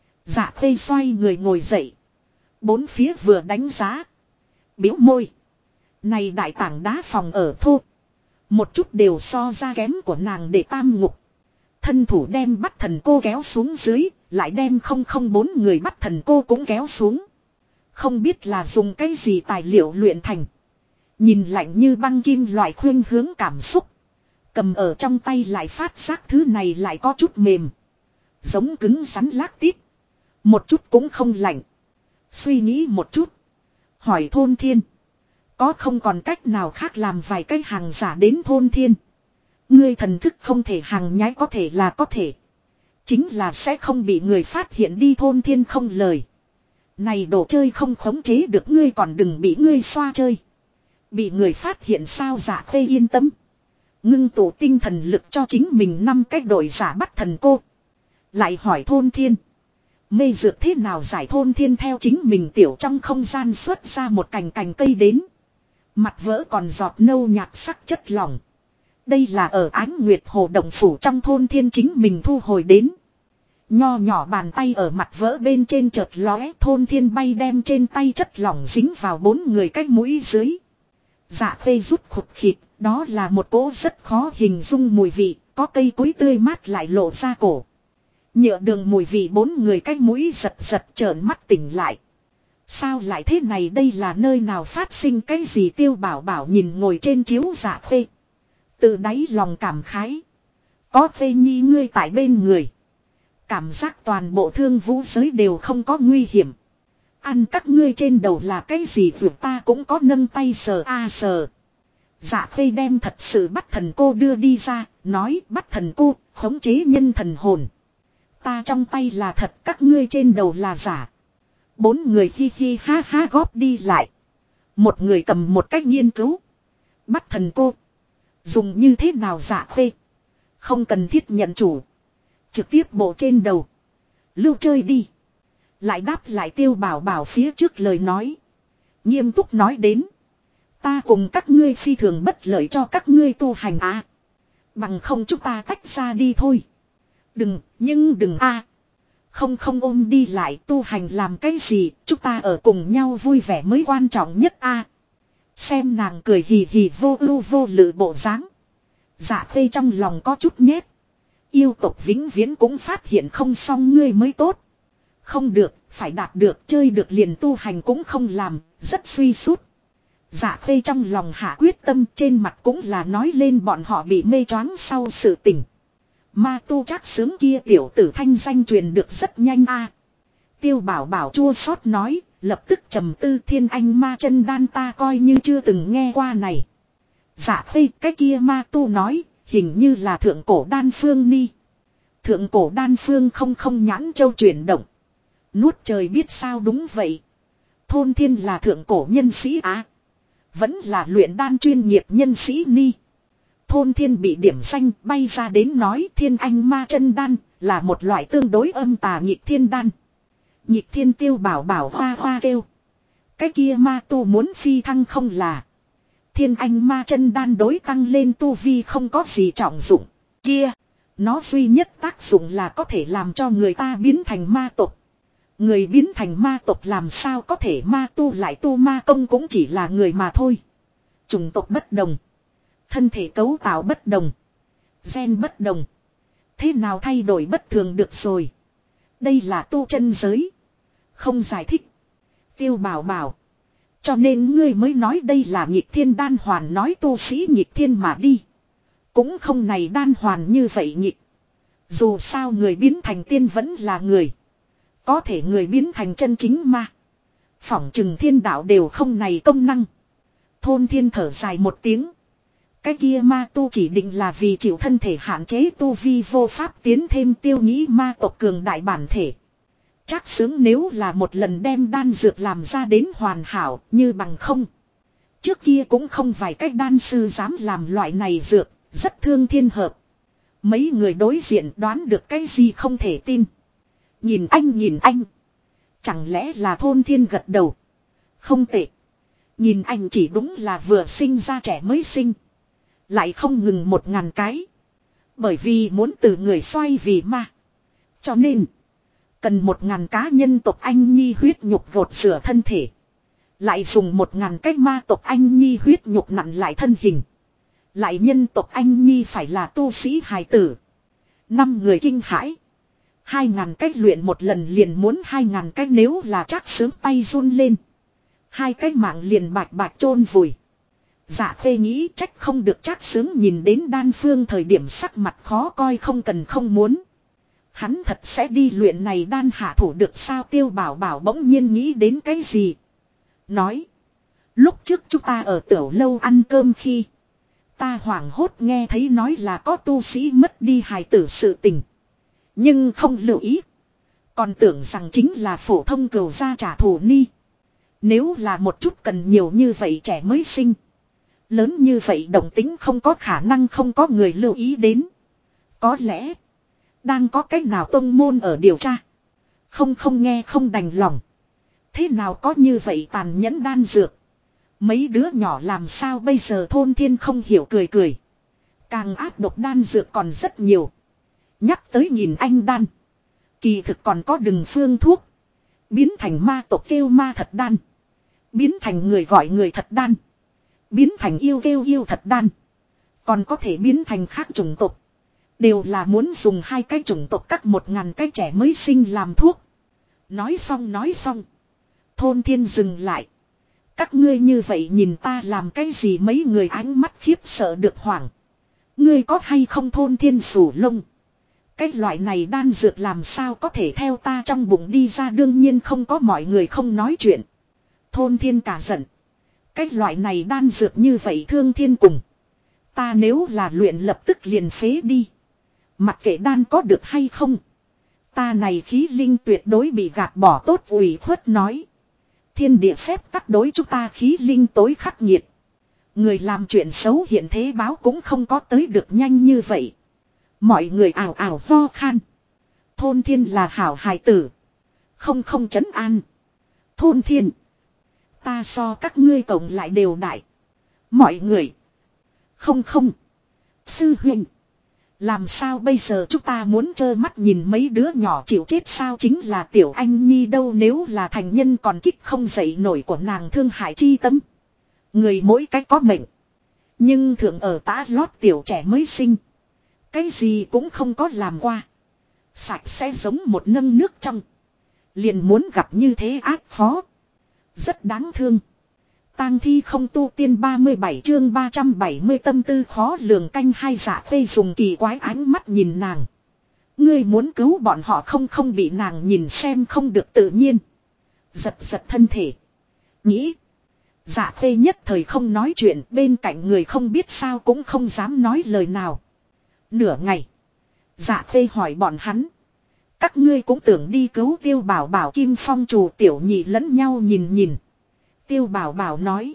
Dạ Khê xoay người ngồi dậy. Bốn phía vừa đánh giá. Biếu môi. Này đại tảng đá phòng ở thô. Một chút đều so ra kém của nàng để tam ngục. Thân thủ đem bắt thần cô kéo xuống dưới, lại đem 004 người bắt thần cô cũng kéo xuống. Không biết là dùng cái gì tài liệu luyện thành. Nhìn lạnh như băng kim loại khuyên hướng cảm xúc. Cầm ở trong tay lại phát giác thứ này lại có chút mềm. Giống cứng rắn lác tít. Một chút cũng không lạnh. Suy nghĩ một chút. Hỏi Thôn Thiên. Có không còn cách nào khác làm vài cái hàng giả đến Thôn Thiên. Ngươi thần thức không thể hàng nhái có thể là có thể. Chính là sẽ không bị người phát hiện đi. Thôn Thiên không lời. Này đồ chơi không khống chế được ngươi còn đừng bị ngươi xoa chơi. Bị người phát hiện sao? Dạ Khê yên tâm. Ngưng tụ tinh thần lực cho chính mình 5 cách đổi giả bắt thần cô. Lại hỏi Thôn Thiên. Mê dược thế nào giải? Thôn Thiên theo chính mình tiểu trong không gian xuất ra một cành cây đến. Mặt vỡ còn giọt nâu nhạt sắc chất lỏng. Đây là ở Ánh Nguyệt Hồ Động Phủ trong. Thôn Thiên chính mình thu hồi đến. Nho nhỏ bàn tay ở mặt vỡ bên trên chợt lóe. Thôn Thiên bay đem trên tay chất lỏng dính vào 4 người cách mũi dưới. Dạ Khê rút khụt khịt. Đó là một cỗ rất khó hình dung mùi vị. Có cây cối tươi mát lại lộ ra cổ. Nhựa đường mùi vị. 4 người cách mũi giật giật trợn mắt tỉnh lại. Sao lại thế này? Đây là nơi nào phát sinh cái gì? Tiêu Bảo Bảo nhìn ngồi trên chiếu Dạ Khê. Từ đáy lòng cảm khái. Có Khê Nhi ngươi tại bên người. Cảm giác toàn bộ thương vũ giới đều không có nguy hiểm. Ăn các ngươi trên đầu là cái gì? Vượt ta cũng có nâng tay sờ sờ. Dạ Khê đem thật sự bắt thần cô đưa đi ra. Nói bắt thần cô khống chế nhân thần hồn. Ta trong tay là thật, các ngươi trên đầu là giả. 4 người hi hi ha ha góp đi lại. Một người cầm một cách nghiên cứu. Bắt thần cô. Dùng như thế nào? Dạ Khê. Không cần thiết nhận chủ. Trực tiếp bộ trên đầu. Lưu chơi đi. Lại đáp lại Tiêu Bảo Bảo phía trước lời nói. Nghiêm túc nói đến. Ta cùng các ngươi phi thường bất lợi cho các ngươi tu hành à. Bằng không chúng ta tách ra đi thôi. Đừng, nhưng đừng a. Không ôm đi lại, tu hành làm cái gì, chúng ta ở cùng nhau vui vẻ mới quan trọng nhất a. Xem nàng cười hì hì vô ưu vô lự bộ dáng. Dạ Khê trong lòng có chút nhét. Yêu tộc vĩnh viễn cũng phát hiện không xong ngươi mới tốt. Không được, phải đạt được, chơi được liền tu hành cũng không làm, rất suy sút. Dạ Khê trong lòng hạ quyết tâm, trên mặt cũng là nói lên bọn họ bị mê choáng sau sự tình. Ma tu chắc sướng kia tiểu tử thanh danh truyền được rất nhanh a. Tiêu Bảo Bảo chua xót nói, lập tức trầm tư. Thiên Anh Ma Chân Đan ta coi như chưa từng nghe qua này. Dạ Khê cái kia ma tu nói, hình như là thượng cổ đan phương ni. Thượng cổ đan phương không nhãn châu chuyển động. Nuốt trời biết sao? Đúng vậy. Thôn Thiên là thượng cổ nhân sĩ á. Vẫn là luyện đan chuyên nghiệp nhân sĩ ni. Thôn Thiên bị điểm danh bay ra đến nói Thiên Anh Ma Chân Đan là một loại tương đối âm tà nhịp thiên đan. Nhịp thiên. Tiêu Bảo Bảo hoa hoa kêu. Cái kia ma tu muốn phi thăng không là. Thiên Anh Ma Chân Đan đối tăng lên tu vi không có gì trọng dụng. Kia, nó duy nhất tác dụng là có thể làm cho người ta biến thành ma tộc. Người biến thành ma tộc làm sao có thể? Ma tu lại tu ma công cũng chỉ là người mà thôi. Chủng tộc bất đồng. Thân thể cấu tạo bất đồng. Gen bất đồng. Thế nào thay đổi bất thường được rồi. Đây là tu chân giới. Không giải thích. Tiêu Bảo Bảo. Cho nên ngươi mới nói đây là nhịp thiên đan hoàn. Nói tu sĩ nhịp thiên mà đi. Cũng không này đan hoàn như vậy nhịp. Dù sao người biến thành tiên vẫn là người. Có thể người biến thành chân chính ma. Phỏng chừng thiên đạo đều không này công năng. Thôn Thiên thở dài một tiếng. Cái kia ma tu chỉ định là vì chịu thân thể hạn chế tu vi vô pháp tiến thêm. Tiêu nghĩ ma tộc cường đại bản thể. Chắc sướng nếu là một lần đem đan dược làm ra đến hoàn hảo như bằng không. Trước kia cũng không vài cách đan sư dám làm loại này dược, rất thương thiên hợp. Mấy người đối diện đoán được cái gì không thể tin. Nhìn anh. Chẳng lẽ là Thôn Thiên gật đầu. Không tệ. Nhìn anh chỉ đúng là vừa sinh ra trẻ mới sinh. Lại không ngừng 1000 cái. Bởi vì muốn từ người xoay vì ma. Cho nên. Cần 1000 cá nhân tộc anh nhi huyết nhục gột rửa thân thể. Lại dùng 1000 cách ma tộc anh nhi huyết nhục nặn lại thân hình. Lại nhân tộc Anh Nhi phải là tu sĩ hài tử. 5 người kinh hãi. 2.000 cách luyện một lần liền muốn 2.000 cách, nếu là Trác Sướng tay run lên. 2 cái mạng liền bạch bạch chôn vùi. Dạ Khê nghĩ trách không được Trác Sướng nhìn đến đan phương thời điểm sắc mặt khó coi không cần không muốn. Hắn thật sẽ đi luyện này đan hạ thủ được sao? Tiêu Bảo Bảo bỗng nhiên nghĩ đến cái gì. Nói. Lúc trước chúng ta ở tiểu lâu ăn cơm khi. Ta hoảng hốt nghe thấy nói là có tu sĩ mất đi hài tử sự tình. Nhưng không lưu ý. Còn tưởng rằng chính là phổ thông cừu gia trả thù ni. Nếu là một chút cần nhiều như vậy trẻ mới sinh. Lớn như vậy động tính không có khả năng không có người lưu ý đến. Có lẽ. Đang có cách nào tông môn ở điều tra. Không nghe không đành lòng. Thế nào có như vậy tàn nhẫn đan dược. Mấy đứa nhỏ làm sao bây giờ? Thôn Thiên không hiểu cười cười. Càng ác độc đan dược còn rất nhiều. Nhắc tới nhìn anh đan. Kỳ thực còn có đừng phương thuốc. Biến thành ma tộc kêu ma thật đan. Biến thành người gọi người thật đan. Biến thành yêu kêu yêu thật đan. Còn có thể biến thành khác chủng tộc. Đều là muốn dùng 2 cái chủng tộc cắt 1.000 cái trẻ mới sinh làm thuốc. Nói xong. Thôn Thiên dừng lại. Các ngươi như vậy nhìn ta làm cái gì? Mấy người ánh mắt khiếp sợ được hoảng. Ngươi có hay không? Thôn Thiên sủ lông. Cái loại này đan dược làm sao có thể theo ta trong bụng đi ra? Đương nhiên không có. Mọi người không nói chuyện. Thôn Thiên cả giận. Cái loại này đan dược như vậy thương thiên cùng. Ta nếu là luyện lập tức liền phế đi. Mặc kệ đan có được hay không. Ta này khí linh tuyệt đối bị gạt bỏ. Tốt ủy khuất nói. Thiên địa phép tắc đối chúng ta khí linh tối khắc nghiệt. Người làm chuyện xấu hiện thế báo cũng không có tới được nhanh như vậy. Mọi người ảo ảo ho khan. Thôn Thiên là hảo hài tử. Không trấn an. Thôn Thiên. Ta so các ngươi cộng lại đều đại. Mọi người. Không. Sư huynh. Làm sao bây giờ? Chúng ta muốn trơ mắt nhìn mấy đứa nhỏ chịu chết sao? Chính là Tiểu Anh Nhi đâu, nếu là thành nhân còn kích không dậy nổi của nàng thương hại chi tâm. Người mỗi cách có mệnh. Nhưng thượng ở tá lót tiểu trẻ mới sinh. Cái gì cũng không có làm qua. Sạch sẽ giống một nâng nước trong. Liền muốn gặp như thế ác khó. Rất đáng thương. Tang thi không tu tiên 37 chương 370 tâm tư khó lường. Canh hai. Dạ Khê dùng kỳ quái ánh mắt nhìn nàng. Ngươi muốn cứu bọn họ không bị nàng nhìn xem không được tự nhiên. Giật thân thể. Nghĩ. Dạ Khê nhất thời không nói chuyện, bên cạnh người không biết sao cũng không dám nói lời nào. Nửa ngày. Dạ Khê hỏi bọn hắn. Các ngươi cũng tưởng đi cứu Tiêu Bảo Bảo Kim Phong Trù Tiểu Nhị lẫn nhau nhìn. Tiêu Bảo Bảo nói.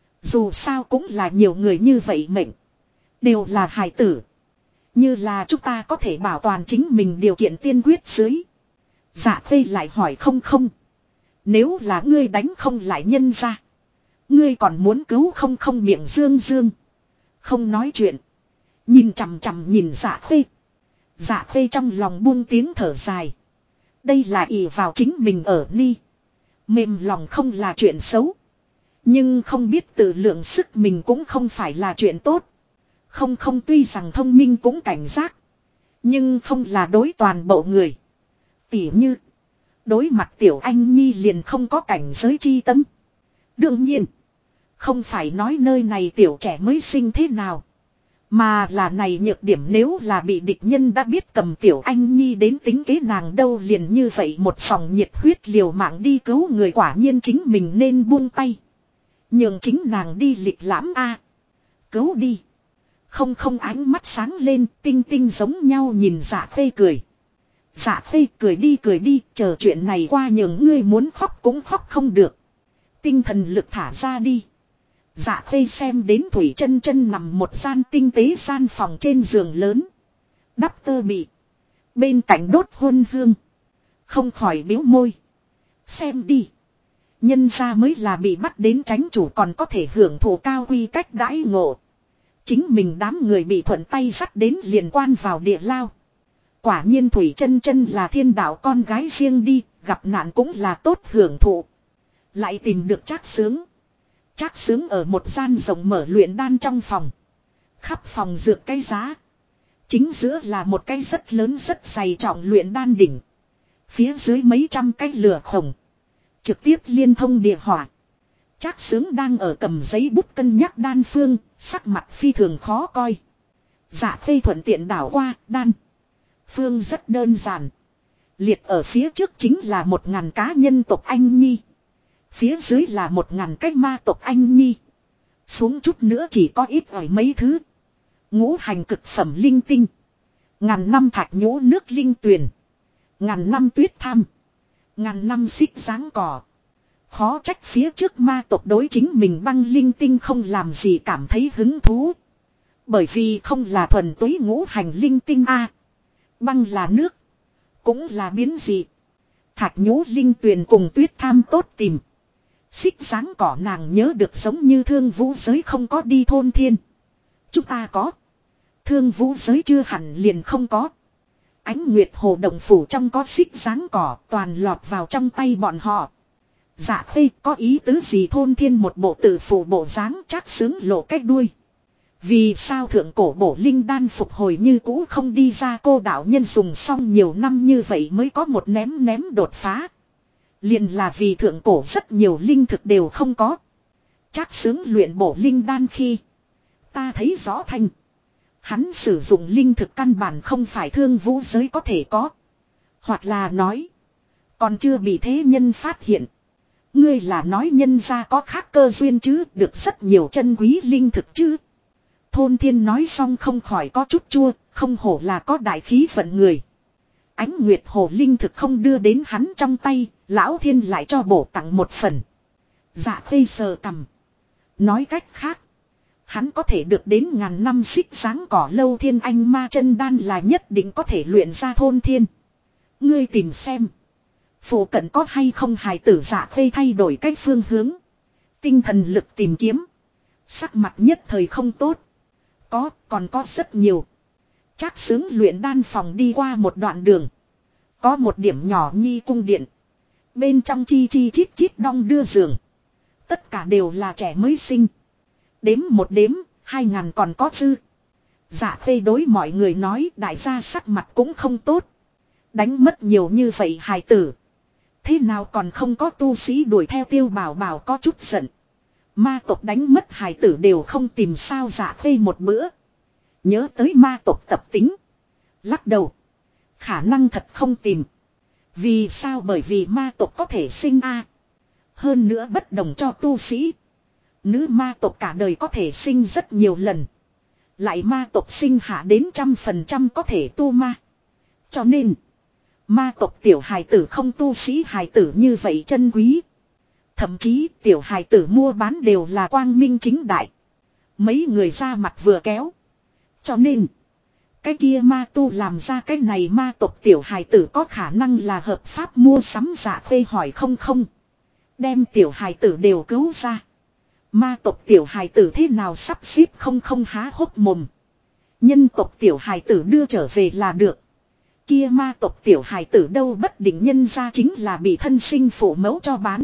Dù sao cũng là nhiều người như vậy mệnh. Đều là hài tử. Như là chúng ta có thể bảo toàn chính mình điều kiện tiên quyết dưới. Dạ Khê lại hỏi không. Nếu là ngươi đánh không lại nhân ra. Ngươi còn muốn cứu không miệng dương. Không nói chuyện. Nhìn chằm nhìn Dạ Khê. Dạ Khê trong lòng buông tiếng thở dài. Đây là ỷ vào chính mình ở ni. Mềm lòng không là chuyện xấu. Nhưng không biết tự lượng sức mình cũng không phải là chuyện tốt. Không tuy rằng thông minh cũng cảnh giác. Nhưng không là đối toàn bộ người. Tỉ như. Đối mặt Tiểu Anh Nhi liền không có cảnh giới chi tâm. Đương nhiên. Không phải nói nơi này tiểu trẻ mới sinh thế nào. Mà là này nhược điểm, nếu là bị địch nhân đã biết cầm Tiểu Anh Nhi đến tính kế nàng đâu, liền như vậy một sòng nhiệt huyết liều mạng đi cứu người, quả nhiên chính mình nên buông tay. Nhường chính nàng đi lịch lãm a. Cứu đi. Không ánh mắt sáng lên, tinh giống nhau nhìn Dạ Khê cười. Dạ Khê cười đi, chờ chuyện này qua nhường ngươi muốn khóc cũng khóc không được. Tinh thần lực thả ra đi. Dạ Khê xem đến Thủy Chân nằm một gian tinh tế gian phòng trên giường lớn. Đắp tơ bị. Bên cạnh đốt hôn hương. Không khỏi biếu môi. Xem đi. Nhân gia mới là bị bắt đến tránh chủ còn có thể hưởng thụ cao quy cách đãi ngộ. Chính mình đám người bị thuận tay dắt đến liền quan vào địa lao. Quả nhiên Thủy Chân là thiên đạo con gái riêng đi, gặp nạn cũng là tốt hưởng thụ. Lại tìm được Trác Sướng. Trác Sướng ở một gian rộng mở luyện đan trong phòng. khắp phòng dược cái giá. Chính giữa là một cái rất lớn rất dày trọng luyện đan đỉnh. Phía dưới mấy trăm cái lửa khổng. Trực tiếp liên thông địa hỏa. Trác Xướng đang ở cầm giấy bút cân nhắc đan phương, sắc mặt phi thường khó coi. Dạ Khê thuận tiện đảo qua, đan phương rất đơn giản. Liệt ở phía trước chính là 1000 cá nhân tộc Anh Nhi. Phía dưới là 1000 cái ma tộc Anh Nhi. Xuống chút nữa chỉ có ít ỏi mấy thứ. Ngũ hành cực phẩm linh tinh. 1000 năm thạch nhũ nước linh tuyền. 1000 năm tuyết tham. 1000 năm xích dáng cỏ. Khó trách phía trước ma tộc đối chính mình băng linh tinh không làm gì cảm thấy hứng thú. Bởi vì không là thuần túy ngũ hành linh tinh a. Băng là nước. Cũng là biến dị. Thạch nhũ linh tuyền cùng tuyết tham tốt tìm. Xích dáng cỏ nàng nhớ được giống như thương vũ giới không có đi thôn thiên. Chúng ta có. Thương vũ giới chưa hẳn liền không có. Ánh Nguyệt Hồ Động Phủ trong có xích dáng cỏ toàn lọt vào trong tay bọn họ. Dạ Khê có ý tứ gì thôn thiên một bộ tự phủ bộ dáng Trác Xướng lộ cách đuôi. Vì sao thượng cổ bổ linh đan phục hồi như cũ không đi ra cô đạo nhân dùng xong nhiều năm như vậy mới có một ném đột phá. Liền là vì thượng cổ rất nhiều linh thực đều không có. Trác Xướng luyện bổ linh đan khi. Ta thấy rõ thanh. Hắn sử dụng linh thực căn bản không phải thương vũ giới có thể có. Hoặc là nói. Còn chưa bị thế nhân phát hiện. Ngươi là nói nhân ra có khác cơ duyên chứ được rất nhiều chân quý linh thực chứ. Thôn Thiên nói xong không khỏi có chút chua. Không hổ là có đại khí vận người. Ánh Nguyệt Hồ linh thực không đưa đến hắn trong tay. Lão Thiên lại cho bổ tặng một phần. Dạ Khê sờ cằm. Nói cách khác. Hắn có thể được đến 1000 năm xích dáng cỏ lâu thiên anh ma chân đan là nhất định có thể luyện ra thôn thiên. Ngươi tìm xem. Phủ cận có hay không hài tử Dạ Khê thay đổi cách phương hướng. Tinh thần lực tìm kiếm. Sắc mặt nhất thời không tốt. Còn có rất nhiều. Trác Xướng luyện đan phòng đi qua một đoạn đường. Có một điểm nhỏ nhi cung điện. Bên trong chi chít đong đưa giường. Tất cả đều là trẻ mới sinh. Đếm một đếm, 2000 còn có dư. Dạ Khê đối mọi người nói đại gia sắc mặt cũng không tốt. Đánh mất nhiều như vậy hài tử. Thế nào còn không có tu sĩ đuổi theo Tiêu Bảo Bảo có chút giận. Ma tộc đánh mất hài tử đều không tìm sao Dạ Khê một bữa. Nhớ tới ma tộc tập tính. Lắc đầu. Khả năng thật không tìm. Vì sao bởi vì ma tộc có thể sinh a. Hơn nữa bất đồng cho tu sĩ. Nữ ma tộc cả đời có thể sinh rất nhiều lần. Lại ma tộc sinh hạ đến 100% có thể tu ma. Cho nên. Ma tộc tiểu hài tử không tu sĩ hài tử như vậy chân quý. Thậm chí tiểu hài tử mua bán đều là quang minh chính đại. Mấy người ra mặt vừa kéo. Cho nên. Cái kia ma tu làm ra cái này ma tộc tiểu hài tử có khả năng là hợp pháp mua sắm Dạ Khê hỏi không. Đem tiểu hài tử đều cứu ra. Ma tộc tiểu hài tử thế nào sắp xếp không há hốc mồm. Nhân tộc tiểu hài tử đưa trở về là được. Kia ma tộc tiểu hài tử đâu bất định nhân ra chính là bị thân sinh phụ mẫu cho bán.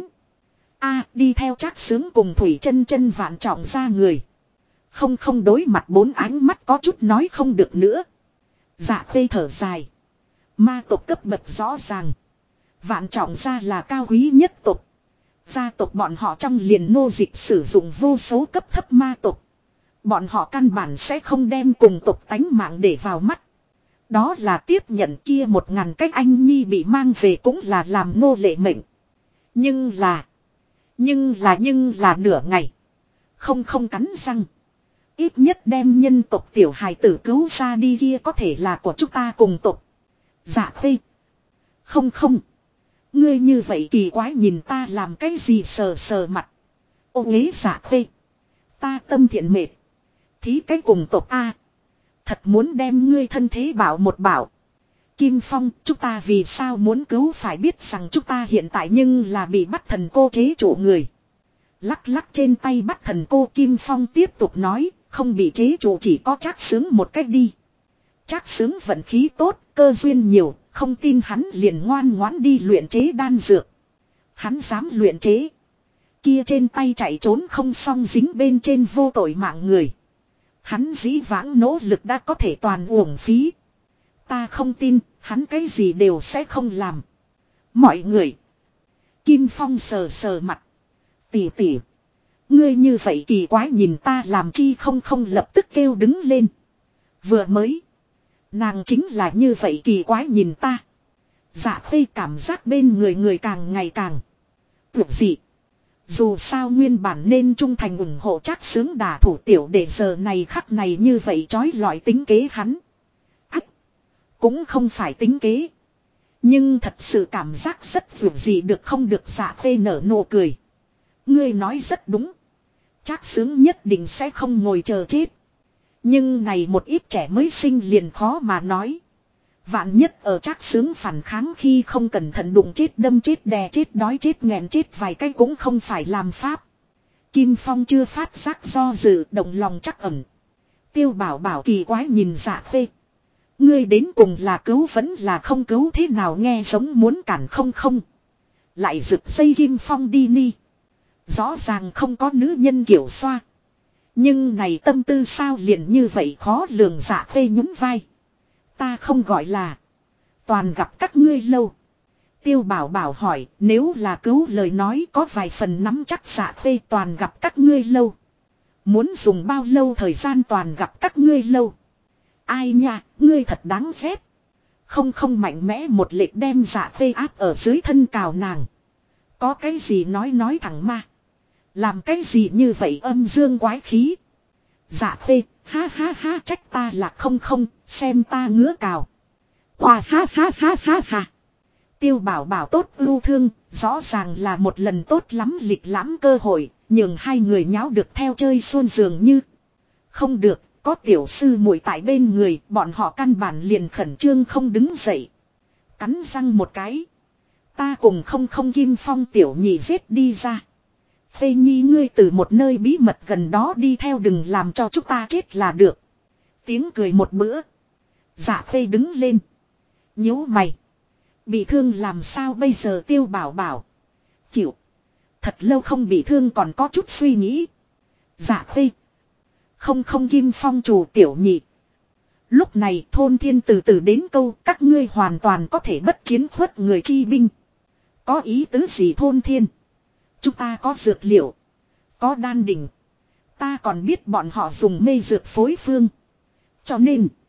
Đi theo Trác Xướng cùng Thủy Chân Chân vạn trọng ra người. Không đối mặt 4 ánh mắt có chút nói không được nữa. Dạ Khê thở dài. Ma tộc cấp bậc rõ ràng. Vạn trọng ra là cao quý nhất tộc. Gia tộc bọn họ trong liền nô dịch sử dụng vô số cấp thấp ma tộc. Bọn họ căn bản sẽ không đem cùng tộc tánh mạng để vào mắt. Đó là tiếp nhận kia 1000 cách anh nhi bị mang về cũng là làm nô lệ mệnh. Nhưng là nửa ngày. Không cắn răng. Ít nhất đem nhân tộc tiểu hài tử cứu ra đi kia có thể là của chúng ta cùng tộc. Dạ Khê. Không. Ngươi như vậy kỳ quái nhìn ta làm cái gì sờ mặt. Ô ghế Dạ Khê. Ta tâm thiện mệt. Thí cái cùng tộc A. Thật muốn đem ngươi thân thế bảo một bảo. Kim Phong, chúng ta vì sao muốn cứu phải biết rằng chúng ta hiện tại nhưng là bị bắt thần cô chế trụ người. Lắc trên tay bắt thần cô Kim Phong tiếp tục nói, không bị chế trụ chỉ có Trác Xướng một cách đi. Trác Xướng vận khí tốt, cơ duyên nhiều, không tin hắn liền ngoan ngoãn đi luyện chế đan dược. Hắn dám luyện chế. Kia trên tay chạy trốn không xong dính bên trên vô tội mạng người. Hắn dĩ vãng nỗ lực đã có thể toàn uổng phí. Ta không tin, hắn cái gì đều sẽ không làm. Mọi người. Kim Phong sờ sờ mặt. Tỷ tỷ. Ngươi như vậy kỳ quái nhìn ta làm chi không lập tức kêu đứng lên. Vừa mới. Nàng chính là như vậy kỳ quái nhìn ta. Dạ Khê cảm giác bên người càng ngày càng tuyệt dị. Dù sao nguyên bản nên trung thành ủng hộ chắc sướng đả thủ tiểu để giờ này khắc này như vậy trói lọi tính kế hắn. Ách. Cũng không phải tính kế. Nhưng thật sự cảm giác rất vượt gì được không được Dạ Khê nở nụ cười. Ngươi nói rất đúng. Chắc sướng nhất định sẽ không ngồi chờ chết. Nhưng này một ít trẻ mới sinh liền khó mà nói. Vạn nhất ở chắc sướng phản kháng khi không cẩn thận đụng chết đâm chết đè chết đói chết nghẹn chết vài cái cũng không phải làm pháp. Kim Phong chưa phát giác do dự động lòng chắc ẩn. Tiêu Bảo Bảo kỳ quái nhìn Dạ Khê. Ngươi đến cùng là cứu vẫn là không cứu thế nào nghe giống muốn cản không. Lại rực dây Kim Phong đi ni. Rõ ràng không có nữ nhân kiểu xoa. Nhưng này tâm tư sao liền như vậy khó lường Dạ Khê nhún vai. Ta không gọi là. Toàn gặp các ngươi lâu. Tiêu Bảo Bảo hỏi nếu là cứu lời nói có vài phần nắm chắc Dạ Khê toàn gặp các ngươi lâu. Muốn dùng bao lâu thời gian toàn gặp các ngươi lâu. Ai nha, ngươi thật đáng ghét. Không mạnh mẽ một lệch đem Dạ Khê áp ở dưới thân cào nàng. Có cái gì nói thẳng ma. Làm cái gì như vậy âm dương quái khí. Dạ Khê, ha trách ta là không, xem ta ngứa cào. Khoa ha. Tiêu Bảo Bảo tốt ưu thương, rõ ràng là một lần tốt lắm lịch lãm cơ hội, nhưng hai người nháo được theo chơi xuân dường như. Không được, có tiểu sư muội tại bên người, bọn họ căn bản liền khẩn trương không đứng dậy. Cắn răng một cái. Ta cùng không Kim Phong tiểu nhị giết đi ra. Phê Nhi ngươi từ một nơi bí mật gần đó đi theo đừng làm cho chúng ta chết là được. Tiếng cười một bữa. Dạ Phê đứng lên. Nhíu mày. Bị thương làm sao bây giờ Tiêu Bảo Bảo. Chịu. Thật lâu không bị thương còn có chút suy nghĩ. Dạ Phê. Không Kim Phong chủ tiểu nhị. Lúc này thôn thiên từ từ đến câu các ngươi hoàn toàn có thể bất chiến khuất người chi binh. Có ý tứ gì thôn thiên. Chúng ta có dược liệu. Có đan đỉnh. Ta còn biết bọn họ dùng mê dược phối phương. Cho nên.